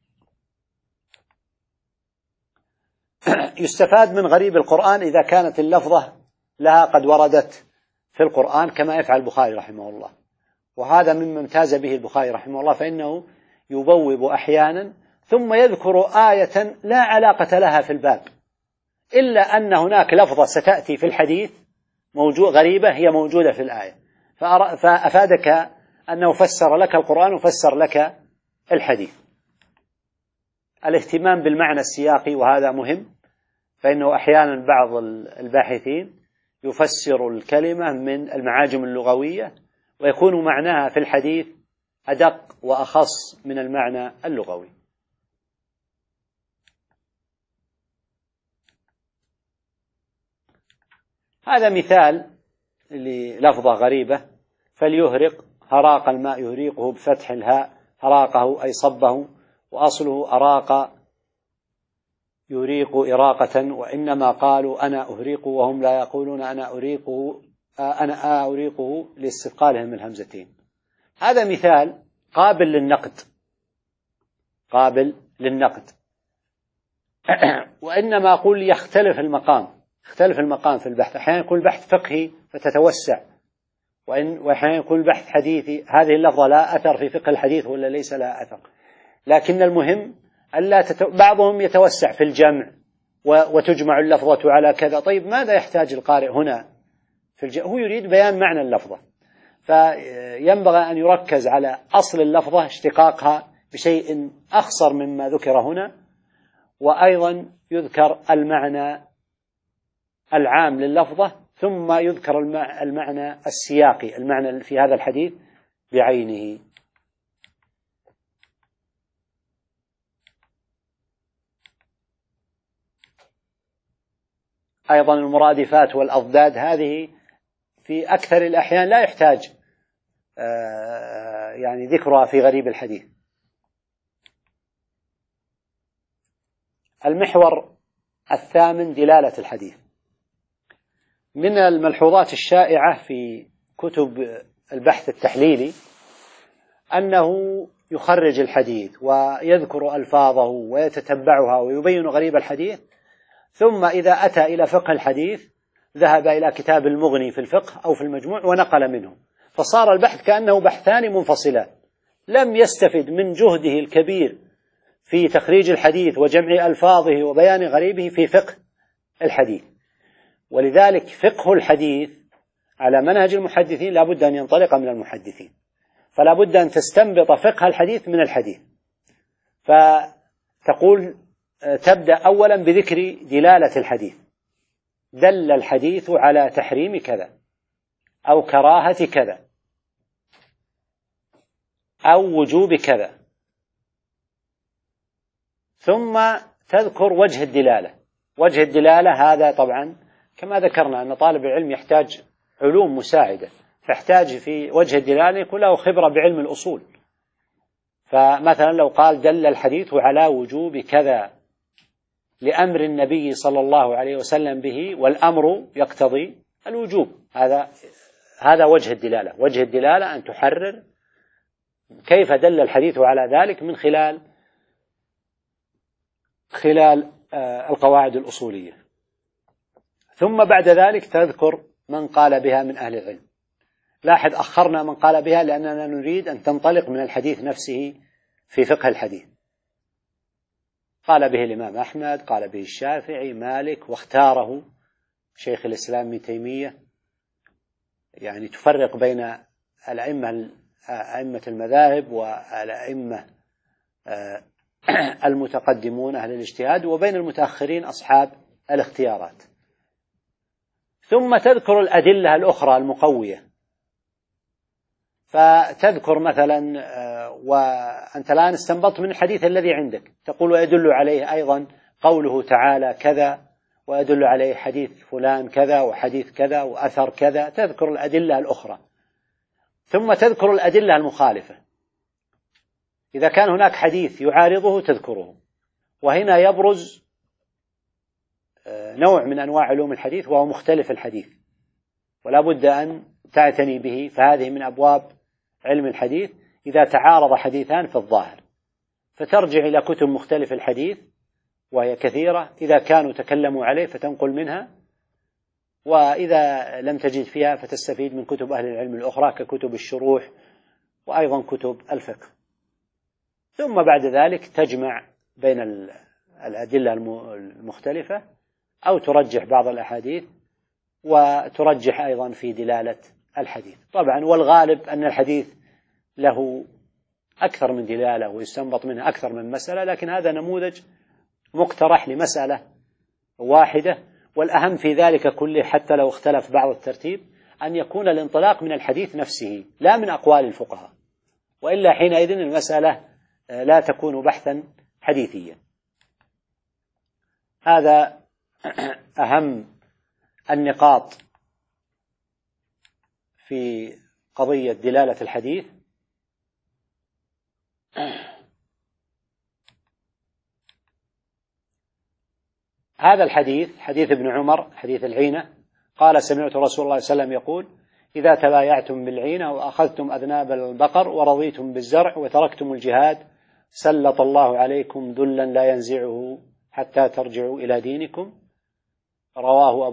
يستفاد من غريب القرآن إذا كانت اللفظة لها قد وردت في القرآن، كما يفعل البخاري رحمه الله. وهذا مما امتاز به البخاري رحمه الله، فإنه يبوب أحيانا ثم يذكر آية لا علاقة لها في الباب، إلا أن هناك لفظة ستأتي في الحديث غريبة هي موجودة في الآية، فأفادك أنه فسر لك القرآن وفسر لك الحديث. الاهتمام بالمعنى السياقي، وهذا مهم، فإنه أحيانا بعض الباحثين يفسر الكلمة من المعاجم اللغوية ويكون معناها في الحديث أدق وأخص من المعنى اللغوي. هذا مثال للفظة غريبة: فليهرق هراق الماء يهريقه بفتح الهاء، هراقه أي صبه، وأصله أراق يريق إراقة، وإنما قالوا أنا أهريقه وهم لا يقولون أنا أريقه لاستثقالهم الهمزتين. هذا مثال قابل للنقد وإنما أقول يختلف المقام في البحث. أحيانا يكون البحث فقهي فتتوسع، وأحيانا يكون البحث حديثي، هذه اللفظة لا أثر في فقه الحديث ولا ليس لا أثر. لكن المهم بعضهم يتوسع في الجمع وتجمع اللفظة على كذا. طيب ماذا يحتاج القارئ هنا في هو يريد بيان معنى اللفظة، فينبغي أن يركز على أصل اللفظة، اشتقاقها بشيء أخصر مما ذكر هنا، وأيضا يذكر المعنى العام لللفظة، ثم يذكر المعنى السياقي، المعنى في هذا الحديث بعينه. أيضا المرادفات والأضداد، هذه في أكثر الأحيان لا يحتاج يعني ذكرها في غريب الحديث. المحور الثامن: دلالة الحديث. من الملحوظات الشائعة في كتب البحث التحليلي أنه يخرج الحديث ويذكر ألفاظه ويتتبعها ويبين غريب الحديث، ثم إذا أتى إلى فقه الحديث ذهب إلى كتاب المغني في الفقه أو في المجموع ونقل منه، فصار البحث كأنه بحثان منفصلان، لم يستفد من جهده الكبير في تخريج الحديث وجمع ألفاظه وبيان غريبه في فقه الحديث. ولذلك فقه الحديث على منهج المحدثين لا بد أن ينطلق من المحدثين، فلا بد أن تستنبط فقه الحديث من الحديث. فتقول تبدأ أولا بذكر دلالة الحديث، دل الحديث على تحريم كذا أو كراهة كذا أو وجوب كذا، ثم تذكر وجه الدلالة. وجه الدلالة هذا طبعا كما ذكرنا أن طالب العلم يحتاج علوم مساعدة، فاحتاج في وجه الدلالة يكون له خبرة بعلم الأصول. فمثلا لو قال دل الحديث على وجوب كذا لأمر النبي صلى الله عليه وسلم به، والأمر يقتضي الوجوب، هذا وجه الدلالة. وجه الدلالة أن تحرر كيف دل الحديث على ذلك من خلال القواعد الأصولية. ثم بعد ذلك تذكر من قال بها من أهل العلم. لاحظ أخرنا من قال بها لأننا نريد أن تنطلق من الحديث نفسه في فقه الحديث. قال به الإمام أحمد، قال به الشافعي، مالك، واختاره شيخ الإسلام ابن تيمية. يعني تفرق بين أئمة المذاهب والأئمة المتقدمون أهل الاجتهاد وبين المتأخرين أصحاب الاختيارات. ثم تذكر الأدلة الأخرى المقوية، فتذكر مثلا وأنت الآن استنبطت من الحديث الذي عندك تقول ويدل عليه أيضا قوله تعالى كذا، ويدل عليه حديث فلان كذا وحديث كذا وأثر كذا، تذكر الأدلة الأخرى. ثم تذكر الأدلة المخالفة، إذا كان هناك حديث يعارضه تذكره. وهنا يبرز نوع من أنواع علوم الحديث وهو مختلف الحديث، ولا بد أن تعتني به. فهذه من أبواب علم الحديث، إذا تعارض حديثان في الظاهر فترجع إلى كتب مختلف الحديث وهي كثيرة، إذا كانوا تكلموا عليه فتنقل منها، وإذا لم تجد فيها فتستفيد من كتب أهل العلم الأخرى ككتب الشروح وأيضا كتب الفقه. ثم بعد ذلك تجمع بين الأدلة المختلفة أو ترجح بعض الأحاديث وترجح أيضا في دلالة الحديث. طبعا والغالب أن الحديث له أكثر من دلالة ويستنبط منه أكثر من مسألة، لكن هذا نموذج مقترح لمسألة واحدة. والأهم في ذلك كله حتى لو اختلف بعض الترتيب أن يكون الانطلاق من الحديث نفسه لا من أقوال الفقهاء، وإلا حينئذ المسألة لا تكون بحثا حديثيا. هذا أهم النقاط في قضية دلالة الحديث. هذا الحديث حديث ابن عمر حديث العينة، قال سمعت رسول الله صلى الله عليه وسلم يقول إذا تبايعتم بالعينة وأخذتم أذناب البقر ورضيتم بالزرع وتركتم الجهاد سلط الله عليكم ذلا لا ينزعه حتى ترجعوا إلى دينكم. رواه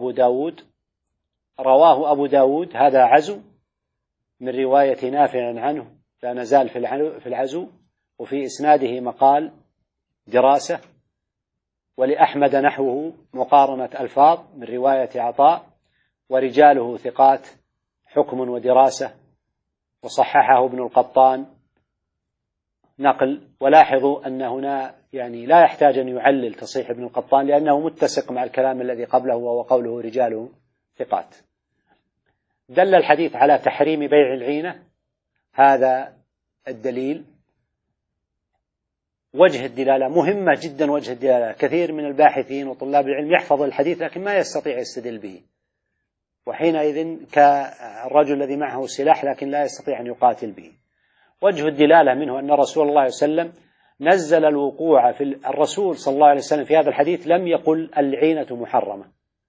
أبو داود. هذا عزو من رواية نافع عنه، لا نزال في العزو، وفي إسناده مقال دراسة. ولأحمد نحوه مقارنة ألفاظ من رواية عطاء، ورجاله ثقات حكم ودراسة، وصححه ابن القطان نقل. ولاحظوا أن هنا يعني لا يحتاج أن يعلل تصحيح ابن القطان لأنه متسق مع الكلام الذي قبله وهو قوله رجاله ثقات. دل الحديث على تحريم بيع العينة، هذا الدليل. وجه الدلالة مهمة جدا. وجه الدلالة كثير من الباحثين وطلاب العلم يحفظ الحديث لكن ما يستطيع يستدل به، وحينئذ كالرجل الذي معه سلاح لكن لا يستطيع أن يقاتل به. وجه الدلالة منه أن رسول الله صلى الله عليه وسلم نزل الوقوع في الرسول صلى الله عليه وسلم في هذا الحديث لم يقل العينة محرمة.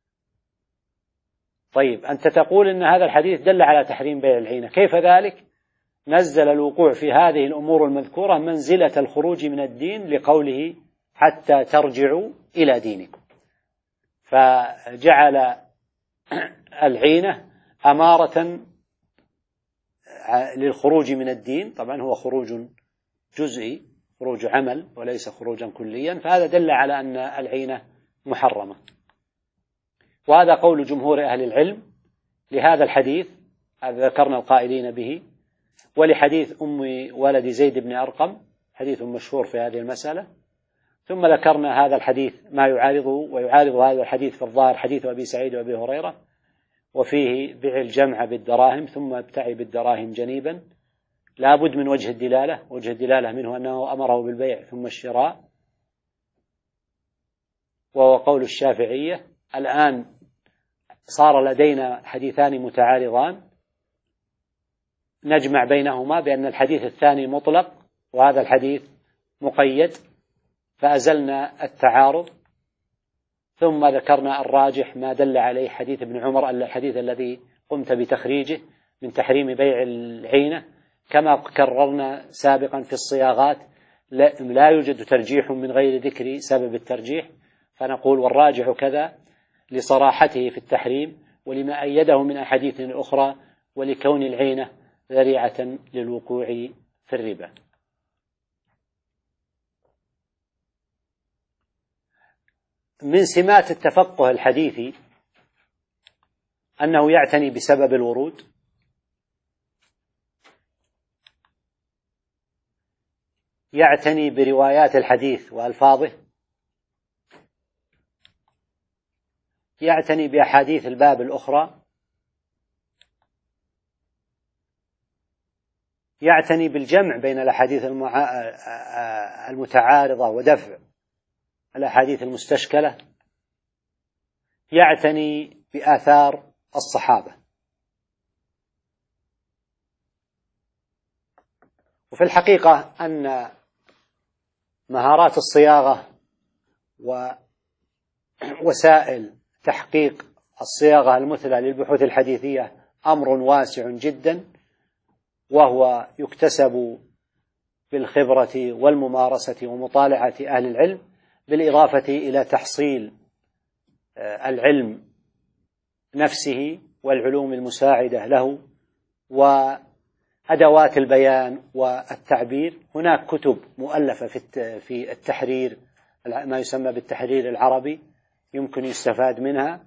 طيب أنت تقول أن هذا الحديث دل على تحريم بيع العينة، كيف ذلك؟ نزل الوقوع في هذه الأمور المذكورة منزلة الخروج من الدين لقوله حتى ترجعوا إلى دينكم، فجعل العينة أمارة للخروج من الدين. طبعا هو خروج جزئي، خروج عمل وليس خروجا كليا، فهذا دل على أن العينة محرمة. وهذا قول جمهور أهل العلم لهذا الحديث، ذكرنا القائلين به، ولحديث أم ولد زيد بن أرقم حديث مشهور في هذه المسألة. ثم ذكرنا هذا الحديث ما يعارضه ويعارض هذا الحديث في الظاهر حديث أبي سعيد وأبي هريرة، وفيه بيع الجمع بالدراهم ثم ابتعي بالدراهم جنيبا، لا بد من وجه الدلالة. وجه الدلالة منه أنه أمره بالبيع ثم الشراء، وهو قول الشافعية. الآن صار لدينا حديثان متعارضان نجمع بينهما بأن الحديث الثاني مطلق وهذا الحديث مقيد، فأزلنا التعارض، ثم ذكرنا الراجح ما دل عليه حديث ابن عمر، الحديث الذي قمت بتخريجه من تحريم بيع العينة، كما كررنا سابقا في الصياغات لا يوجد ترجيح من غير ذكر سبب الترجيح، فنقول والراجح كذا لصراحته في التحريم ولما أيده من أحاديث أخرى ولكون العينة ذريعة للوقوع في الربا. من سمات التفقه الحديثي أنه يعتني بسبب الورود، يعتني بروايات الحديث وألفاظه، يعتني بأحاديث الباب الأخرى، يعتني بالجمع بين الأحاديث المتعارضة ودفع الأحاديث المستشكلة، يعتني بآثار الصحابة. وفي الحقيقة أن مهارات الصياغة ووسائل تحقيق الصياغة المثلى للبحوث الحديثية أمر واسع جدا، وهو يكتسب بالخبرة والممارسة ومطالعة أهل العلم، بالإضافة إلى تحصيل العلم نفسه والعلوم المساعدة له وأدوات البيان والتعبير. هناك كتب مؤلفة في التحرير، ما يسمى بالتحرير العربي، يمكن يستفاد منها.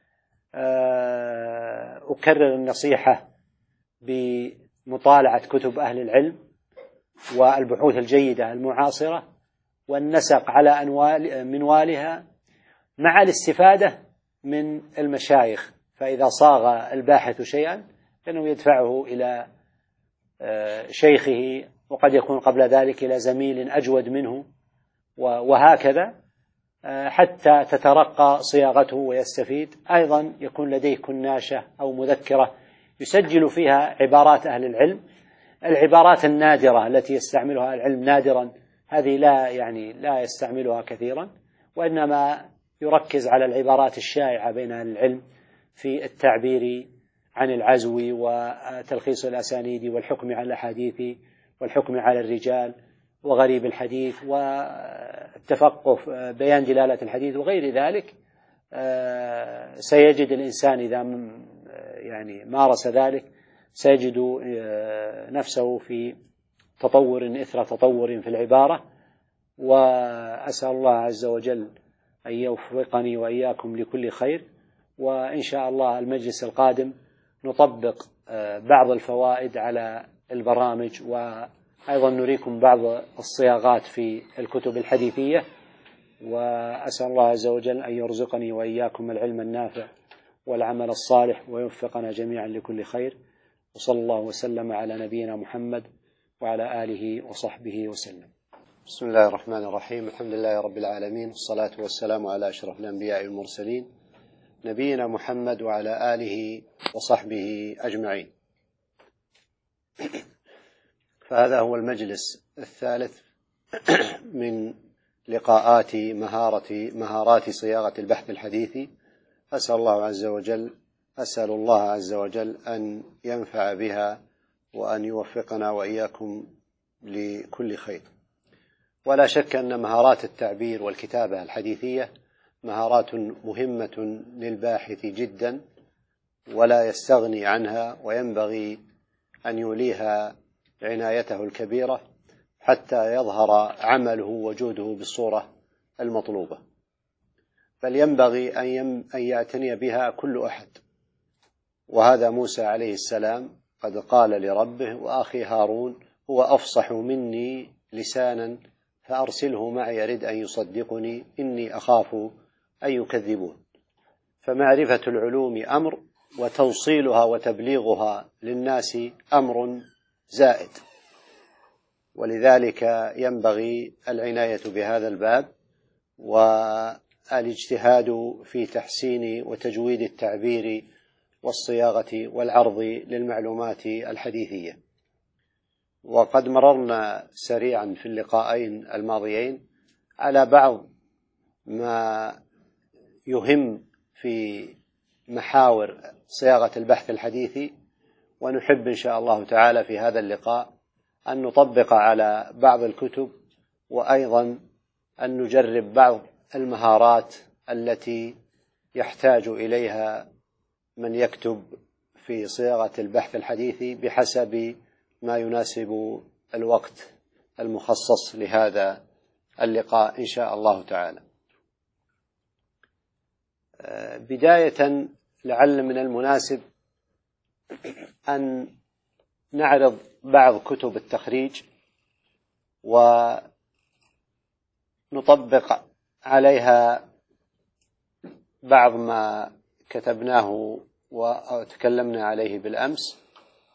أكرر النصيحة بمطالعة كتب أهل العلم والبحوث الجيدة المعاصرة والنسق على منوالها مع الاستفادة من المشايخ، فإذا صاغ الباحث شيئا فإنه يدفعه إلى شيخه، وقد يكون قبل ذلك إلى زميل أجود منه، وهكذا حتى تترقى صياغته ويستفيد. أيضا يكون لديه كناشة أو مذكرة يسجل فيها عبارات أهل العلم، العبارات النادرة التي يستعملها العلم نادرا، هذه لا يستعملها كثيرا، وإنما يركز على العبارات الشائعة بين أهل العلم في التعبير عن العزو وتلخيص الأسانيد والحكم على الأحاديث والحكم على الرجال وغريب الحديث والتفقه بيان دلالة الحديث وغير ذلك. سيجد الإنسان إذا مارس ذلك سيجد نفسه في تطور إثر تطور في العبارة. وأسأل الله عز وجل أن يوفقني وإياكم لكل خير، وإن شاء الله المجلس القادم نطبق بعض الفوائد على البرامج، وأيضا نريكم بعض الصياغات في الكتب الحديثية. وأسأل الله عز وجل أن يرزقني وإياكم العلم النافع والعمل الصالح ويوفقنا جميعا لكل خير، وصلى الله وسلم على نبينا محمد وعلى آله وصحبه وسلم. بسم الله الرحمن الرحيم، الحمد لله رب العالمين، والصلاة والسلام على أشرف الأنبياء والمرسلين نبينا محمد وعلى آله وصحبه أجمعين. فهذا هو المجلس الثالث من لقاءات مهارات صياغة البحث الحديثي. أسأل الله عز وجل أن ينفع بها وأن يوفقنا وإياكم لكل خير. ولا شك أن مهارات التعبير والكتابة الحديثية مهارات مهمة للباحث جدا، ولا يستغني عنها، وينبغي أن يوليها عنايته الكبيرة حتى يظهر عمله وجوده بالصورة المطلوبة، بل ينبغي أن يعتني بها كل أحد. وهذا موسى عليه السلام قد قال لربه: وأخي هارون هو أفصح مني لسانا فأرسله معي يرد أن يصدقني إني أخاف أن يكذبون. فمعرفة العلوم أمر، وتوصيلها وتبليغها للناس أمر زائد، ولذلك ينبغي العناية بهذا الباب والاجتهاد في تحسين وتجويد التعبير والصياغة والعرض للمعلومات الحديثية. وقد مررنا سريعا في اللقاءين الماضيين على بعض ما يهم في محاور صياغة البحث الحديثي، ونحب إن شاء الله تعالى في هذا اللقاء أن نطبق على بعض الكتب، وأيضا أن نجرب بعض المهارات التي يحتاج إليها من يكتب في صياغة البحث الحديثي بحسب ما يناسب الوقت المخصص لهذا اللقاء إن شاء الله تعالى. بداية لعل من المناسب أن نعرض بعض كتب التخريج ونطبق عليها بعض ما كتبناه وتكلمنا عليه بالأمس.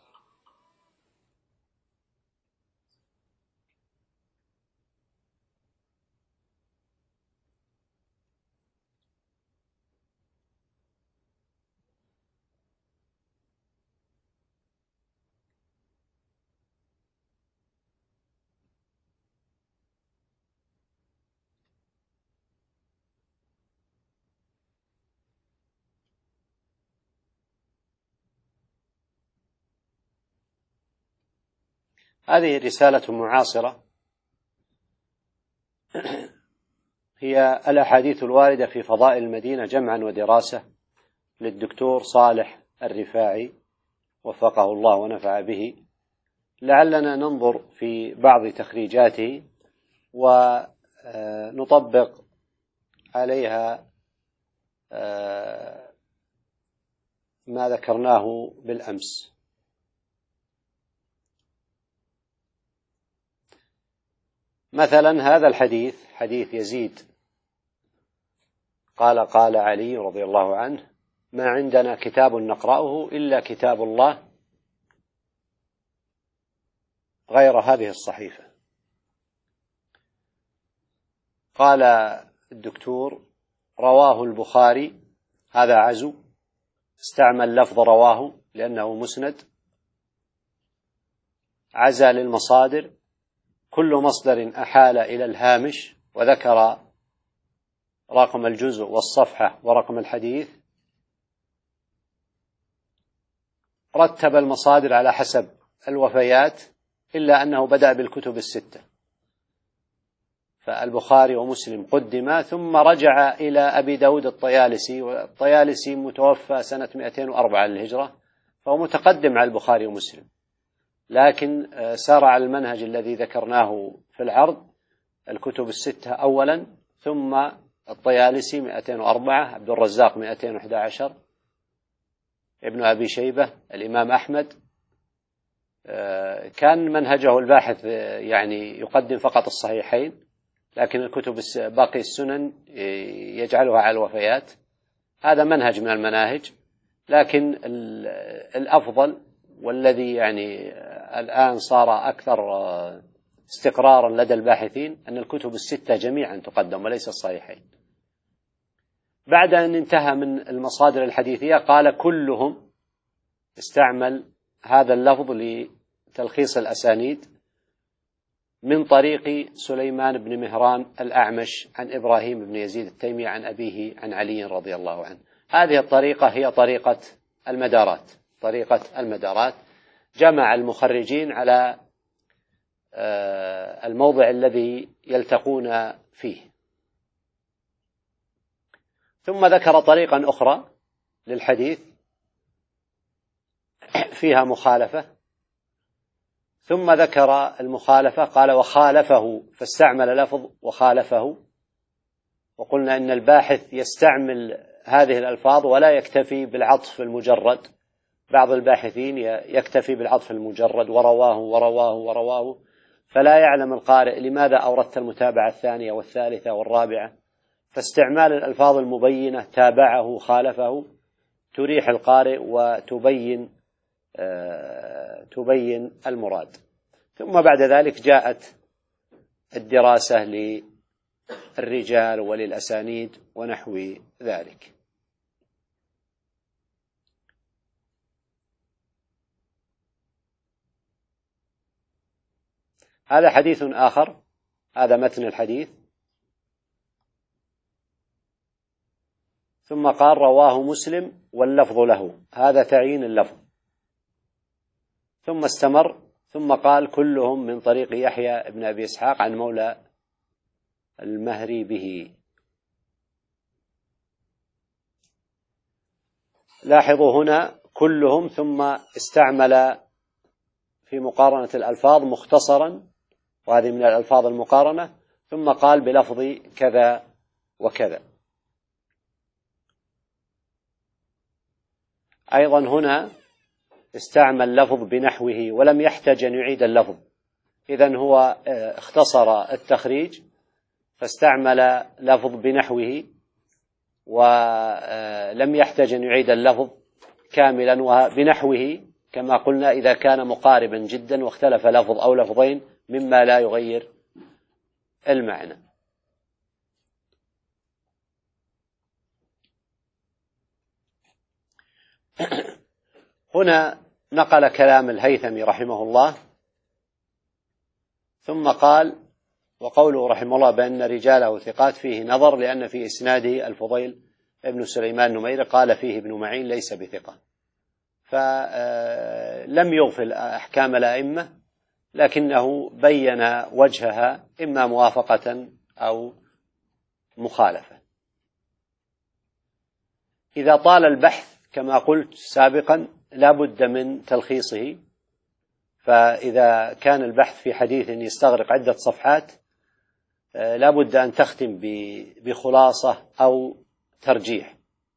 هذه رسالة معاصرة، هي الأحاديث الواردة في فضائل المدينة جمعا ودراسة للدكتور صالح الرفاعي وفقه الله ونفع به. لعلنا ننظر في بعض تخريجاته ونطبق عليها ما ذكرناه بالأمس. مثلا هذا الحديث، حديث يزيد قال قال علي رضي الله عنه: ما عندنا كتاب نقرأه إلا كتاب الله غير هذه الصحيفة. قال الدكتور: رواه البخاري، هذا عزو، استعمل لفظ رواه لأنه مسند، عزا للمصادر، كل مصدر أحال إلى الهامش وذكر رقم الجزء والصفحة ورقم الحديث، رتب المصادر على حسب الوفيات، إلا أنه بدأ بالكتب الستة، فالبخاري ومسلم قدما، ثم رجع إلى أبي داود الطيالسي، والطيالسي متوفى سنة 204 للهجرة، فهو متقدم على البخاري ومسلم، لكن سار على المنهج الذي ذكرناه في العرض: الكتب الستة أولا، ثم الطيالسي 204، عبد الرزاق 211، ابن أبي شيبة، الإمام أحمد. كان منهجه الباحث يعني يقدم فقط الصحيحين، لكن الكتب باقي السنن يجعلها على الوفيات. هذا منهج من المناهج، لكن الأفضل والذي يعني الآن صار أكثر استقرارا لدى الباحثين أن الكتب الستة جميعا تقدم وليس الصحيحين. بعد أن انتهى من المصادر الحديثية قال: كلهم استعمل هذا اللفظ لتلخيص الأسانيد من طريق سليمان بن مهران الأعمش عن إبراهيم بن يزيد التيمي عن أبيه عن علي رضي الله عنه. هذه الطريقة هي طريقة المدارات. طريقة المدارات جمع المخرجين على الموضع الذي يلتقون فيه. ثم ذكر طريقا أخرى للحديث فيها مخالفة، ثم ذكر المخالفة قال: وخالفه، فاستعمل لفظ وخالفه. وقلنا إن الباحث يستعمل هذه الألفاظ ولا يكتفي بالعطف المجرد، بعض الباحثين يكتفي بالعطف المجرد: ورواه ورواه ورواه، فلا يعلم القارئ لماذا أوردت المتابعة الثانية والثالثة والرابعة، فاستعمال الألفاظ المبينة تابعه خالفه تريح القارئ وتبين المراد. ثم بعد ذلك جاءت الدراسة للرجال وللأسانيد ونحو ذلك. هذا حديث آخر، هذا متن الحديث. ثم قال رواه مسلم واللفظ له، هذا تعيين اللفظ. ثم استمر ثم قال كلهم من طريق يحيى بن أبي إسحاق عن مولى المهري به. لاحظوا هنا كلهم، ثم استعمل في مقارنة الألفاظ مختصرا، وهذه من الألفاظ المقارنة، ثم قال بلفظ كذا وكذا. أيضا هنا استعمل لفظ بنحوه ولم يحتج أن يعيد اللفظ، إذن هو اختصر التخريج فاستعمل لفظ بنحوه ولم يحتج أن يعيد اللفظ كاملا. وبنحوه كما قلنا إذا كان مقاربا جدا واختلف لفظ أو لفظين مما لا يغير المعنى. هنا نقل كلام الهيثمي رحمه الله، ثم قال وقوله رحمه الله بأن رجاله ثقات فيه نظر، لأن في إسناده الفضيل ابن سليمان نمير قال فيه ابن معين ليس بثقة، فلم يغفل أحكام الأئمة، لكنه بين وجهها إما موافقة أو مخالفة. إذا طال البحث كما قلت سابقا لا بد من تلخيصه، فإذا كان البحث في حديث يستغرق عدة صفحات لا بد أن تختم بخلاصة أو ترجيح.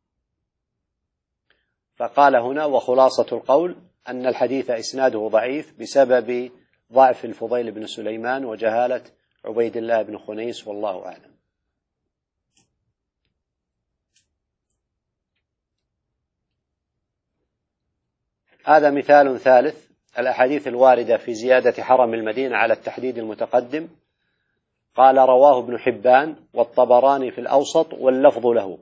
فقال هنا وخلاصة القول أن الحديث إسناده ضعيف بسبب ضعف الفضيل بن سليمان وجهالة عبيد الله بن خنيس، والله أعلم. هذا مثال ثالث، الأحاديث الواردة في زيادة حرم المدينة على التحديد المتقدم. قال رواه ابن حبان والطبراني في الأوسط واللفظ له.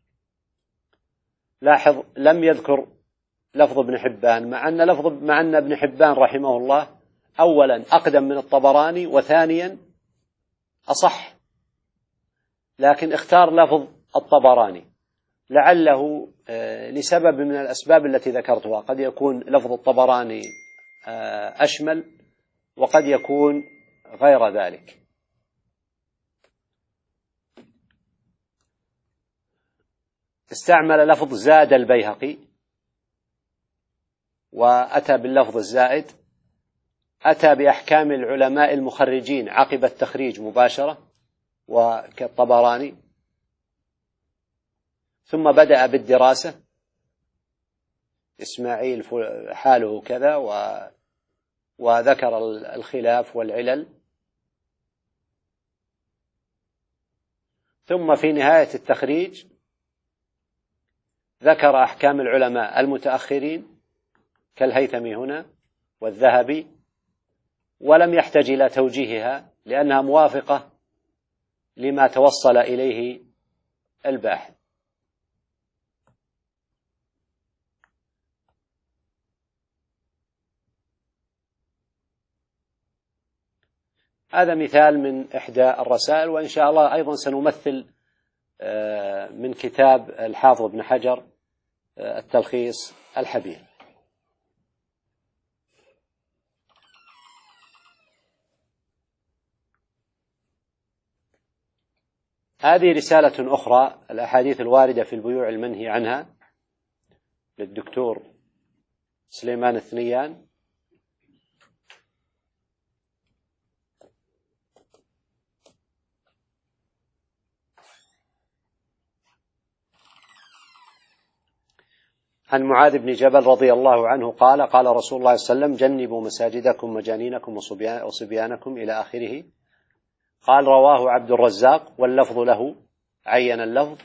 لاحظ لم يذكر لفظ ابن حبان، مع أن ابن حبان رحمه الله أولا أقدم من الطبراني وثانيا أصح، لكن اختار لفظ الطبراني لعله لسبب من الأسباب التي ذكرتها. قد يكون لفظ الطبراني أشمل وقد يكون غير ذلك. استعمل لفظ زاد البيهقي وأتى باللفظ الزائد، أتى بأحكام العلماء المخرجين عقب التخريج مباشرة وكالطبراني، ثم بدأ بالدراسة إسماعيل حاله كذا وذكر الخلاف والعلل، ثم في نهاية التخريج ذكر أحكام العلماء المتأخرين كالهيثمي هنا والذهبي، ولم يحتج إلى توجيهها لأنها موافقة لما توصل إليه الباحث. هذا مثال من إحدى الرسائل، وإن شاء الله أيضا سنمثل من كتاب الحافظ ابن حجر التلخيص الحبير. هذه رسالة أخرى، الأحاديث الواردة في البيوع المنهي عنها، للدكتور سليمان الثنيان. عن معاذ بن جبل رضي الله عنه قال قال رسول الله صلى الله عليه وسلم جنبوا مساجدكم وجانينكم وصبيانكم إلى آخره. قال رواه عبد الرزاق واللفظ له، عين اللفظ.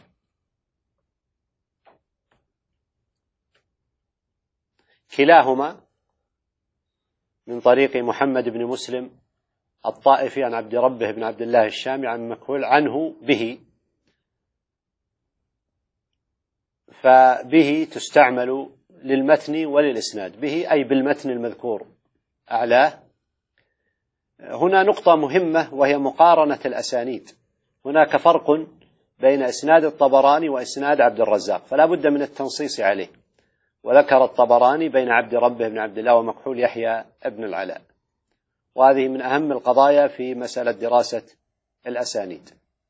كلاهما من طريق محمد بن مسلم الطائفي عن عبد ربه بن عبد الله الشامي عن مكحول عنه به، فبه تستعمل للمتن وللإسناد، به أي بالمتن المذكور أعلاه. هنا نقطة مهمة وهي مقارنة الأسانيد. هناك فرق بين إسناد الطبراني وإسناد عبد الرزاق، فلا بد من التنصيص عليه. وذكر الطبراني بين عبد ربه بن عبد الله ومكحول يحيى ابن العلاء، وهذه من أهم القضايا في مسألة دراسة الأسانيد.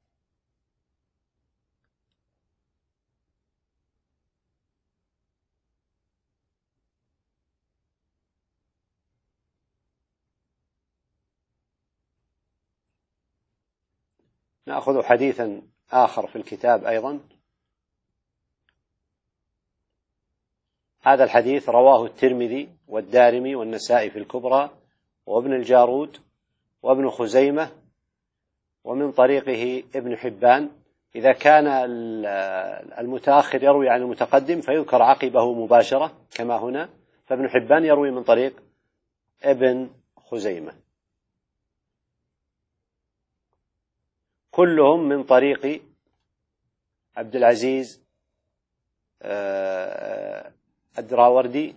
نأخذ حديثا آخر في الكتاب أيضا. هذا الحديث رواه الترمذي والدارمي والنسائي في الكبرى وابن الجارود وابن خزيمة، ومن طريقه ابن حبان. إذا كان المتأخر يروي عن المتقدم فيذكر عقبه مباشرة كما هنا، فابن حبان يروي من طريق ابن خزيمة، كلهم من طريق عبد العزيز الدراوردي،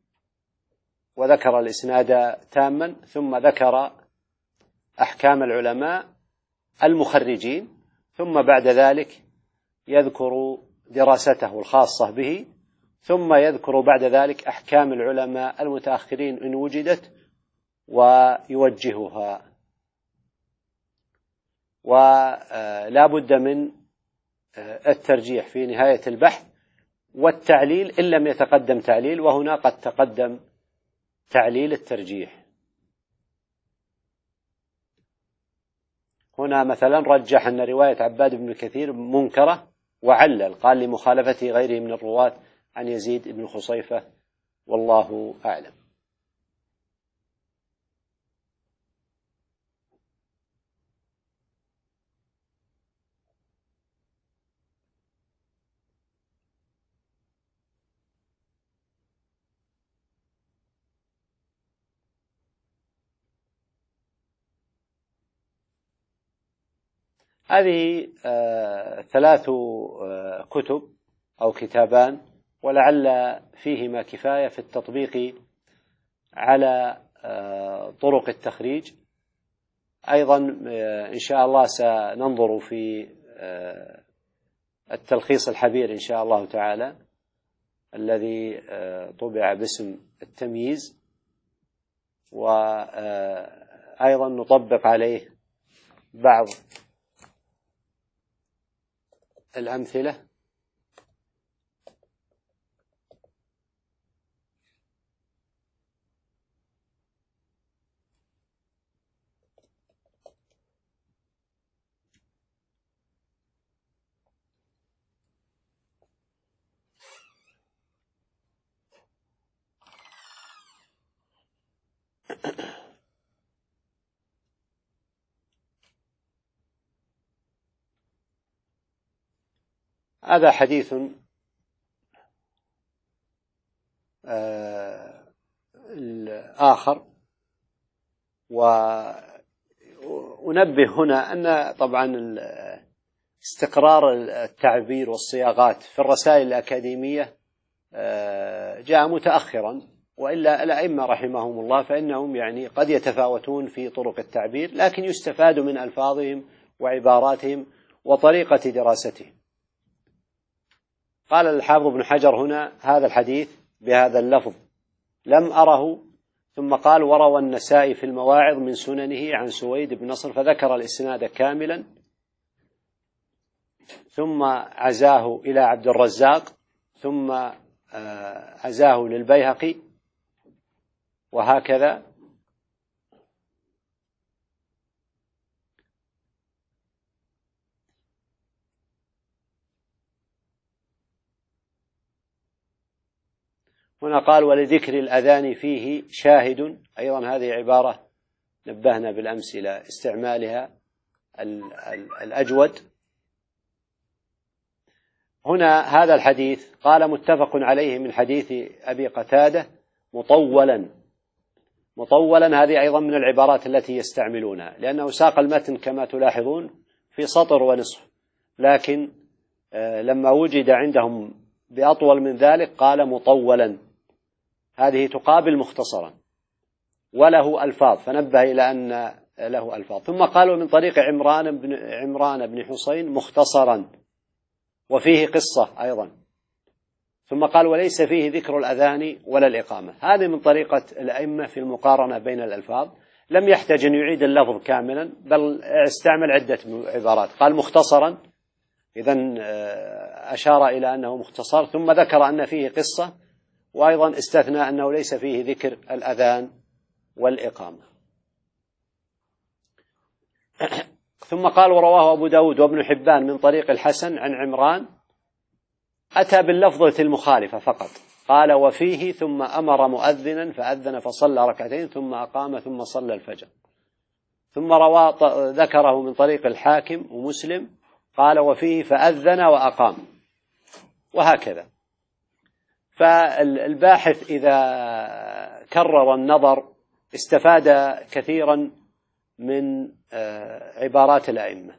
وذكر الإسناد تاما، ثم ذكر أحكام العلماء المخرجين، ثم بعد ذلك يذكر دراسته الخاصة به، ثم يذكر بعد ذلك أحكام العلماء المتأخرين إن وجدت ويوجهها. ولا بد من الترجيح في نهاية البحث والتعليل إن لم يتقدم تعليل، وهنا قد تقدم تعليل الترجيح. هنا مثلا رجح أن رواية عباد بن كثير منكرة وعلل، قال لمخالفة غيره من الرواة عن يزيد بن خصيفة، والله أعلم. هذه 3 كتب أو كتابان، ولعل فيهما كفاية في التطبيق على طرق التخريج. أيضا إن شاء الله سننظر في التلخيص الحبير إن شاء الله تعالى الذي طبع باسم التمييز، وأيضا نطبق عليه بعض الأمثلة. هذا حديث آخر. وأنبه هنا أن طبعا استقرار التعبير والصياغات في الرسائل الأكاديمية جاء متأخرا، وإلا الأئمة رحمهم الله فإنهم يعني قد يتفاوتون في طرق التعبير، لكن يستفاد من ألفاظهم وعباراتهم وطريقة دراستهم. قال الحافظ ابن حجر هنا هذا الحديث بهذا اللفظ لم أره، ثم قال وروى النسائي في المواعظ من سننه عن سويد بن نصر، فذكر الإسناد كاملا، ثم عزاه إلى عبد الرزاق، ثم عزاه للبيهقي، وهكذا. هنا قال ولذكر الأذان فيه شاهد، أيضا هذه عبارة نبهنا بالأمس إلى استعمالها الأجود. هنا هذا الحديث قال متفق عليه من حديث أبي قتادة مطولا، هذه أيضا من العبارات التي يستعملونها، لأنه ساق المتن كما تلاحظون في سطر ونصف، لكن لما وجد عندهم بأطول من ذلك قال مطولا، هذه تقابل مختصرا وله ألفاظ، فنبه إلى أن له ألفاظ. ثم قالوا من طريق عمران بن حسين مختصرا وفيه قصة أيضا. ثم قال وليس فيه ذكر الأذان ولا الإقامة. هذه من طريقة الأئمة في المقارنة بين الألفاظ، لم يحتاج أن يعيد اللفظ كاملا، بل استعمل عدة عبارات. قال مختصرا، إذن أشار إلى أنه مختصر، ثم ذكر أن فيه قصة، وأيضا استثنى أنه ليس فيه ذكر الأذان والإقامة. ثم قال ورواه أبو داود وابن حبان من طريق الحسن عن عمران، أتى باللفظة المخالفة فقط، قال وفيه ثم أمر مؤذنا فأذن فصلى ركعتين ثم أقام ثم صلى الفجر. ثم ذكره من طريق الحاكم ومسلم، قال وفيه فأذن وأقام، وهكذا. فالباحث إذا كرر النظر استفاد كثيرا من عبارات الأئمة.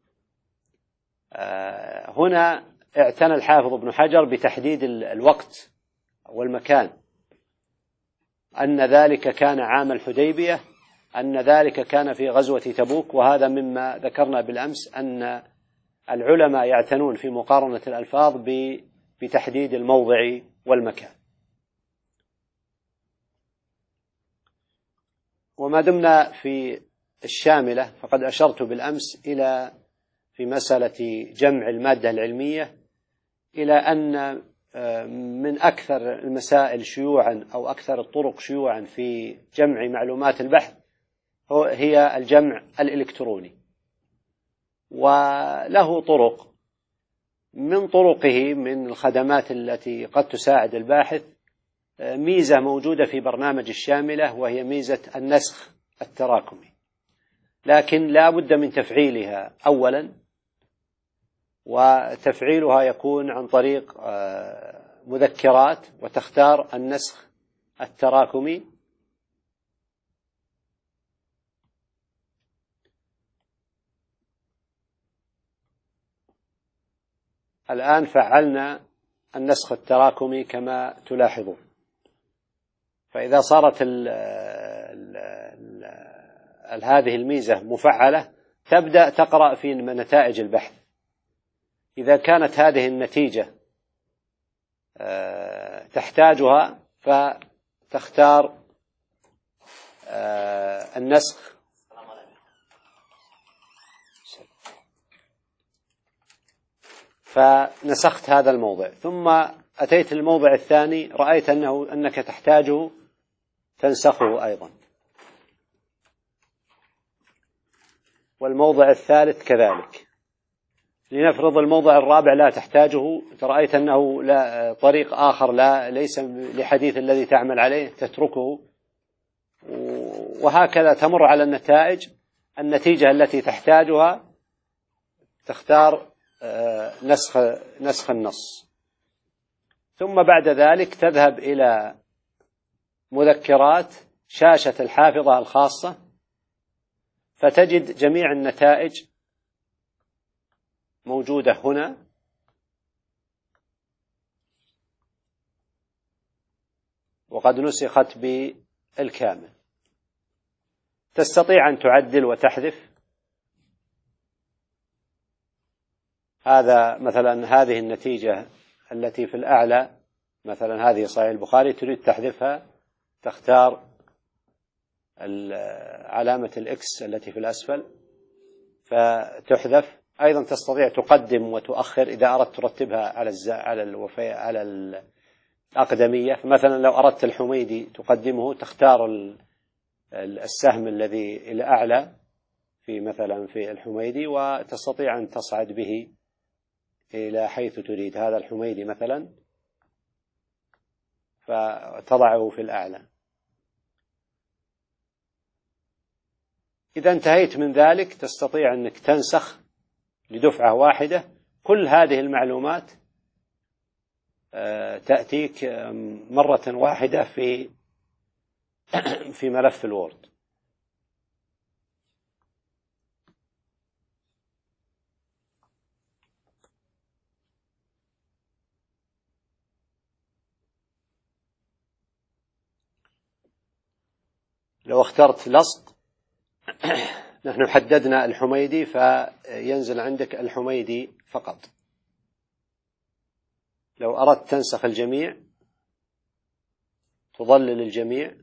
هنا اعتنى الحافظ ابن حجر بتحديد الوقت والمكان، أن ذلك كان عام الحديبية، أن ذلك كان في غزوة تبوك، وهذا مما ذكرنا بالأمس أن العلماء يعتنون في مقارنة الألفاظ بتحديد الموضع والمكان. وما دمنا في الشاملة فقد أشرت بالأمس إلى في مسألة جمع المادة العلمية إلى أن من أكثر المسائل شيوعا أو أكثر الطرق شيوعا في جمع معلومات البحث هي الجمع الإلكتروني، وله طرق. من طرقه من الخدمات التي قد تساعد الباحث ميزة موجودة في برنامج الشاملة، وهي ميزة النسخ التراكمي، لكن لا بد من تفعيلها أولا، وتفعيلها يكون عن طريق مذكرات، وتختار النسخ التراكمي. الآن فعلنا النسخ التراكمي كما تلاحظون، فإذا صارت هذه الميزة مفعلة تبدأ تقرأ في نتائج البحث. إذا كانت هذه النتيجة تحتاجها فتختار النسخ، فنسخت هذا الموضع، ثم أتيت للموضع الثاني رأيت أنك تحتاجه تنسخه أيضا، والموضع الثالث كذلك. لنفرض الموضع الرابع لا تحتاجه، رأيت أنه لا طريق آخر ليس لحديث الذي تعمل عليه تتركه، وهكذا تمر على النتيجة التي تحتاجها تختار نسخ النص. ثم بعد ذلك تذهب إلى مذكرات شاشة الحافظة الخاصة، فتجد جميع النتائج موجودة هنا، وقد نسخت بالكامل. تستطيع أن تعدل وتحذف. هذا مثلا هذه النتيجة التي في الأعلى، مثلا هذه صحيح البخاري، تريد تحذفها تختار علامة الإكس التي في الأسفل فتحذف. أيضا تستطيع تقدم وتؤخر إذا أردت ترتبها على الأقدمية، فمثلا لو أردت الحميدي تقدمه تختار السهم الذي إلى أعلى مثلا في الحميدي، وتستطيع أن تصعد به إلى حيث تريد. هذا الحميدي مثلا فتضعه في الأعلى. إذا انتهيت من ذلك تستطيع أنك تنسخ لدفعة واحدة كل هذه المعلومات، تأتيك مرة واحدة في ملف الوورد. لو اخترت لصق، نحن حددنا الحميدي فينزل عندك الحميدي فقط. لو أردت تنسخ الجميع تظلل الجميع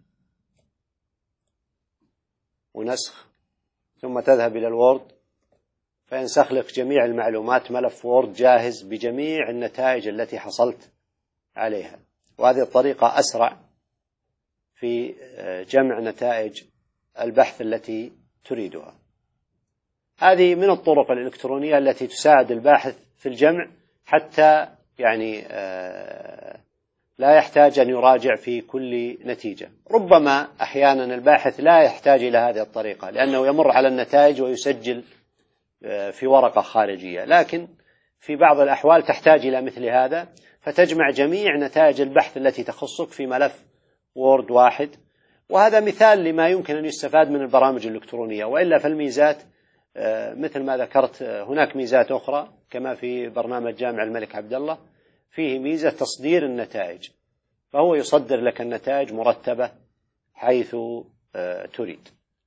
ونسخ، ثم تذهب إلى الوورد فينسخ لك جميع المعلومات، ملف وورد جاهز بجميع النتائج التي حصلت عليها. وهذه الطريقة أسرع في جمع نتائج البحث التي تريدها. هذه من الطرق الإلكترونية التي تساعد الباحث في الجمع، حتى يعني لا يحتاج أن يراجع في كل نتيجة. ربما أحيانا الباحث لا يحتاج إلى هذه الطريقة لأنه يمر على النتائج ويسجل في ورقة خارجية، لكن في بعض الأحوال تحتاج إلى مثل هذا، فتجمع جميع نتائج البحث التي تخصك في ملف وورد واحد. وهذا مثال لما يمكن أن يستفاد من البرامج الإلكترونية. وإلا فالميزات مثل ما ذكرت، هناك ميزات أخرى كما في برنامج جامع الملك عبدالله، فيه ميزة تصدير النتائج، فهو يصدر لك النتائج مرتبة حيث تريد.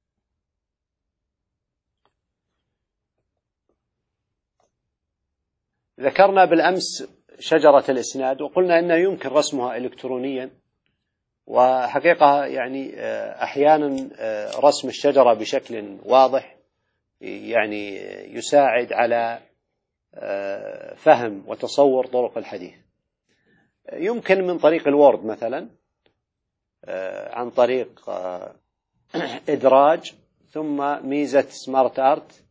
ذكرنا بالأمس شجرة الإسناد وقلنا أنه يمكن رسمها إلكترونيا، وحقيقة يعني أحيانا رسم الشجرة بشكل واضح يعني يساعد على فهم وتصور طرق الحديث. يمكن من طريق الوورد مثلا، عن طريق إدراج ثم ميزة سمارت آرت،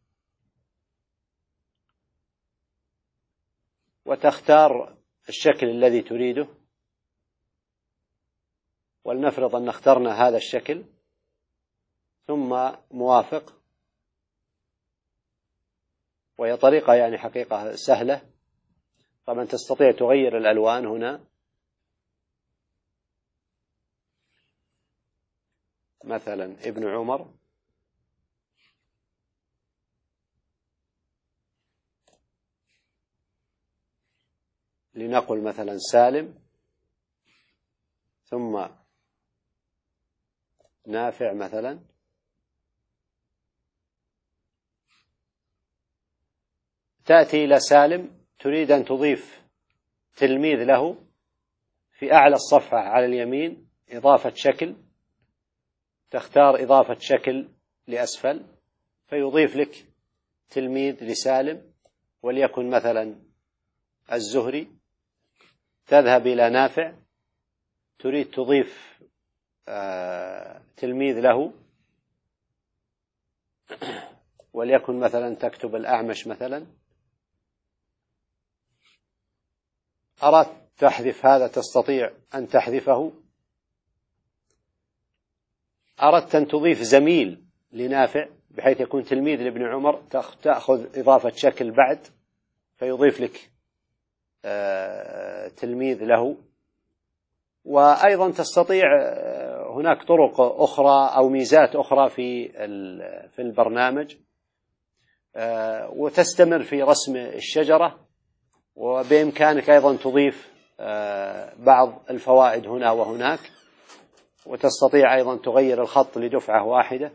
وتختار الشكل الذي تريده، ولنفرض أن اخترنا هذا الشكل ثم موافق. وهي طريقة يعني حقيقة سهلة. طبعا تستطيع تغير الألوان هنا، مثلا ابن عمر، لنقل مثلا سالم، ثم نافع مثلا، تأتي إلى سالم تريد أن تضيف تلميذ له، في أعلى الصفحة على اليمين إضافة شكل، تختار إضافة شكل لأسفل فيضيف لك تلميذ لسالم، وليكن مثلا الزهري. تذهب إلى نافع تريد تضيف تلميذ له، وليكن مثلا تكتب الأعمش مثلا. أردت تحذف هذا تستطيع أن تحذفه. أردت أن تضيف زميل لنافع بحيث يكون تلميذ لابن عمر، تأخذ إضافة شكل بعد فيضيف لك تلميذ له. وأيضا تستطيع هناك طرق أخرى أو ميزات أخرى في البرنامج، وتستمر في رسم الشجرة، وبإمكانك أيضا تضيف بعض الفوائد هنا وهناك، وتستطيع أيضا تغير الخط لدفعة واحدة.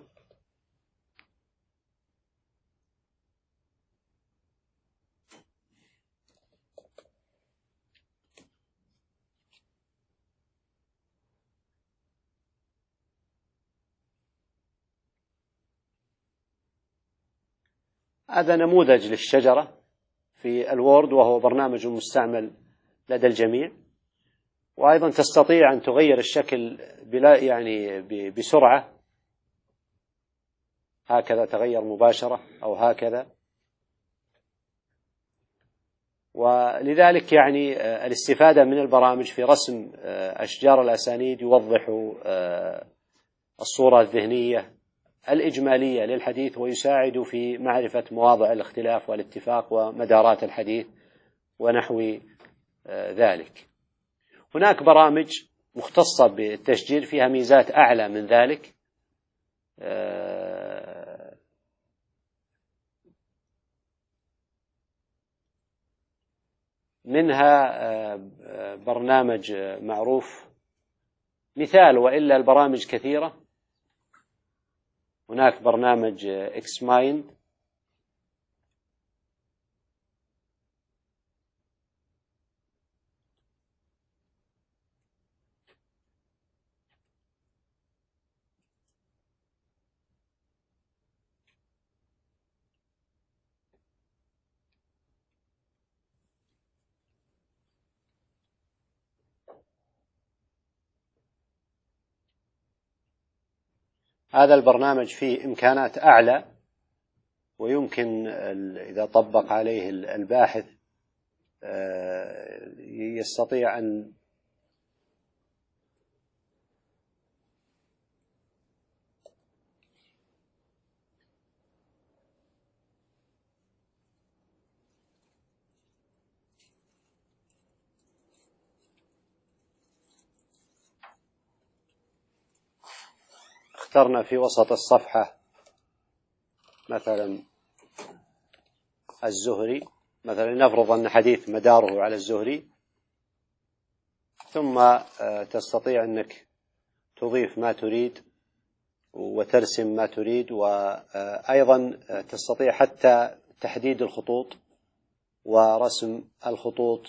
هذا نموذج للشجرة في الوورد، وهو برنامج مستعمل لدى الجميع. وأيضا تستطيع أن تغير الشكل بسرعة، هكذا تغير مباشرة أو هكذا. ولذلك يعني الاستفادة من البرامج في رسم أشجار الأسانيد يوضح الصورة الذهنية الإجمالية للحديث، ويساعد في معرفة مواضع الاختلاف والاتفاق ومدارات الحديث ونحو ذلك. هناك برامج مختصة بالتشجير فيها ميزات أعلى من ذلك، منها برنامج معروف مثال، وإلا البرامج كثيرة. هناك برنامج إكس مايند، هذا البرنامج فيه إمكانات أعلى، ويمكن إذا طبق عليه الباحث يستطيع أن اخترنا في وسط الصفحة مثلا الزهري، مثلا نفرض أن حديث مداره على الزهري، ثم تستطيع أنك تضيف ما تريد وترسم ما تريد، وأيضا تستطيع حتى تحديد الخطوط ورسم الخطوط،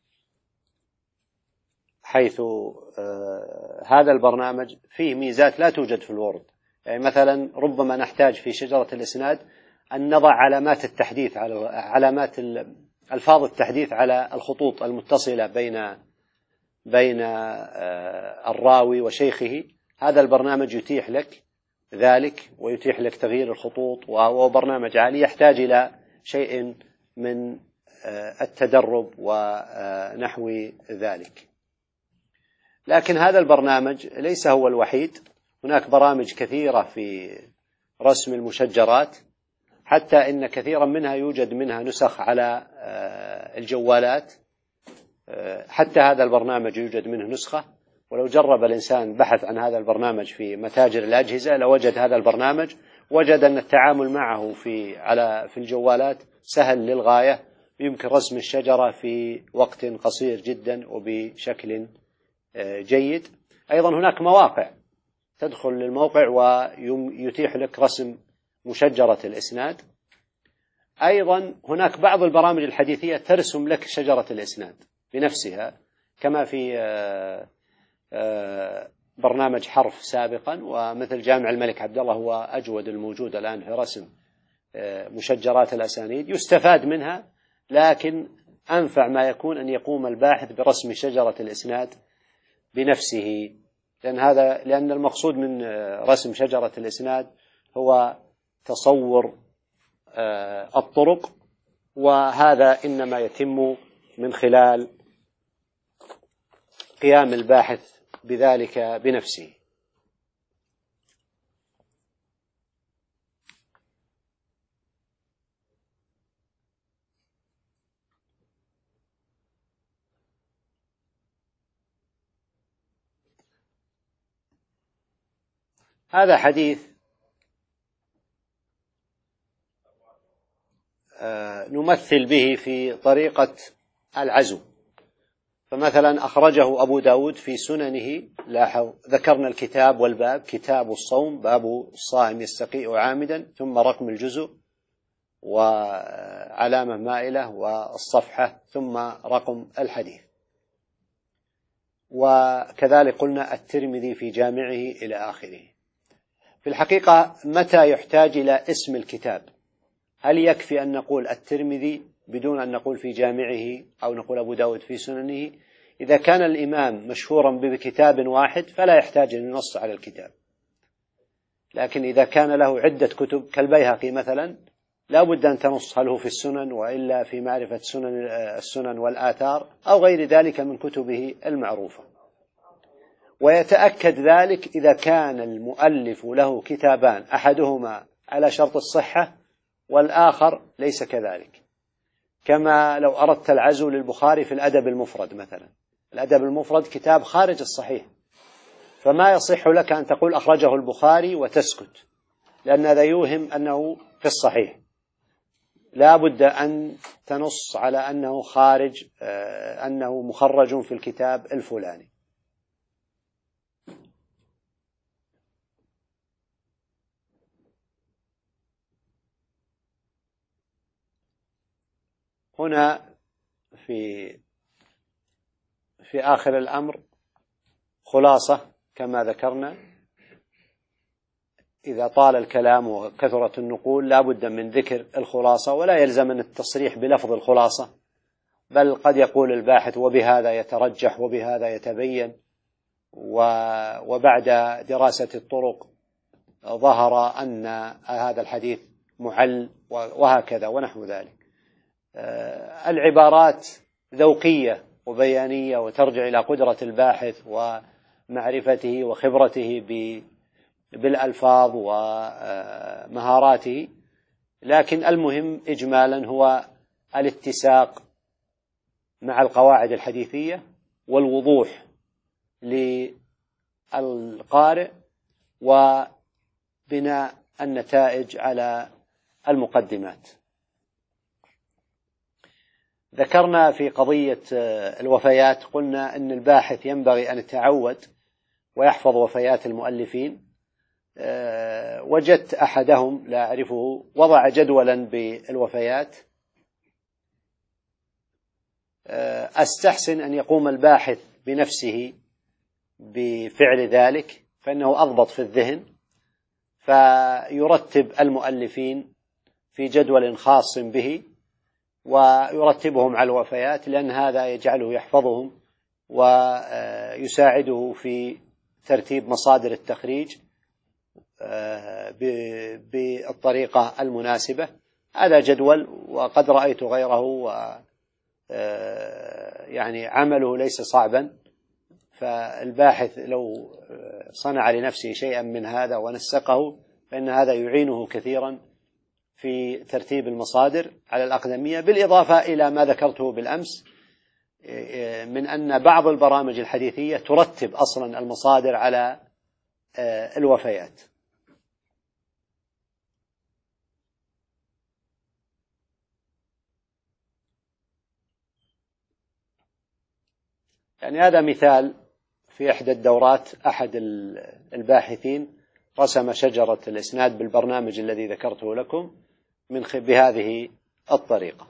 حيث هذا البرنامج فيه ميزات لا توجد في الوورد. يعني مثلا ربما نحتاج في شجرة الإسناد أن نضع علامات التحديث، على علامات ألفاظ التحديث على الخطوط المتصلة بين الراوي وشيخه. هذا البرنامج يتيح لك ذلك، ويتيح لك تغيير الخطوط، وهو برنامج عالي يحتاج إلى شيء من التدرب ونحو ذلك. لكن هذا البرنامج ليس هو الوحيد، هناك برامج كثيرة في رسم المشجرات، حتى إن كثيرا منها يوجد منها نسخ على الجوالات. حتى هذا البرنامج يوجد منه نسخة، ولو جرب الإنسان بحث عن هذا البرنامج في متاجر الأجهزة لوجد هذا البرنامج، وجد أن التعامل معه في الجوالات سهل للغاية، يمكن رسم الشجرة في وقت قصير جدا وبشكل جيد. أيضا هناك مواقع، تدخل للموقع ويتيح لك رسم مشجرة الإسناد. أيضا هناك بعض البرامج الحديثية ترسم لك شجرة الإسناد بنفسها، كما في برنامج حرف سابقا، ومثل جامع الملك عبدالله هو أجود الموجود الآن في رسم مشجرات الأسانيد، يستفاد منها، لكن أنفع ما يكون أن يقوم الباحث برسم شجرة الإسناد بنفسه، لأن المقصود من رسم شجرة الإسناد هو تصور الطرق، وهذا إنما يتم من خلال قيام الباحث بذلك بنفسه. هذا حديث نمثل به في طريقة العزو. فمثلا أخرجه أبو داود في سننه، لاحظ ذكرنا الكتاب والباب: كتاب الصوم، باب الصائم يستقيء عامدا، ثم رقم الجزء وعلامة مائلة والصفحة، ثم رقم الحديث. وكذلك قلنا الترمذي في جامعه إلى آخره. في الحقيقة متى يحتاج إلى اسم الكتاب؟ هل يكفي أن نقول الترمذي بدون أن نقول في جامعه، أو نقول أبو داود في سننه؟ إذا كان الإمام مشهورا بكتاب واحد فلا يحتاج أن ينص على الكتاب، لكن إذا كان له عدة كتب كالبيهقي مثلا لا بد أن تنص هل هو في السنن وإلا في معرفة السنن والآثار أو غير ذلك من كتبه المعروفة. ويتأكد ذلك إذا كان المؤلف له كتابان أحدهما على شرط الصحة والآخر ليس كذلك، كما لو أردت العزو للبخاري في الأدب المفرد مثلا. الأدب المفرد كتاب خارج الصحيح، فما يصح لك أن تقول أخرجه البخاري وتسكت، لأن هذا يوهم أنه في الصحيح. لا بد أن تنص على أنه خارج، أنه مخرج في الكتاب الفلاني. هنا في آخر الأمر خلاصة كما ذكرنا: إذا طال الكلام وكثرت النقول لا بد من ذكر الخلاصة، ولا يلزم من التصريح بلفظ الخلاصة، بل قد يقول الباحث وبهذا يترجح وبهذا يتبين، وبعد دراسة الطرق ظهر أن هذا الحديث معل، وهكذا ونحو ذلك. العبارات ذوقية وبيانية وترجع إلى قدرة الباحث ومعرفته وخبرته بالألفاظ ومهاراته، لكن المهم إجمالا هو الاتساق مع القواعد الحديثية والوضوح للقارئ وبناء النتائج على المقدمات. ذكرنا في قضية الوفيات، قلنا أن الباحث ينبغي أن يتعود ويحفظ وفيات المؤلفين. وجدت أحدهم لا أعرفه وضع جدولا بالوفيات. أستحسن أن يقوم الباحث بنفسه بفعل ذلك، فإنه أضبط في الذهن، فيرتب المؤلفين في جدول خاص به ويرتبهم على الوفيات، لأن هذا يجعله يحفظهم ويساعده في ترتيب مصادر التخريج بالطريقة المناسبة. هذا جدول، وقد رأيت غيره يعني عمله ليس صعبا، فالباحث لو صنع لنفسه شيئا من هذا ونسقه فإن هذا يعينه كثيرا في ترتيب المصادر على الأقدمية، بالإضافة إلى ما ذكرته بالأمس من أن بعض البرامج الحديثية ترتب أصلا المصادر على الوفيات. يعني هذا مثال في إحدى الدورات، أحد الباحثين رسم شجرة الإسناد بالبرنامج الذي ذكرته لكم بهذه الطريقة.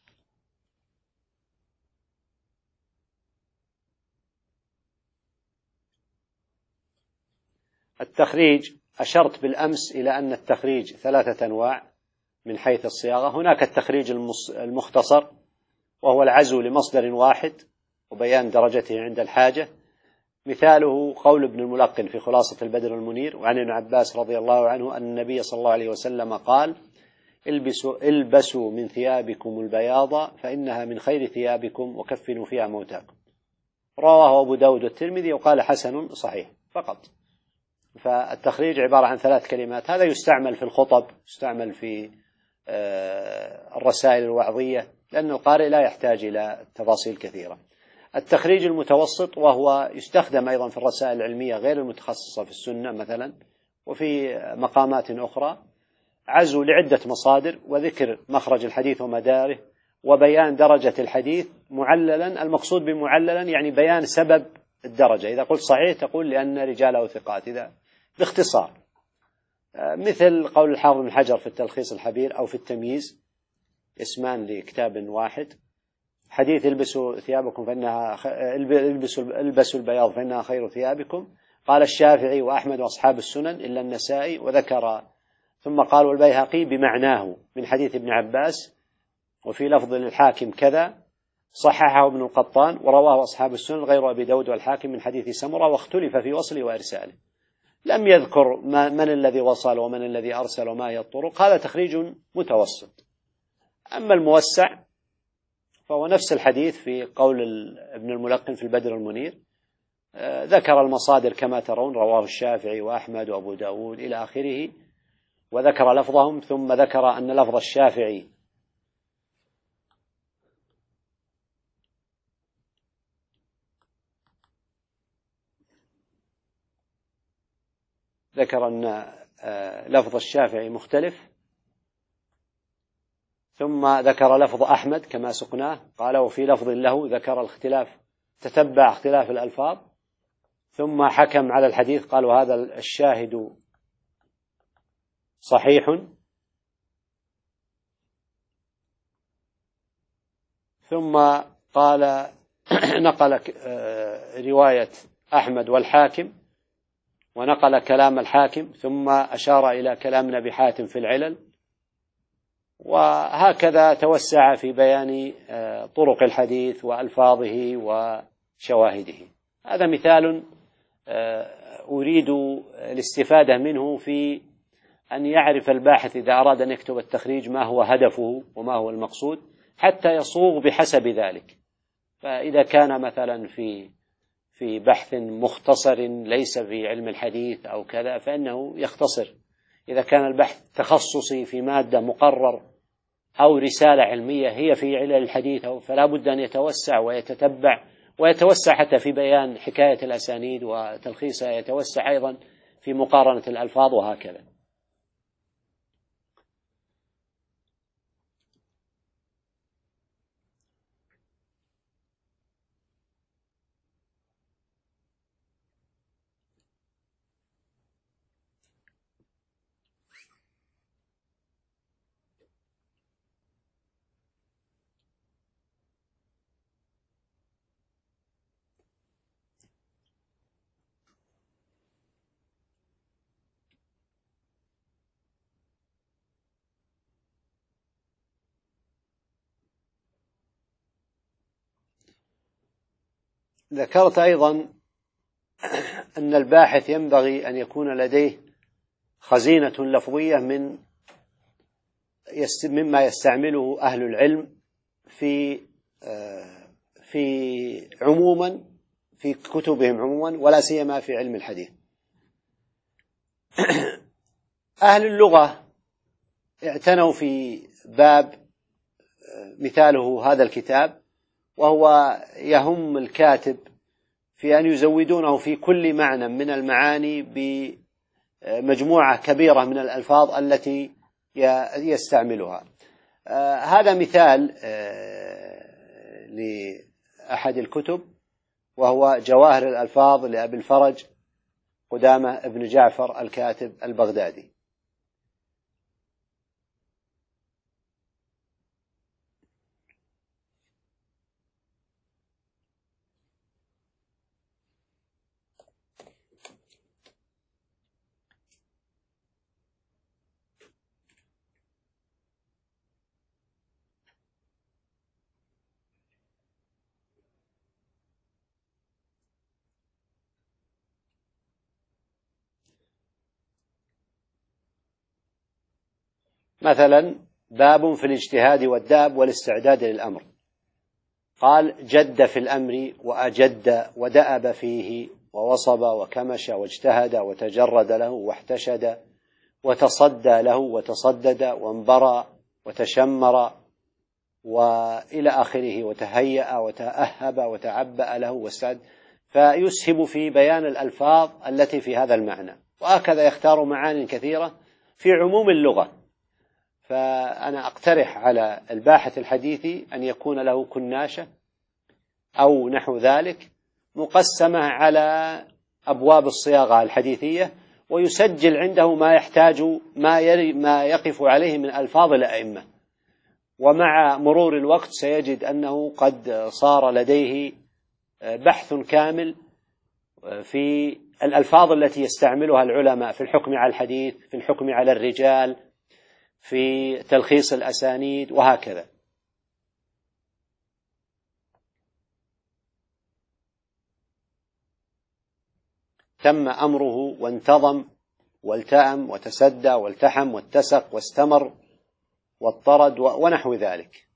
التخريج، أشرت بالأمس إلى أن التخريج 3 أنواع من حيث الصياغة. هناك التخريج المختصر، وهو العزو لمصدر واحد وبيان درجته عند الحاجة. مثاله قول ابن الملقن في خلاصة البدر المنير: وعن ابن عباس رضي الله عنه أن النبي صلى الله عليه وسلم قال: البسوا من ثيابكم البياض فإنها من خير ثيابكم وكفنوا فيها موتاكم. رواه أبو داود والترمذي وقال حسن صحيح فقط. فالتخريج عبارة عن 3 كلمات. هذا يستعمل في الخطب، يستعمل في الرسائل الوعظية، لأن القارئ لا يحتاج إلى تفاصيل كثيرة. التخريج المتوسط، وهو يستخدم أيضا في الرسائل العلمية غير المتخصصة في السنة مثلا وفي مقامات أخرى: عزو لعدة مصادر وذكر مخرج الحديث ومداره وبيان درجة الحديث معللا. المقصود بمعللا يعني بيان سبب الدرجة. إذا قلت صحيح تقول لأن رجاله ثقات، إذا باختصار، مثل قول الحافظ بن حجر في التلخيص الحبير أو في التمييز، اسمان لكتاب واحد: حديث البسوا ثيابكم فإنها البسوا البياض فإنها خير ثيابكم. قال الشافعي وأحمد وأصحاب السنن إلا النسائي، وذكر ثم قال والبيهقي بمعناه من حديث ابن عباس، وفي لفظ للحاكم كذا، صححه ابن القطان، ورواه أصحاب السنن غير أبي داود والحاكم من حديث سمرة، واختلف في وصله وإرساله. لم يذكر من الذي وصل ومن الذي أرسل وما هي الطرق. هذا تخريج متوسط. أما الموسع فهو نفس الحديث في قول ابن الملقن في البدر المنير، ذكر المصادر كما ترون، رواه الشافعي وأحمد وأبو داود إلى آخره، وذكر لفظهم، ثم ذكر أن لفظ الشافعي لفظ الشافعي مختلف، ثم ذكر لفظ أحمد كما سقناه، قال وفي لفظ له ذكر الاختلاف، تتبع اختلاف الألفاظ، ثم حكم على الحديث قال وهذا الشاهد صحيح، ثم قال نقل رواية أحمد والحاكم، ونقل كلام الحاكم، ثم أشار إلى كلام ابن حاتم في العلل، وهكذا توسع في بيان طرق الحديث وألفاظه وشواهده. هذا مثال أريد الاستفادة منه في أن يعرف الباحث إذا أراد أن يكتب التخريج ما هو هدفه وما هو المقصود، حتى يصوغ بحسب ذلك. فإذا كان مثلا في بحث مختصر ليس في علم الحديث أو كذا فإنه يختصر. إذا كان البحث تخصصي في مادة مقرر أو رسالة علمية هي في علم الحديث فلا بد أن يتوسع ويتتبع، ويتوسع حتى في بيان حكاية الأسانيد وتلخيصها، يتوسع أيضا في مقارنة الألفاظ وهكذا. ذكرت أيضا أن الباحث ينبغي أن يكون لديه خزينة لفظية مما يستعمله أهل العلم في عموما في كتبهم عموما، ولا سيما في علم الحديث. أهل اللغة اعتنوا في باب مثاله هذا الكتاب، وهو يهم الكاتب في أن يزودونه في كل معنى من المعاني بمجموعة كبيرة من الألفاظ التي يستعملها. هذا مثال لأحد الكتب، وهو جواهر الألفاظ لأبي الفرج قدامة ابن جعفر الكاتب البغدادي. مثلا باب في الاجتهاد والدأب والاستعداد للأمر، قال جد في الأمر وأجد ودأب فيه ووصب وكمش واجتهد وتجرد له واحتشد وتصدى له وتصدد وانبرى وتشمر وإلى آخره، وتهيأ وتأهب وتعبأ له واستعد. فيسهب في بيان الألفاظ التي في هذا المعنى، وهكذا يختار معاني كثيرة في عموم اللغة. فأنا أقترح على الباحث الحديثي أن يكون له كناشة أو نحو ذلك مقسمة على أبواب الصياغة الحديثية، ويسجل عنده ما يحتاج ما يقف عليه من ألفاظ الأئمة، ومع مرور الوقت سيجد أنه قد صار لديه بحث كامل في الألفاظ التي يستعملها العلماء في الحكم على الحديث، في الحكم على الرجال، في تلخيص الأسانيد وهكذا. تم أمره وانتظم والتأم وتسدى والتحم واتسق واستمر واضطرد ونحو ذلك.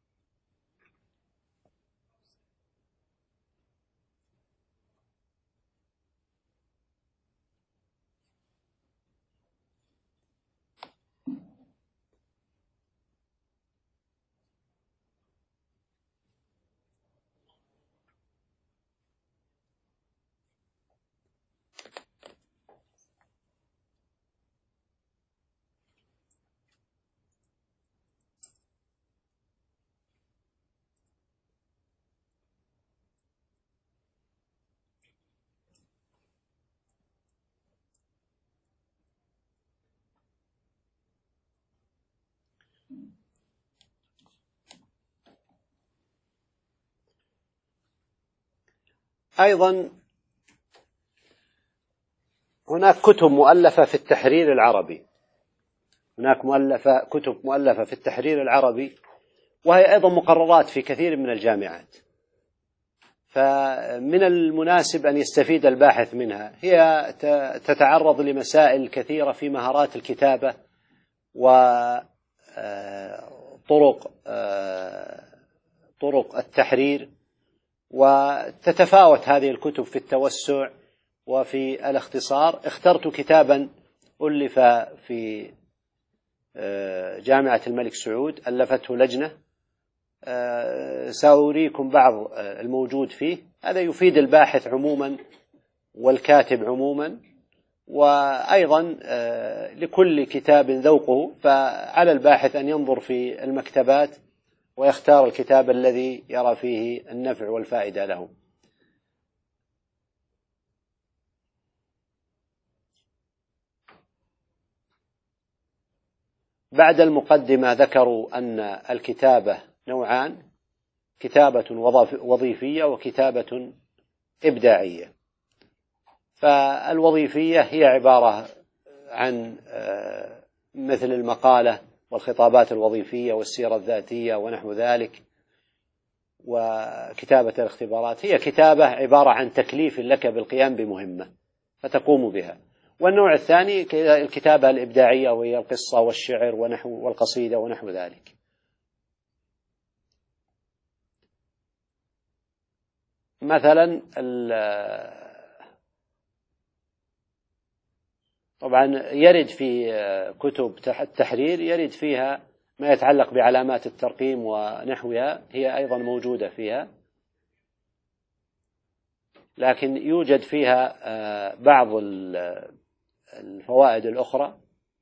أيضا هناك كتب مؤلفة في التحرير العربي، هناك كتب مؤلفة في التحرير العربي، وهي أيضا مقررات في كثير من الجامعات، فمن المناسب أن يستفيد الباحث منها. هي تتعرض لمسائل كثيرة في مهارات الكتابة وطرق التحرير، وتتفاوت هذه الكتب في التوسع وفي الاختصار. اخترت كتابا ألف في جامعة الملك سعود، ألفته لجنة، سأريكم بعض الموجود فيه. هذا يفيد الباحث عموما والكاتب عموما، وأيضا لكل كتاب ذوقه، فعلى الباحث أن ينظر في المكتبات ويختار الكتاب الذي يرى فيه النفع والفائدة له. بعد المقدمة ذكروا أن الكتابة نوعان: كتابة وظيفية وكتابة إبداعية. فالوظيفية هي عبارة عن مثل المقالة والخطابات الوظيفية والسيرة الذاتية ونحو ذلك، وكتابة الاختبارات هي كتابة عبارة عن تكليف لك بالقيام بمهمة فتقوم بها. والنوع الثاني الكتابة الإبداعية، وهي القصة والشعر والقصيدة ونحو ذلك. مثلا طبعا يرد في كتب التحرير يرد فيها ما يتعلق بعلامات الترقيم ونحوها، هي أيضا موجودة فيها، لكن يوجد فيها بعض الفوائد الأخرى.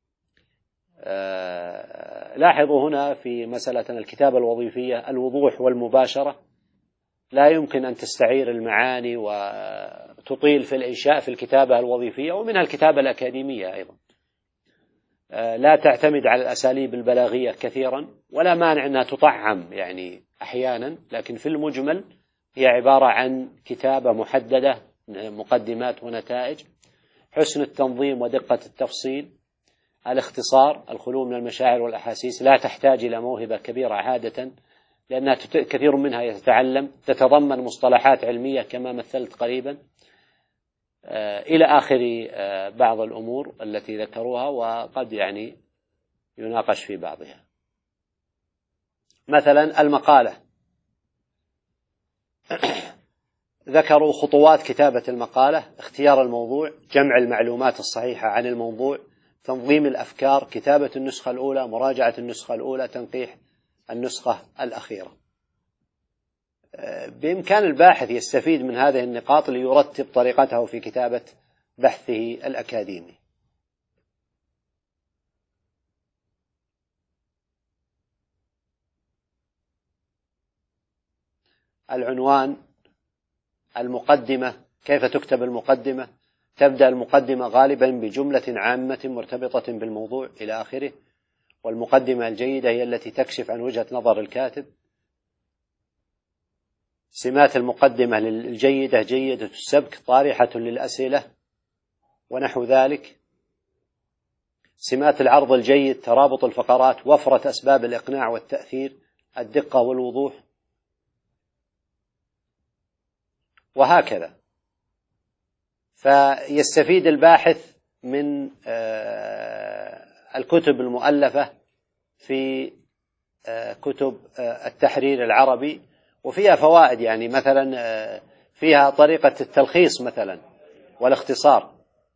لاحظوا هنا في مسألة الكتابة الوظيفية الوضوح والمباشرة، لا يمكن أن تستعير المعاني وتطيل في الإنشاء في الكتابة الوظيفية، ومنها الكتابة الأكاديمية أيضا لا تعتمد على الأساليب البلاغية كثيرا، ولا مانع أنها تطعم يعني أحيانا، لكن في المجمل هي عبارة عن كتابة محددة، مقدمات ونتائج، حسن التنظيم ودقة التفصيل، الاختصار، الخلو من المشاعر والأحاسيس، لا تحتاج إلى موهبة كبيرة عادة، لأنها كثير منها يتعلم، تتضمن مصطلحات علمية كما مثلت قريبا، إلى آخر بعض الأمور التي ذكروها، وقد يعني يناقش في بعضها. مثلا المقالة، ذكروا خطوات كتابة المقالة: اختيار الموضوع، جمع المعلومات الصحيحة عن الموضوع، تنظيم الأفكار، كتابة النسخة الأولى، مراجعة النسخة الأولى، تنقيح النسخة الأخيرة. بإمكان الباحث يستفيد من هذه النقاط ليرتب طريقته في كتابة بحثه الأكاديمي. العنوان، المقدمة، كيف تكتب المقدمة؟ تبدأ المقدمة غالبا بجملة عامة مرتبطة بالموضوع إلى آخره، والمقدمة الجيدة هي التي تكشف عن وجهة نظر الكاتب. سمات المقدمة الجيدة: جيدة السبك، طارحة للأسئلة ونحو ذلك. سمات العرض الجيد: ترابط الفقرات، وفرة أسباب الإقناع والتأثير، الدقة والوضوح، وهكذا. فيستفيد الباحث من الكتب المؤلفة في كتب التحرير العربي، وفيها فوائد، يعني مثلا فيها طريقة التلخيص مثلا والاختصار،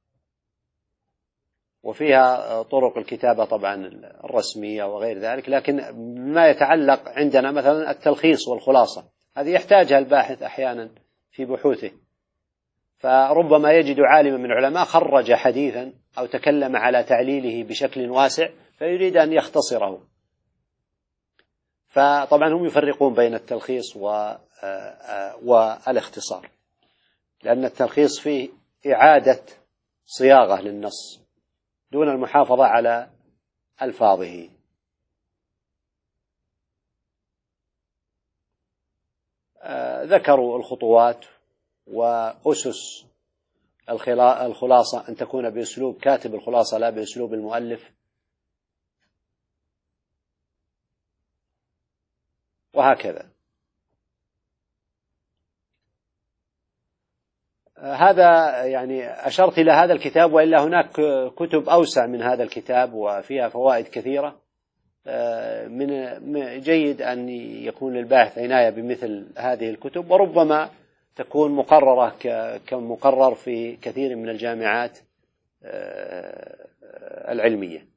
وفيها طرق الكتابة طبعا الرسمية وغير ذلك. لكن ما يتعلق عندنا مثلا التلخيص والخلاصة، هذه يحتاجها الباحث أحيانا في بحوثه، فربما يجد عالما من العلماء خرج حديثا أو تكلم على تعليله بشكل واسع فيريد أن يختصره. فطبعا هم يفرقون بين التلخيص والاختصار، لأن التلخيص فيه إعادة صياغة للنص دون المحافظة على ألفاظه. ذكروا الخطوات وأسس الخلاصة أن تكون بأسلوب كاتب الخلاصة لا بأسلوب المؤلف، وهكذا. هذا يعني أشرت إلى هذا الكتاب، وإلا هناك كتب أوسع من هذا الكتاب وفيها فوائد كثيرة. من جيد أن يكون للباحث عناية بمثل هذه الكتب، وربما تكون مقررة كمقرر في كثير من الجامعات العلمية.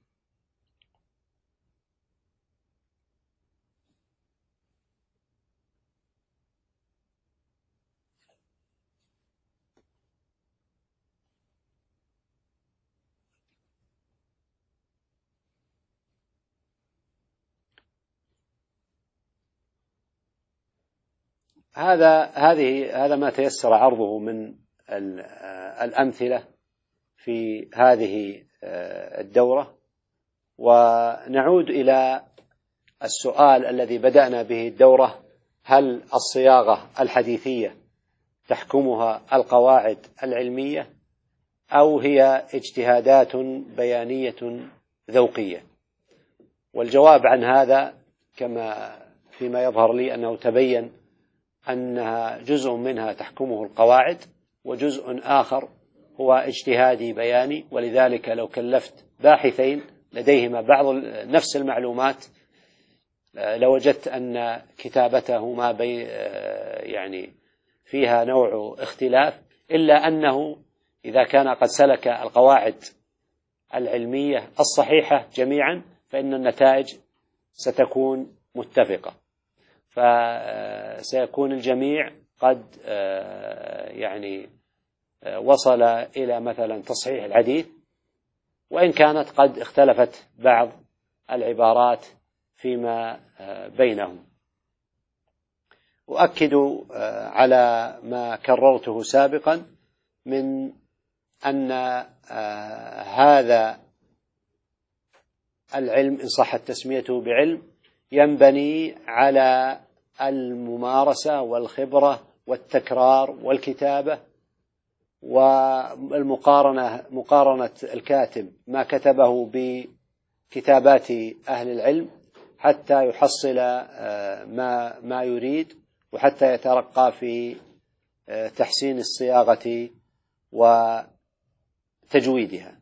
هذا ما تيسر عرضه من الأمثلة في هذه الدورة. ونعود إلى السؤال الذي بدأنا به الدورة: هل الصياغة الحديثية تحكمها القواعد العلمية أو هي اجتهادات بيانية ذوقية؟ والجواب عن هذا كما فيما يظهر لي أنه تبين أنها جزء منها تحكمه القواعد، وجزء آخر هو اجتهادي بياني. ولذلك لو كلفت باحثين لديهما بعض نفس المعلومات لوجدت أن كتابتهما يعني فيها نوع اختلاف، إلا أنه إذا كان قد سلك القواعد العلمية الصحيحة جميعا فإن النتائج ستكون متفقة، فسيكون الجميع قد يعني وصل إلى مثلا تصحيح الحديث، وإن كانت قد اختلفت بعض العبارات فيما بينهم. أؤكد على ما كررته سابقا من أن هذا العلم إن صحت تسميته بعلم ينبني على الممارسة والخبرة والتكرار والكتابة مقارنة الكاتب ما كتبه بكتابات أهل العلم حتى يحصل ما يريد، وحتى يترقى في تحسين الصياغة وتجويدها.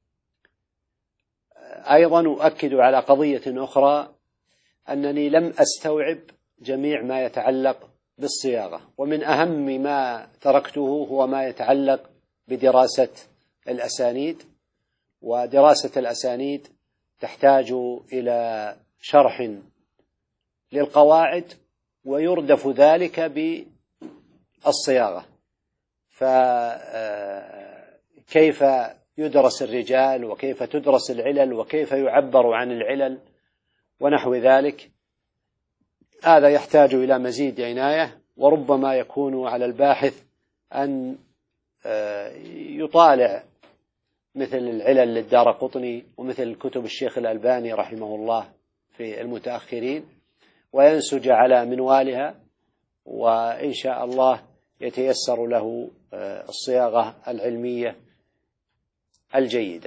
أيضا أؤكد على قضية أخرى، أنني لم أستوعب جميع ما يتعلق بالصياغة، ومن أهم ما تركته هو ما يتعلق بدراسة الأسانيد. ودراسة الأسانيد تحتاج إلى شرح للقواعد ويردف ذلك بالصياغة، فكيف يدرس الرجال وكيف تدرس العلل وكيف يعبر عن العلل ونحو ذلك. هذا يحتاج إلى مزيد عناية، وربما يكون على الباحث أن يطالع مثل العلل للدارقطني ومثل كتب الشيخ الألباني رحمه الله في المتأخرين، وينسج على منوالها، وإن شاء الله يتيسر له الصياغة العلمية الجيدة.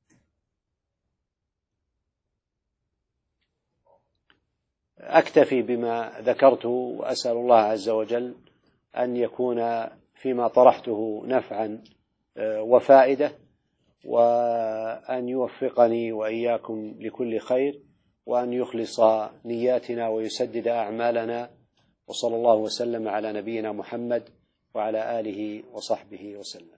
أكتفي بما ذكرته، وأسأل الله عز وجل أن يكون فيما طرحته نفعا وفائدة، وأن يوفقني وإياكم لكل خير، وأن يخلص نياتنا ويسدد أعمالنا، وصلى الله وسلم على نبينا محمد وعلى آله وصحبه وسلم.